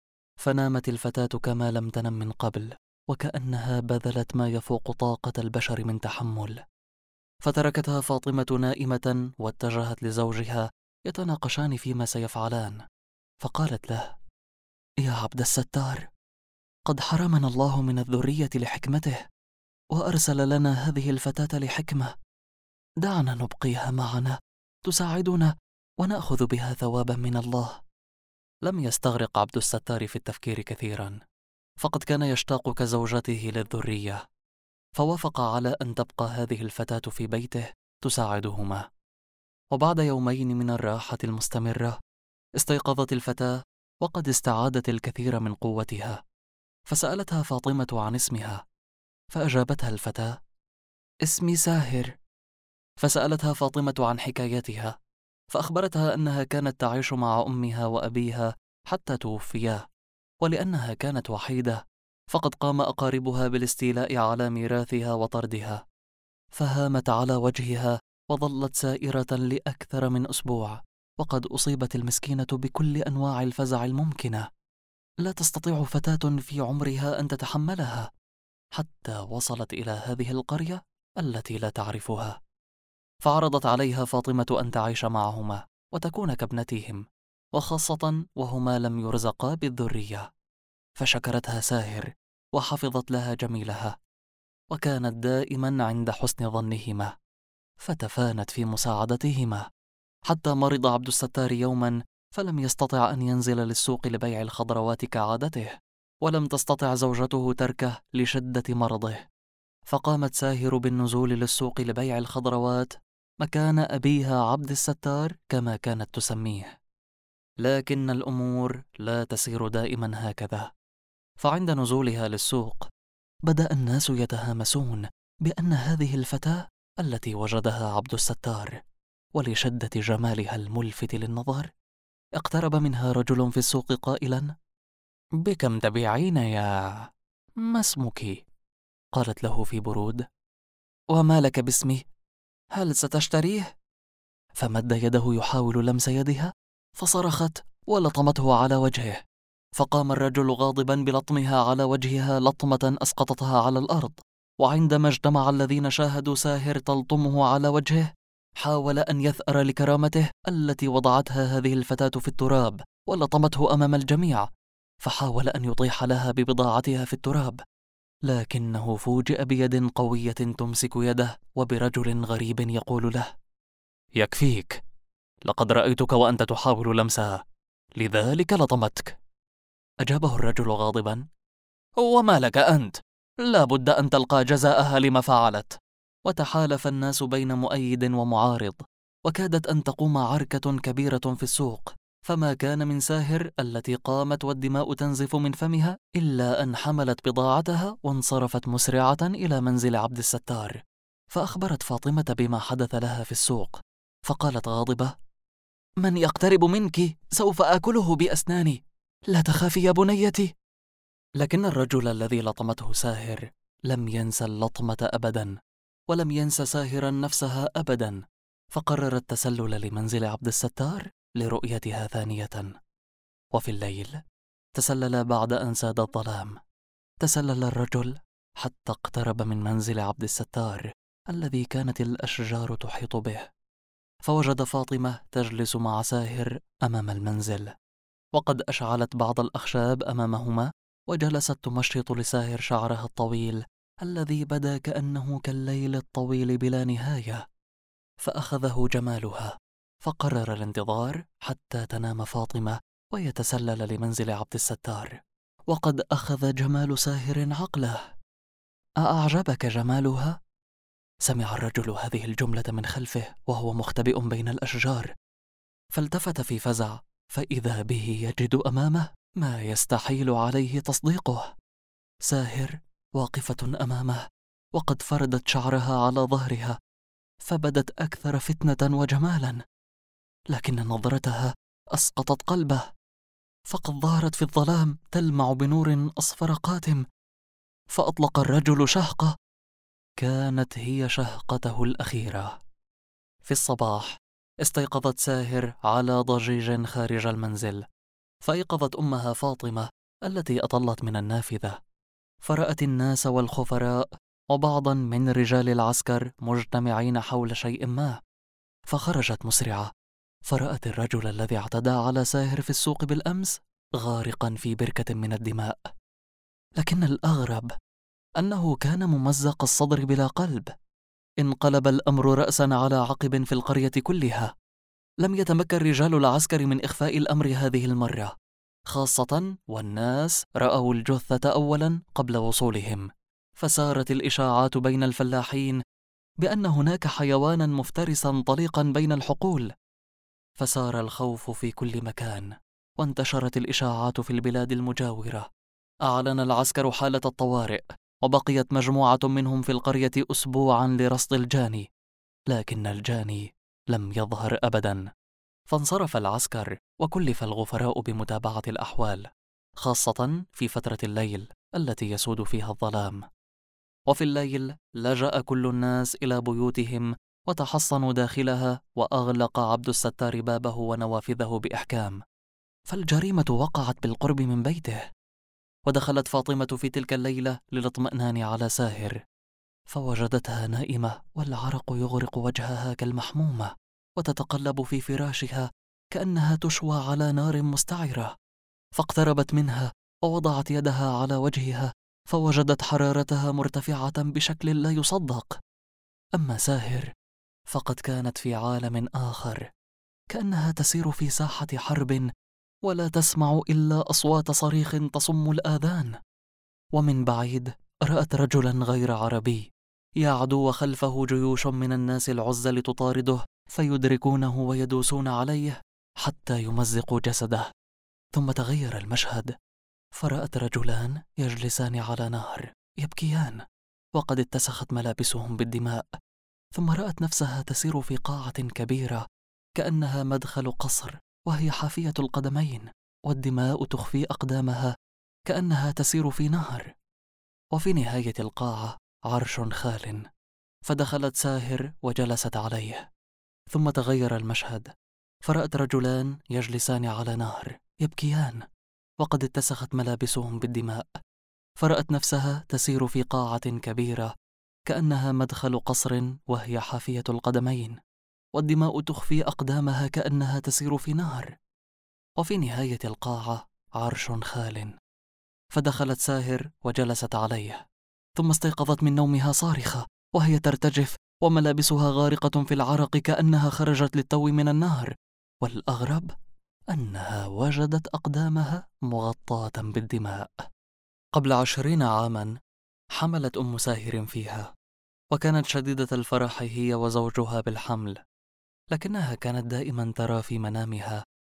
فنامت الفتاة كما لم تنم من قبل، وكأنها بذلت ما يفوق طاقة البشر من تحمل. فتركتها فاطمة نائمة واتجهت لزوجها يتناقشان فيما سيفعلان، فقالت له: يا عبد الستار، قد حرمنا الله من الذرية لحكمته، وأرسل لنا هذه الفتاة لحكمة، دعنا نبقيها معنا تساعدنا ونأخذ بها ثوابا من الله. لم يستغرق عبد الستار في التفكير كثيرا، فقد كان يشتاق كزوجته للذرية، فوافق على أن تبقى هذه الفتاة في بيته تساعدهما. وبعد يومين من الراحة المستمرة استيقظت الفتاة وقد استعادت الكثير من قوتها، فسألتها فاطمة عن اسمها، فأجابتها الفتاة: اسمي ساهر. فسألتها فاطمة عن حكايتها، فأخبرتها أنها كانت تعيش مع أمها وأبيها حتى توفيا، ولأنها كانت وحيدة فقد قام أقاربها بالاستيلاء على ميراثها وطردها، فهامت على وجهها وظلت سائرة لأكثر من أسبوع، وقد أصيبت المسكينة بكل أنواع الفزع الممكنة، لا تستطيع فتاة في عمرها أن تتحملها، حتى وصلت إلى هذه القرية التي لا تعرفها. فعرضت عليها فاطمة أن تعيش معهما وتكون كابنتهم، وخاصة وهما لم يرزقا بالذرية. فشكرتها ساهر وحفظت لها جميلها، وكانت دائما عند حسن ظنهما، فتفانت في مساعدتهما، حتى مرض عبد الستار يوما فلم يستطع أن ينزل للسوق لبيع الخضروات كعادته، ولم تستطع زوجته تركه لشدة مرضه، فقامت ساهر بالنزول للسوق لبيع الخضروات مكان أبيها عبد الستار كما كانت تسميه. لكن الأمور لا تسير دائما هكذا، فعند نزولها للسوق بدأ الناس يتهامسون بأن هذه الفتاة التي وجدها عبد الستار، ولشدة جمالها الملفت للنظر اقترب منها رجل في السوق قائلا: بكم تبيعين يا؟ ما اسمك؟ قالت له في برود: وما لك باسمي؟ هل ستشتريه؟ فمد يده يحاول لمس يدها، فصرخت ولطمته على وجهه، فقام الرجل غاضبا بلطمها على وجهها لطمة أسقطتها على الأرض. وعندما اجتمع الذين شاهدوا ساهر تلطمه على وجهه حاول أن يثأر لكرامته التي وضعتها هذه الفتاة في التراب ولطمته أمام الجميع، فحاول أن يطيح لها ببضاعتها في التراب، لكنه فوجئ بيد قوية تمسك يده وبرجل غريب يقول له: يكفيك، لقد رأيتك وأنت تحاول لمسها، لذلك لطمتك. أجابه الرجل غاضبا: وما لك أنت؟ لا بد أن تلقى جزاءها لما فعلت. وتحالف الناس بين مؤيد ومعارض، وكادت أن تقوم عركة كبيرة في السوق، فما كان من ساهر التي قامت والدماء تنزف من فمها إلا أن حملت بضاعتها وانصرفت مسرعة إلى منزل عبد الستار، فأخبرت فاطمة بما حدث لها في السوق، فقالت غاضبة: من يقترب منك سوف آكله بأسناني، لا تخافي يا بنيتي. لكن الرجل الذي لطمته ساهر لم ينسى اللطمة أبدا، ولم ينسى ساهرا نفسها أبدا، فقرر التسلل لمنزل عبد الستار لرؤيتها ثانية. وفي الليل تسلل بعد أن ساد الظلام. تسلل الرجل حتى اقترب من منزل عبد الستار الذي كانت الأشجار تحيط به، فوجد فاطمة تجلس مع ساهر أمام المنزل، وقد أشعلت بعض الأخشاب أمامهما، وجلست تمشط لساهر شعرها الطويل الذي بدا كأنه كالليل الطويل بلا نهاية. فأخذه جمالها، فقرر الانتظار حتى تنام فاطمة ويتسلل لمنزل عبد الستار. وقد أخذ جمال ساهر عقله. أأعجبك جمالها؟ سمع الرجل هذه الجملة من خلفه وهو مختبئ بين الأشجار، فالتفت في فزع، فإذا به يجد أمامه ما يستحيل عليه تصديقه: ساهر واقفة أمامه، وقد فردت شعرها على ظهرها، فبدت أكثر فتنة وجمالا، لكن نظرتها أسقطت قلبه، فقد ظهرت في الظلام تلمع بنور أصفر قاتم. فأطلق الرجل شهقة كانت هي شهقته الأخيرة. في الصباح استيقظت ساهر على ضجيج خارج المنزل، فأيقظت أمها فاطمة التي أطلت من النافذة، فرأت الناس والخفراء وبعضا من رجال العسكر مجتمعين حول شيء ما، فخرجت مسرعة، فرأت الرجل الذي اعتدى على ساهر في السوق بالأمس غارقا في بركة من الدماء. لكن الأغرب أنه كان ممزق الصدر بلا قلب. انقلب الأمر رأسا على عقب في القرية كلها. لم يتمكن رجال العسكر من إخفاء الأمر هذه المرة، خاصة والناس رأوا الجثة أولا قبل وصولهم، فسارت الإشاعات بين الفلاحين بأن هناك حيوانا مفترسا طليقا بين الحقول، فسار الخوف في كل مكان، وانتشرت الإشاعات في البلاد المجاورة. أعلن العسكر حالة الطوارئ، وبقيت مجموعة منهم في القرية أسبوعا لرصد الجاني، لكن الجاني لم يظهر أبدا. فانصرف العسكر، وكلف الغفراء بمتابعة الأحوال، خاصة في فترة الليل التي يسود فيها الظلام. وفي الليل لجأ كل الناس إلى بيوتهم وتحصنوا داخلها، وأغلق عبد الستار بابه ونوافذه بإحكام، فالجريمة وقعت بالقرب من بيته. ودخلت فاطمة في تلك الليلة للاطمئنان على ساهر، فوجدتها نائمة والعرق يغرق وجهها كالمحمومة، وتتقلب في فراشها كأنها تشوى على نار مستعرة. فاقتربت منها ووضعت يدها على وجهها، فوجدت حرارتها مرتفعة بشكل لا يصدق. أما ساهر فقد كانت في عالم آخر، كأنها تسير في ساحة حرب ولا تسمع إلا أصوات صريخ تصم الآذان. ومن بعيد رأت رجلا غير عربي يعدو وخلفه جيوش من الناس العزل تطارده، فيدركونه ويدوسون عليه حتى يمزقوا جسده. ثم تغير المشهد، فرأت رجلان يجلسان على نهر يبكيان، وقد اتسخت ملابسهم بالدماء. ثم رأت نفسها تسير في قاعة كبيرة كأنها مدخل قصر، وهي حافية القدمين، والدماء تخفي أقدامها كأنها تسير في نهر. وفي نهاية القاعة عرش خال، فدخلت ساهر وجلست عليه. ثم تغير المشهد، فرأت رجلان يجلسان على نهر يبكيان، وقد اتسخت ملابسهم بالدماء. فرأت نفسها تسير في قاعة كبيرة كأنها مدخل قصر، وهي حافية القدمين، والدماء تخفي أقدامها كأنها تسير في نهر. وفي نهاية القاعة عرش خال، فدخلت ساهر وجلست عليه. ثم استيقظت من نومها صارخة، وهي ترتجف وملابسها غارقة في العرق كأنها خرجت للتو من النهر. والأغرب أنها وجدت أقدامها مغطاة بالدماء. قبل 20 عاما حملت أم ساهر فيها، وكانت شديدة الفرح هي وزوجها بالحمل، لكنها كانت دائما ترى في منامها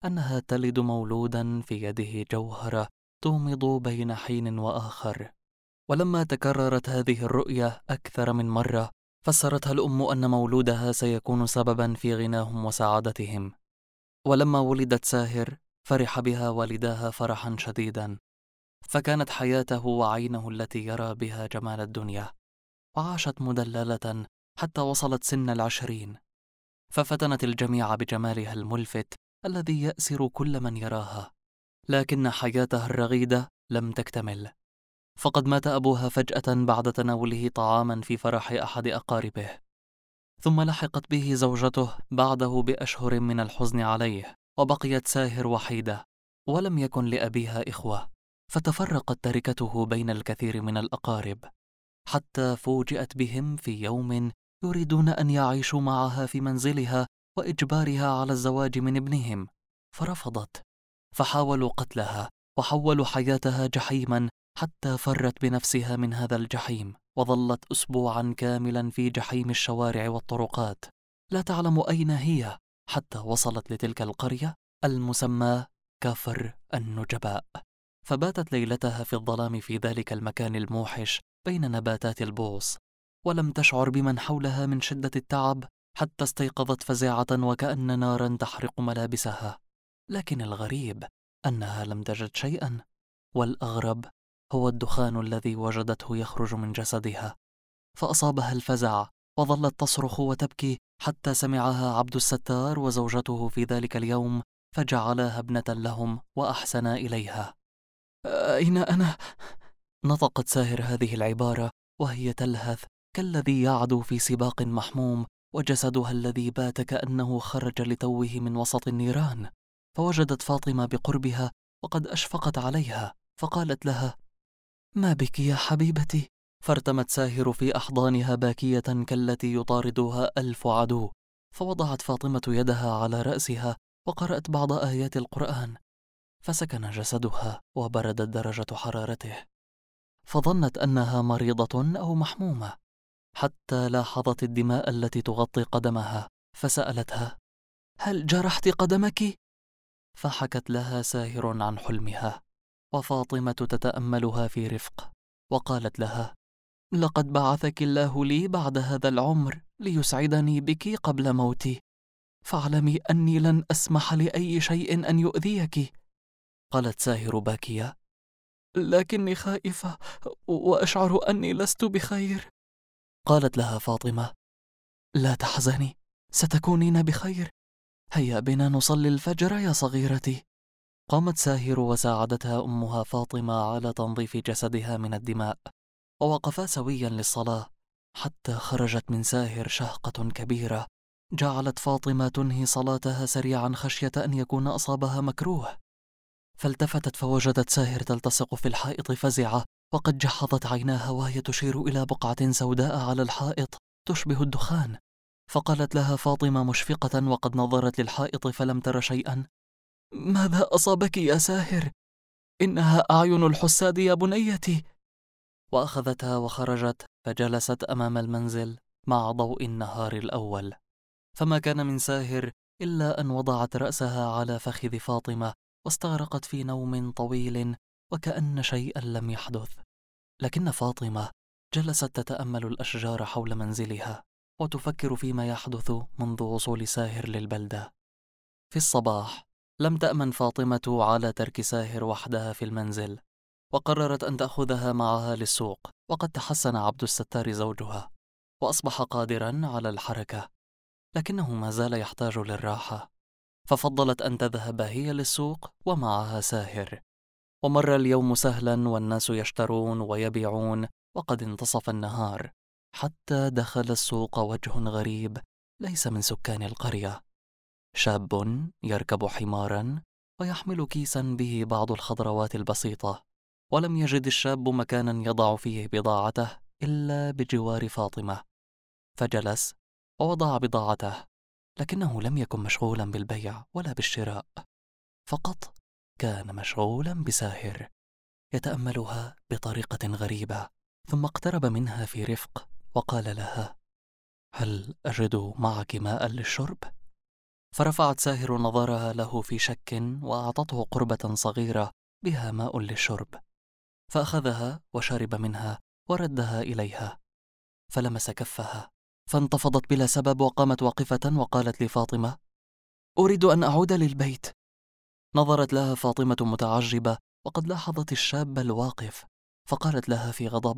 أنها تلد مولودا في يده جوهرة تومض بين حين وآخر. ولما تكررت هذه الرؤية أكثر من مرة، فسرتها الأم أن مولودها سيكون سببا في غناهم وسعادتهم. ولما ولدت ساهر فرح بها والداها فرحا شديدا، فكانت حياته وعينه التي يرى بها جمال الدنيا. وعاشت مدللة حتى وصلت سن 20، ففتنت الجميع بجمالها الملفت الذي يأسر كل من يراها. لكن حياتها الرغيدة لم تكتمل، فقد مات أبوها فجأة بعد تناوله طعاما في فرح أحد أقاربه. ثم لحقت به زوجته بعده بأشهر من الحزن عليه، وبقيت ساهر وحيدة، ولم يكن لأبيها إخوة، فتفرقت تركته بين الكثير من الأقارب، حتى فوجئت بهم في يوم يريدون أن يعيشوا معها في منزلها وإجبارها على الزواج من ابنهم، فرفضت. فحاولوا قتلها وحولوا حياتها جحيما، حتى فرت بنفسها من هذا الجحيم، وظلت أسبوعا كاملا في جحيم الشوارع والطرقات، لا تعلم أين هي، حتى وصلت لتلك القرية المسمى كفر النجباء. فباتت ليلتها في الظلام في ذلك المكان الموحش بين نباتات البوص، ولم تشعر بمن حولها من شدة التعب، حتى استيقظت فزعة وكأن نارا تحرق ملابسها. لكن الغريب أنها لم تجد شيئا، والأغرب هو الدخان الذي وجدته يخرج من جسدها. فأصابها الفزع، وظلت تصرخ وتبكي حتى سمعها عبد الستار وزوجته في ذلك اليوم، فجعلاها ابنة لهم وأحسنا إليها. أين أنا؟ نطقت ساهر هذه العبارة وهي تلهث كالذي يعدو في سباق محموم، وجسدها الذي بات كأنه خرج لتوه من وسط النيران. فوجدت فاطمة بقربها وقد أشفقت عليها، فقالت لها: ما بك يا حبيبتي؟ فارتمت ساهر في أحضانها باكية كالتي يطاردها 1000 عدو. فوضعت فاطمة يدها على رأسها وقرأت بعض آيات القرآن، فسكن جسدها وبردت درجة حرارته، فظنت أنها مريضة أو محمومة، حتى لاحظت الدماء التي تغطي قدمها، فسألتها: هل جرحت قدمك؟ فحكت لها ساهر عن حلمها، وفاطمة تتأملها في رفق، وقالت لها: لقد بعثك الله لي بعد هذا العمر ليسعدني بك قبل موتي، فاعلمي أني لن أسمح لأي شيء أن يؤذيك. قالت ساهر باكية: لكني خائفة وأشعر أني لست بخير. قالت لها فاطمة: لا تحزني، ستكونين بخير، هيا بنا نصلي الفجر يا صغيرتي. قامت ساهر وساعدتها أمها فاطمة على تنظيف جسدها من الدماء، ووقفا سويا للصلاة، حتى خرجت من ساهر شهقة كبيرة جعلت فاطمة تنهي صلاتها سريعا خشية أن يكون أصابها مكروه. فالتفتت فوجدت ساهر تلتصق في الحائط فزعة، وقد جحظت عيناها وهي تشير إلى بقعة سوداء على الحائط تشبه الدخان. فقالت لها فاطمة مشفقة وقد نظرت للحائط فلم تر شيئا: ماذا أصابك يا ساهر؟ إنها أعين الحساد يا بنيتي. وأخذتها وخرجت، فجلست أمام المنزل مع ضوء النهار الأول، فما كان من ساهر إلا أن وضعت رأسها على فخذ فاطمة واستغرقت في نوم طويل وكأن شيئا لم يحدث. لكن فاطمة جلست تتأمل الأشجار حول منزلها وتفكر فيما يحدث منذ وصول ساهر للبلدة. في الصباح لم تأمن فاطمة على ترك ساهر وحدها في المنزل، وقررت أن تأخذها معها للسوق، وقد تحسن عبد الستار زوجها وأصبح قادرا على الحركة، لكنه ما زال يحتاج للراحة، ففضلت أن تذهب هي للسوق ومعها ساهر. ومر اليوم سهلا والناس يشترون ويبيعون، وقد انتصف النهار، حتى دخل السوق وجه غريب ليس من سكان القرية، شاب يركب حمارا ويحمل كيسا به بعض الخضروات البسيطة، ولم يجد الشاب مكانا يضع فيه بضاعته إلا بجوار فاطمة، فجلس ووضع بضاعته، لكنه لم يكن مشغولا بالبيع ولا بالشراء، فقط كان مشغولا بساهر يتأملها بطريقة غريبة. ثم اقترب منها في رفق وقال لها: هل أجد معك ماء للشرب؟ فرفعت ساهر نظرها له في شك وأعطته قربة صغيرة بها ماء للشرب، فأخذها وشرب منها وردها إليها، فلمس كفها فانتفضت بلا سبب وقامت واقفة وقالت لفاطمة: أريد أن أعود للبيت. نظرت لها فاطمة متعجبة وقد لاحظت الشاب الواقف، فقالت لها في غضب: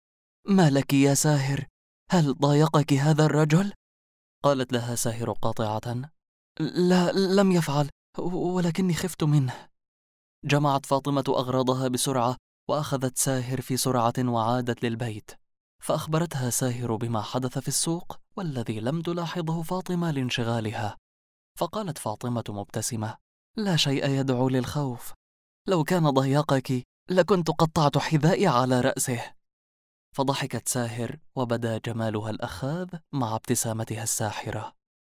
ما لك يا ساهر؟ هل ضايقك هذا الرجل؟ قالت لها ساهر قاطعة: لا، لم يفعل، ولكني خفت منه. جمعت فاطمة أغراضها بسرعة وأخذت ساهر في سرعة وعادت للبيت، فأخبرتها ساهر بما حدث في السوق والذي لم تلاحظه فاطمة لانشغالها. فقالت فاطمة مبتسمة: لا شيء يدعو للخوف، لو كان ضيقك لكنت قطعت حذائي على رأسه. فضحكت ساهر وبدا جمالها الأخاذ مع ابتسامتها الساحرة،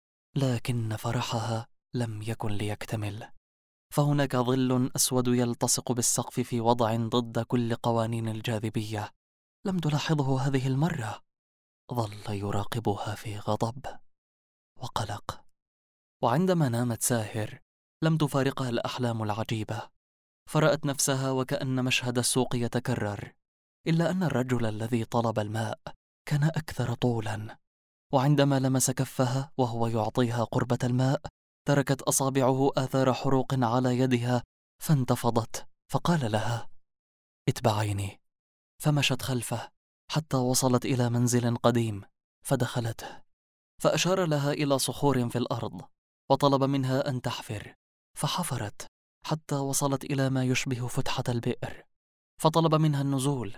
لكن فرحها لم يكن ليكتمل، فهناك ظل أسود يلتصق بالسقف في وضع ضد كل قوانين الجاذبية لم تلاحظه هذه المرة. ظل يراقبها في غضب وقلق. وعندما نامت ساهر لم تفارقها الأحلام العجيبة، فرأت نفسها وكأن مشهد السوق يتكرر، إلا أن الرجل الذي طلب الماء كان أكثر طولا، وعندما لمس كفها وهو يعطيها قربة الماء تركت أصابعه آثار حروق على يدها فانتفضت، فقال لها: اتبعيني. فمشت خلفه حتى وصلت إلى منزل قديم فدخلته، فأشار لها إلى صخور في الأرض وطلب منها أن تحفر، فحفرت حتى وصلت إلى ما يشبه فتحة البئر، فطلب منها النزول،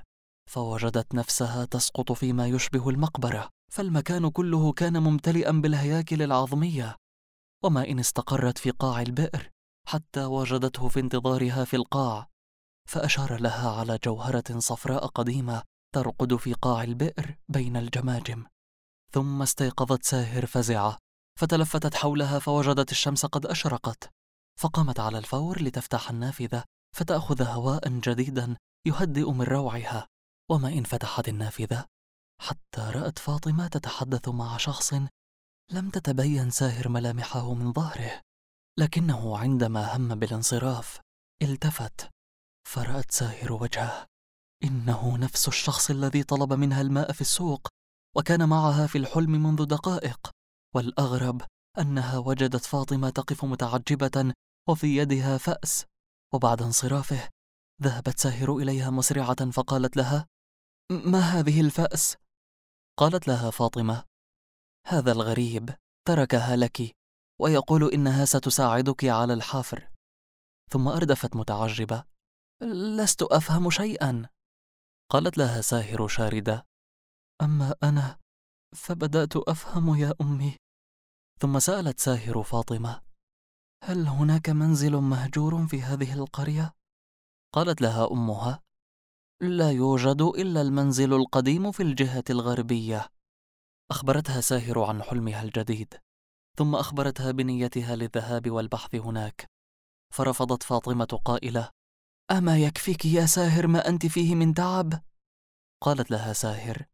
فوجدت نفسها تسقط فيما يشبه المقبرة، فالمكان كله كان ممتلئا بالهياكل العظمية، وما إن استقرت في قاع البئر حتى وجدته في انتظارها في القاع، فأشار لها على جوهرة صفراء قديمة ترقد في قاع البئر بين الجماجم. ثم استيقظت ساهر فزعة، فتلفتت حولها فوجدت الشمس قد أشرقت، فقامت على الفور لتفتح النافذة فتأخذ هواء جديدا يهدئ من روعها. وما إن فتحت النافذة حتى رأت فاطمة تتحدث مع شخص لم تتبين ساهر ملامحه من ظهره، لكنه عندما هم بالانصراف التفت فرأت ساهر وجهه، إنه نفس الشخص الذي طلب منها الماء في السوق وكان معها في الحلم منذ دقائق. والأغرب أنها وجدت فاطمة تقف متعجبة وفي يدها فأس، وبعد انصرافه ذهبت ساهر إليها مسرعة فقالت لها: ما هذه الفأس؟ قالت لها فاطمة: هذا الغريب تركها لك ويقول إنها ستساعدك على الحفر. ثم أردفت متعجبة: لست أفهم شيئا. قالت لها ساهر شاردة: أما أنا فبدأت أفهم يا أمي. ثم سألت ساهر فاطمة: هل هناك منزل مهجور في هذه القرية؟ قالت لها أمها: لا يوجد إلا المنزل القديم في الجهة الغربية. أخبرتها ساهر عن حلمها الجديد، ثم أخبرتها بنيتها للذهاب والبحث هناك، فرفضت فاطمة قائلة: أما يكفيك يا ساهر ما أنت فيه من تعب؟ قالت لها ساهر: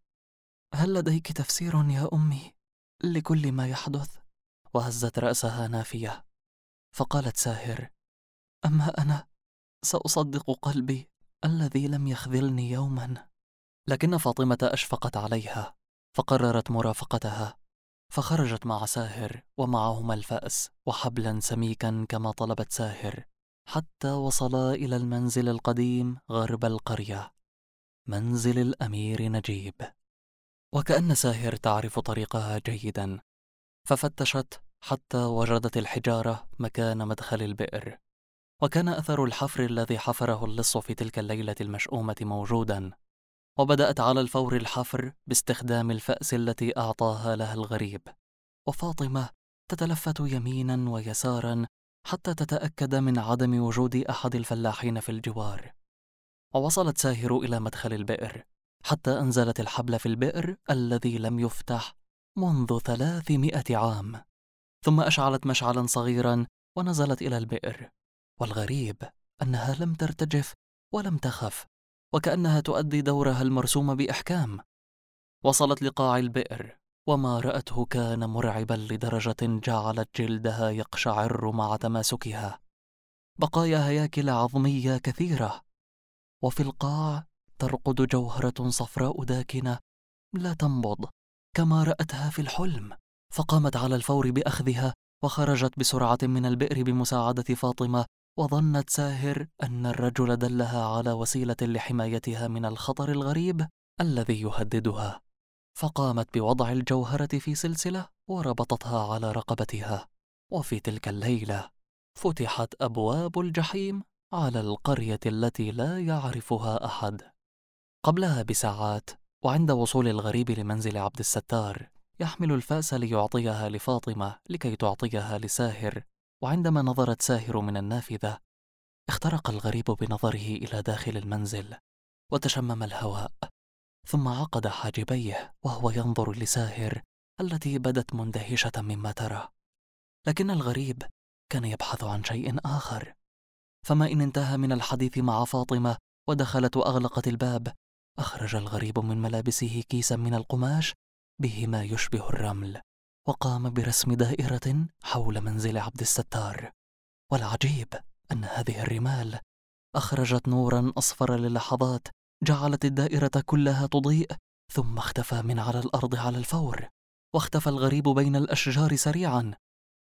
هل لديك تفسير يا أمي لكل ما يحدث؟ وهزت رأسها نافية. فقالت ساهر: أما أنا سأصدق قلبي الذي لم يخذلني يوما. لكن فاطمة أشفقت عليها فقررت مرافقتها، فخرجت مع ساهر ومعهما الفأس وحبلا سميكا كما طلبت ساهر، حتى وصلا إلى المنزل القديم غرب القرية، منزل الأمير نجيب. وكأن ساهر تعرف طريقها جيدا، ففتشت حتى وجدت الحجارة مكان مدخل البئر، وكان أثر الحفر الذي حفره اللص في تلك الليلة المشؤومة موجودا، وبدأت على الفور الحفر باستخدام الفأس التي أعطاها لها الغريب، وفاطمة تتلفت يمينا ويسارا حتى تتأكد من عدم وجود أحد الفلاحين في الجوار. ووصلت ساهر إلى مدخل البئر حتى أنزلت الحبل في البئر الذي لم يفتح منذ 300 عام، ثم أشعلت مشعلا صغيرا ونزلت إلى البئر. والغريب أنها لم ترتجف ولم تخف، وكأنها تؤدي دورها المرسوم بإحكام. وصلت لقاع البئر وما رأته كان مرعبا لدرجة جعلت جلدها يقشعر مع تماسكها، بقايا هياكل عظمية كثيرة. وفي القاع ترقد جوهرة صفراء داكنة لا تنبض كما رأتها في الحلم، فقامت على الفور بأخذها وخرجت بسرعة من البئر بمساعدة فاطمة. وظنت ساهر أن الرجل دلها على وسيلة لحمايتها من الخطر الغريب الذي يهددها، فقامت بوضع الجوهرة في سلسلة وربطتها على رقبتها. وفي تلك الليلة فتحت أبواب الجحيم على القرية التي لا يعرفها أحد. قبلها بساعات، وعند وصول الغريب لمنزل عبد الستار يحمل الفأس ليعطيها لفاطمة لكي تعطيها لساهر، وعندما نظرت ساهر من النافذة اخترق الغريب بنظره إلى داخل المنزل وتشمم الهواء، ثم عقد حاجبيه وهو ينظر لساهر التي بدت مندهشة مما ترى. لكن الغريب كان يبحث عن شيء آخر، فما إن انتهى من الحديث مع فاطمة ودخلت وأغلقت الباب، أخرج الغريب من ملابسه كيسا من القماش به ما يشبه الرمل، وقام برسم دائرة حول منزل عبد الستار. والعجيب أن هذه الرمال أخرجت نورا أصفر للحظات جعلت الدائرة كلها تضيء، ثم اختفى من على الأرض على الفور. واختفى الغريب بين الأشجار سريعا،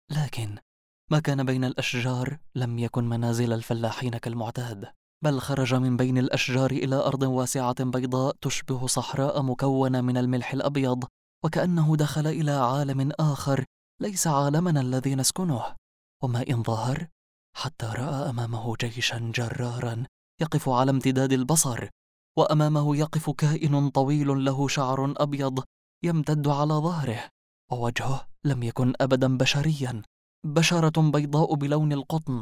لكن ما كان بين الأشجار لم يكن منازل الفلاحين كالمعتاد، بل خرج من بين الأشجار إلى أرض واسعة بيضاء تشبه صحراء مكونة من الملح الأبيض، وكأنه دخل إلى عالم آخر ليس عالمنا الذي نسكنه. وما إن ظهر حتى رأى أمامه جيشا جرارا يقف على امتداد البصر، وأمامه يقف كائن طويل له شعر أبيض يمتد على ظهره، ووجهه لم يكن أبدا بشريا، بشرة بيضاء بلون القطن،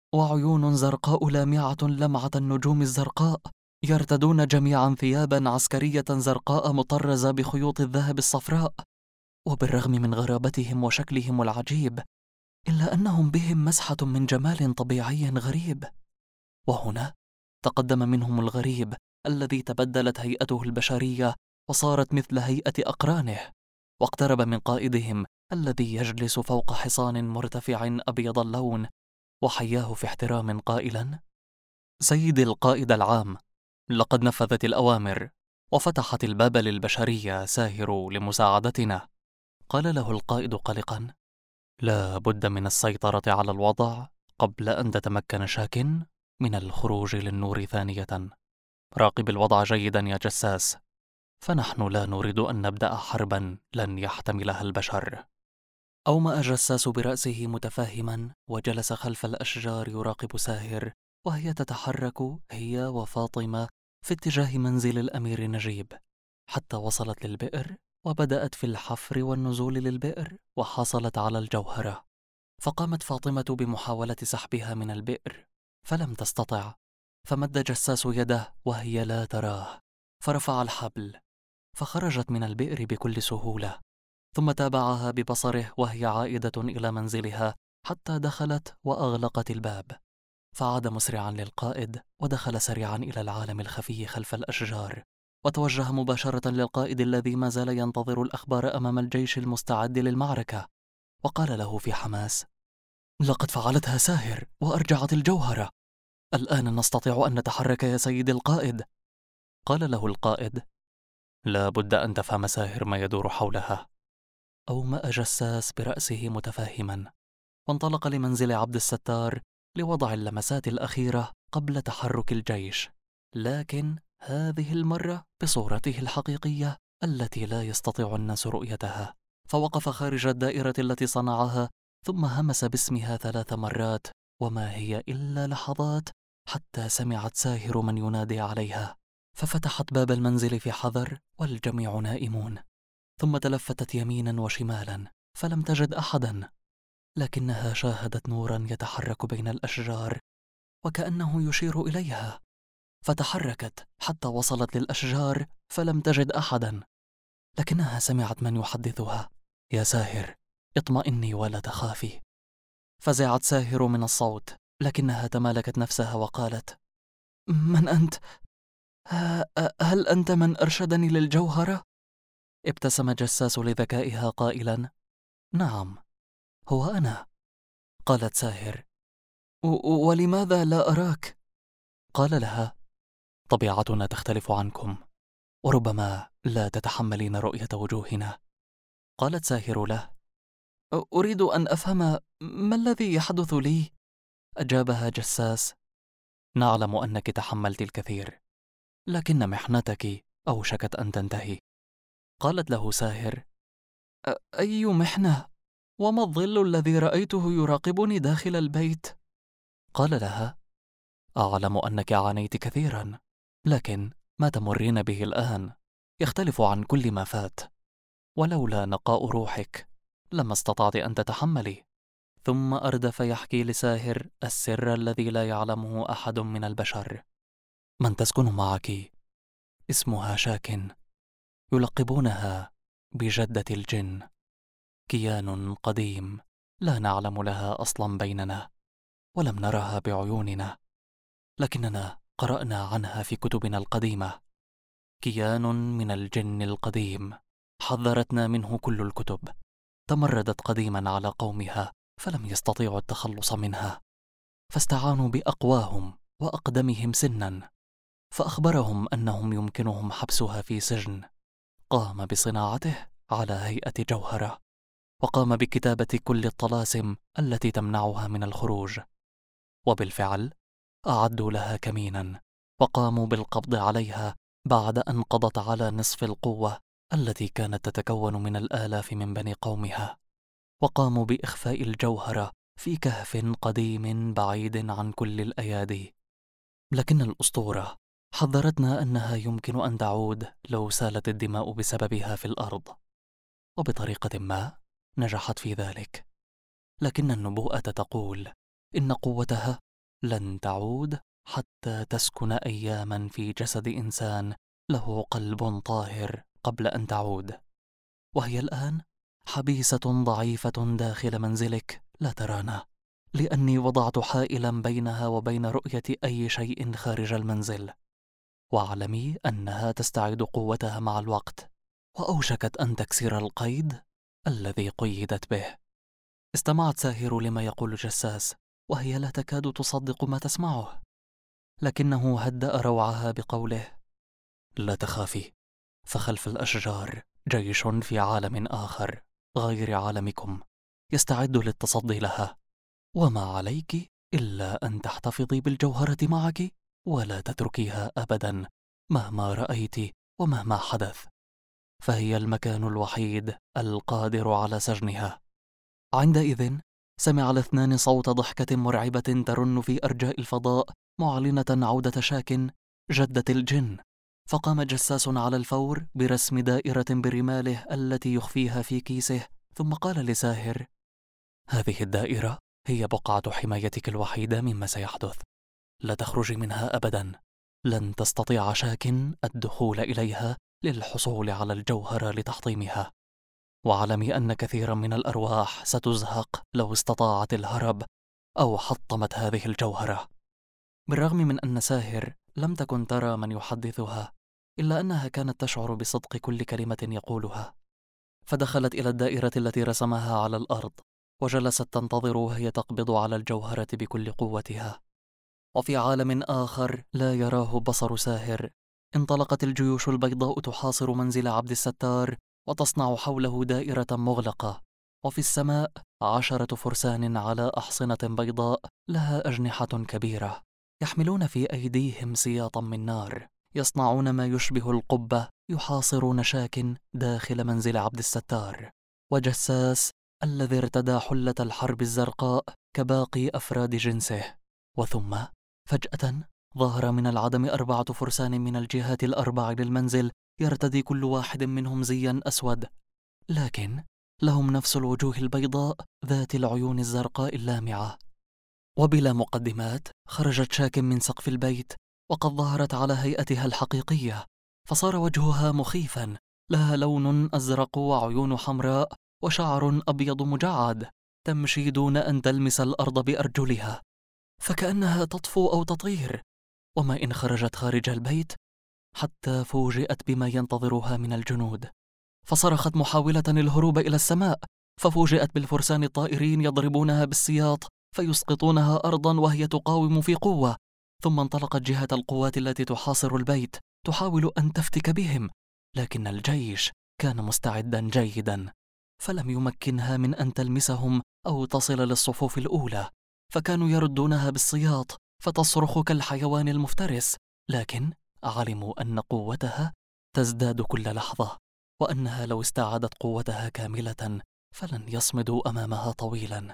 وعيون زرقاء لامعة لمعة النجوم الزرقاء، يرتدون جميعا ثيابا عسكرية زرقاء مطرزة بخيوط الذهب الصفراء. وبالرغم من غرابتهم وشكلهم العجيب، إلا أنهم بهم مسحة من جمال طبيعي غريب. وهنا تقدم منهم الغريب الذي تبدلت هيئته البشرية وصارت مثل هيئة أقرانه، واقترب من قائدهم الذي يجلس فوق حصان مرتفع أبيض اللون، وحياه في احترام قائلا: سيدي القائد العام، لقد نفذت الأوامر وفتحت الباب للبشرية ساهر لمساعدتنا. قال له القائد قلقا: لا بد من السيطرة على الوضع قبل أن تتمكن شاكن من الخروج للنور ثانية. راقب الوضع جيدا يا جساس، فنحن لا نريد أن نبدأ حربا لن يحتملها البشر. أومأ جساس برأسه متفاهما وجلس خلف الأشجار يراقب ساهر، وهي تتحرك هي وفاطمة في اتجاه منزل الأمير نجيب، حتى وصلت للبئر وبدأت في الحفر والنزول للبئر وحصلت على الجوهرة. فقامت فاطمة بمحاولة سحبها من البئر فلم تستطع، فمد جساس يده وهي لا تراه فرفع الحبل فخرجت من البئر بكل سهولة، ثم تابعها ببصره وهي عائدة إلى منزلها حتى دخلت وأغلقت الباب، فعاد مسرعا للقائد ودخل سريعا إلى العالم الخفي خلف الأشجار، وتوجه مباشرة للقائد الذي ما زال ينتظر الأخبار أمام الجيش المستعد للمعركة، وقال له في حماس: لقد فعلتها ساهر وأرجعت الجوهرة، الآن نستطيع أن نتحرك يا سيدي القائد. قال له القائد: لا بد أن تفهم ساهر ما يدور حولها. أومأ جساس برأسه متفاهما، وانطلق لمنزل عبد الستار لوضع اللمسات الأخيرة قبل تحرك الجيش، لكن هذه المرة بصورته الحقيقية التي لا يستطيع الناس رؤيتها. فوقف خارج الدائرة التي صنعها، ثم همس باسمها 3 مرات، وما هي إلا لحظات حتى سمعت ساهر من ينادي عليها، ففتحت باب المنزل في حذر والجميع نائمون، ثم تلفتت يمينا وشمالا فلم تجد أحدا، لكنها شاهدت نورا يتحرك بين الأشجار وكأنه يشير إليها، فتحركت حتى وصلت للأشجار فلم تجد أحدا، لكنها سمعت من يحدثها: يا ساهر، اطمئني ولا تخافي. فزعت ساهر من الصوت، لكنها تمالكت نفسها وقالت: من أنت؟ هل أنت من أرشدني للجوهرة؟ ابتسم جساس لذكائها قائلا: نعم، هو أنا. قالت ساهر: ولماذا لا أراك؟ قال لها: طبيعتنا تختلف عنكم، وربما لا تتحملين رؤية وجوهنا. قالت ساهر له: أريد أن أفهم ما الذي يحدث لي. أجابها جساس: نعلم أنك تحملت الكثير، لكن محنتك أوشكت أن تنتهي. قالت له ساهر: أي محنة؟ وما الظل الذي رأيته يراقبني داخل البيت؟ قال لها: أعلم أنك عانيت كثيرا، لكن ما تمرين به الآن يختلف عن كل ما فات، ولولا نقاء روحك لما استطعت أن تتحملي. ثم أردف يحكي لساهر السر الذي لا يعلمه أحد من البشر. من تسكن معك اسمها شاكن، يلقبونها بجدة الجن، كيان قديم لا نعلم لها أصلا بيننا، ولم نرها بعيوننا، لكننا قرأنا عنها في كتبنا القديمة. كيان من الجن القديم حذرتنا منه كل الكتب. تمردت قديما على قومها فلم يستطيعوا التخلص منها، فاستعانوا بأقواهم وأقدمهم سنا، فأخبرهم أنهم يمكنهم حبسها في سجن. قام بصناعته على هيئة جوهرة، وقام بكتابة كل الطلاسم التي تمنعها من الخروج. وبالفعل أعدوا لها كمينا، وقاموا بالقبض عليها بعد أن قضت على نصف القوة التي كانت تتكون من الآلاف من بني قومها. وقاموا بإخفاء الجوهرة في كهف قديم بعيد عن كل الأيادي. لكن الأسطورة حذرتنا أنها يمكن أن تعود لو سالت الدماء بسببها في الأرض، وبطريقة ما نجحت في ذلك. لكن النبوءة تقول إن قوتها لن تعود حتى تسكن أياما في جسد إنسان له قلب طاهر قبل أن تعود، وهي الآن حبيسة ضعيفة داخل منزلك لا ترانا، لأني وضعت حائلا بينها وبين رؤية أي شيء خارج المنزل. واعلمي أنها تستعيد قوتها مع الوقت، وأوشكت أن تكسر القيد الذي قيدت به. استمعت ساهر لما يقول جساس، وهي لا تكاد تصدق ما تسمعه، لكنه هدأ روعها بقوله: لا تخافي، فخلف الأشجار جيش في عالم آخر غير عالمكم يستعد للتصدي لها، وما عليك إلا أن تحتفظي بالجوهرة معك ولا تتركيها أبدا مهما رأيت ومهما حدث، فهي المكان الوحيد القادر على سجنها. عندئذ سمع الاثنان صوت ضحكة مرعبة ترن في أرجاء الفضاء معلنة عودة شاكن جدة الجن. فقام جساس على الفور برسم دائرة برماله التي يخفيها في كيسه، ثم قال لساهر: هذه الدائرة هي بقعة حمايتك الوحيدة مما سيحدث، لا تخرجي منها أبدا. لن تستطيع شاكن الدخول إليها للحصول على الجوهرة لتحطيمها، واعلمي أن كثيرا من الأرواح ستزهق لو استطاعت الهرب أو حطمت هذه الجوهرة. بالرغم من أن ساهر لم تكن ترى من يحدثها، إلا أنها كانت تشعر بصدق كل كلمة يقولها. فدخلت إلى الدائرة التي رسمها على الأرض، وجلست تنتظر وهي تقبض على الجوهرة بكل قوتها. وفي عالم آخر لا يراه بصر ساهر، انطلقت الجيوش البيضاء تحاصر منزل عبد الستار وتصنع حوله دائرة مغلقة. وفي السماء 10 فرسان على أحصنة بيضاء لها أجنحة كبيرة، يحملون في أيديهم سياطا من نار، يصنعون ما يشبه القبة، يحاصرون شاكن داخل منزل عبد الستار وجساس الذي ارتدى حلة الحرب الزرقاء كباقي أفراد جنسه. وثم فجأة ظهر من العدم 4 فرسان من الجهات ال4 للمنزل، يرتدي كل واحد منهم زيا أسود، لكن لهم نفس الوجوه البيضاء ذات العيون الزرقاء اللامعة. وبلا مقدمات خرجت شاكن من سقف البيت، وقد ظهرت على هيئتها الحقيقية، فصار وجهها مخيفا، لها لون أزرق وعيون حمراء وشعر أبيض مجعد، تمشي دون أن تلمس الأرض بأرجلها، فكأنها تطفو أو تطير. وما إن خرجت خارج البيت حتى فوجئت بما ينتظرها من الجنود. فصرخت محاولة الهروب إلى السماء، ففوجئت بالفرسان الطائرين يضربونها بالسياط فيسقطونها أرضا وهي تقاوم في قوة. ثم انطلقت جهة القوات التي تحاصر البيت تحاول أن تفتك بهم، لكن الجيش كان مستعدا جيدا، فلم يمكنها من أن تلمسهم أو تصل للصفوف الأولى، فكانوا يردونها بالسياط فتصرخ كالحيوان المفترس، لكن علموا أن قوتها تزداد كل لحظة، وأنها لو استعادت قوتها كاملة فلن يصمدوا أمامها طويلا.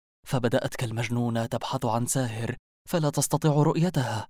فبدأت كالمجنونة تبحث عن ساهر فلا تستطيع رؤيتها،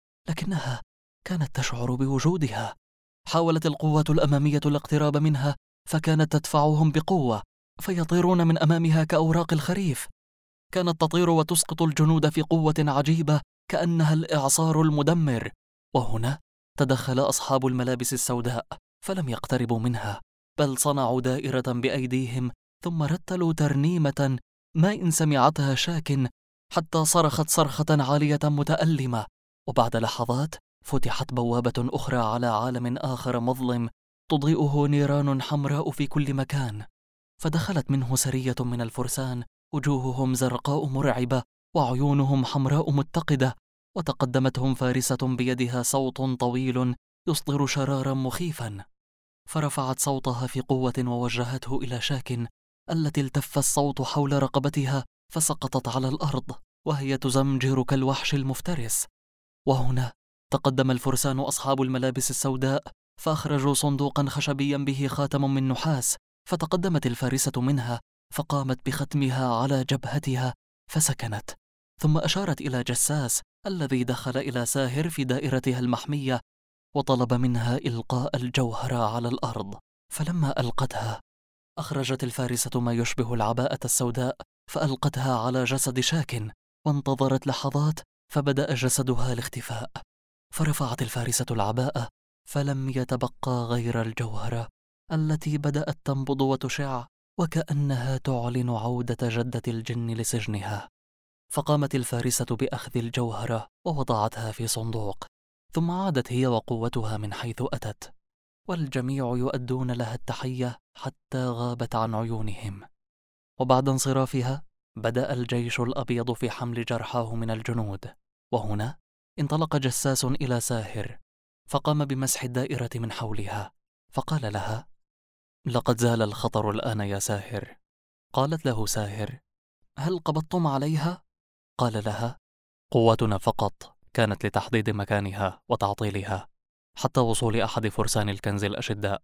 لكنها كانت تشعر بوجودها. حاولت القوات الأمامية الاقتراب منها، فكانت تدفعهم بقوة فيطيرون من أمامها كأوراق الخريف. كانت تطير وتسقط الجنود في قوة عجيبة كأنها الإعصار المدمر. وهنا تدخل أصحاب الملابس السوداء فلم يقتربوا منها، بل صنعوا دائرة بأيديهم ثم رتلوا ترنيمة ما إن سمعتها شاك، حتى صرخت صرخة عالية متألمة. وبعد لحظات فتحت بوابة أخرى على عالم آخر مظلم تضيئه نيران حمراء في كل مكان، فدخلت منه سرية من الفرسان وجوههم زرقاء مرعبة وعيونهم حمراء متقدة، وتقدمتهم فارسة بيدها صوت طويل يصدر شرارا مخيفا، فرفعت صوتها في قوة ووجهته إلى شاك التي التف الصوت حول رقبتها فسقطت على الأرض وهي تزمجر كالوحش المفترس. وهنا تقدم الفرسان أصحاب الملابس السوداء فأخرجوا صندوقا خشبيا به خاتم من نحاس، فتقدمت الفارسة منها فقامت بختمها على جبهتها فسكنت، ثم أشارت إلى جساس الذي دخل إلى ساهر في دائرتها المحمية وطلب منها إلقاء الجوهرة على الأرض. فلما ألقتها أخرجت الفارسة ما يشبه العباءة السوداء فألقتها على جسد شاك، وانتظرت لحظات فبدأ جسدها الاختفاء، فرفعت الفارسة العباءة فلم يتبقى غير الجوهرة التي بدأت تنبض وتشع وكأنها تعلن عودة جدة الجن لسجنها. فقامت الفارسة بأخذ الجوهرة ووضعتها في صندوق، ثم عادت هي وقوتها من حيث أتت، والجميع يؤدون لها التحية حتى غابت عن عيونهم. وبعد انصرافها بدأ الجيش الأبيض في حمل جرحاه من الجنود. وهنا انطلق جساس إلى ساهر فقام بمسح الدائرة من حولها، فقال لها: لقد زال الخطر الآن يا ساهر. قالت له ساهر: هل قبضتم عليها؟ قال لها: قوتنا فقط كانت لتحديد مكانها وتعطيلها حتى وصول أحد فرسان الكنز الأشداء.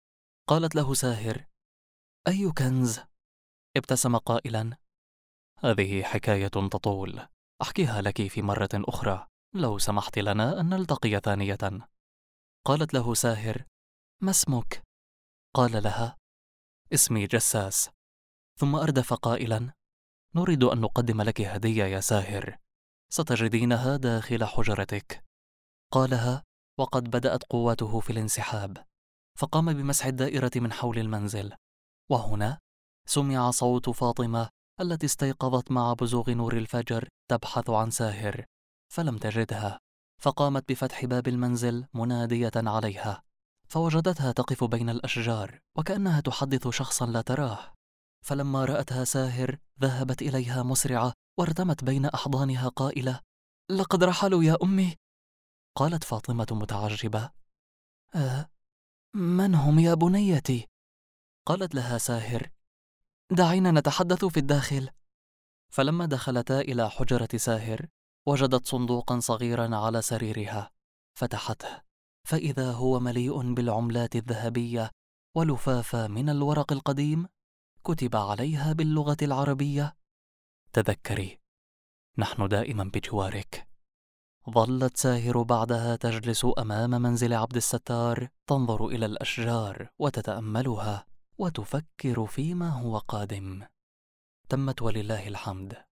قالت له ساهر: أي كنز؟ ابتسم قائلا: هذه حكاية تطول، أحكيها لك في مرة أخرى لو سمحت لنا أن نلتقي ثانية. قالت له ساهر: ما اسمك؟ قال لها: اسمي جساس. ثم أردف قائلا: نريد أن نقدم لك هدية يا ساهر، ستجدينها داخل حجرتك. قالها وقد بدأت قوته في الانسحاب، فقام بمسح الدائرة من حول المنزل. وهنا سمع صوت فاطمة التي استيقظت مع بزوغ نور الفجر تبحث عن ساهر، فلم تجدها، فقامت بفتح باب المنزل منادية عليها، فوجدتها تقف بين الأشجار وكأنها تحدث شخصا لا تراه. فلما رأتها ساهر ذهبت إليها مسرعة وارتمت بين أحضانها قائلة: لقد رحلوا يا أمي. قالت فاطمة متعجبة: من هم يا بنيتي؟ قالت لها ساهر: دعينا نتحدث في الداخل. فلما دخلتا إلى حجرة ساهر وجدت صندوقا صغيرا على سريرها، فتحته فإذا هو مليء بالعملات الذهبية ولفافة من الورق القديم كتب عليها باللغة العربية: تذكري، نحن دائما بجوارك. ظلت ساهر بعدها تجلس أمام منزل عبد الستار تنظر إلى الأشجار وتتأملها وتفكر فيما هو قادم. تمت ولله الحمد.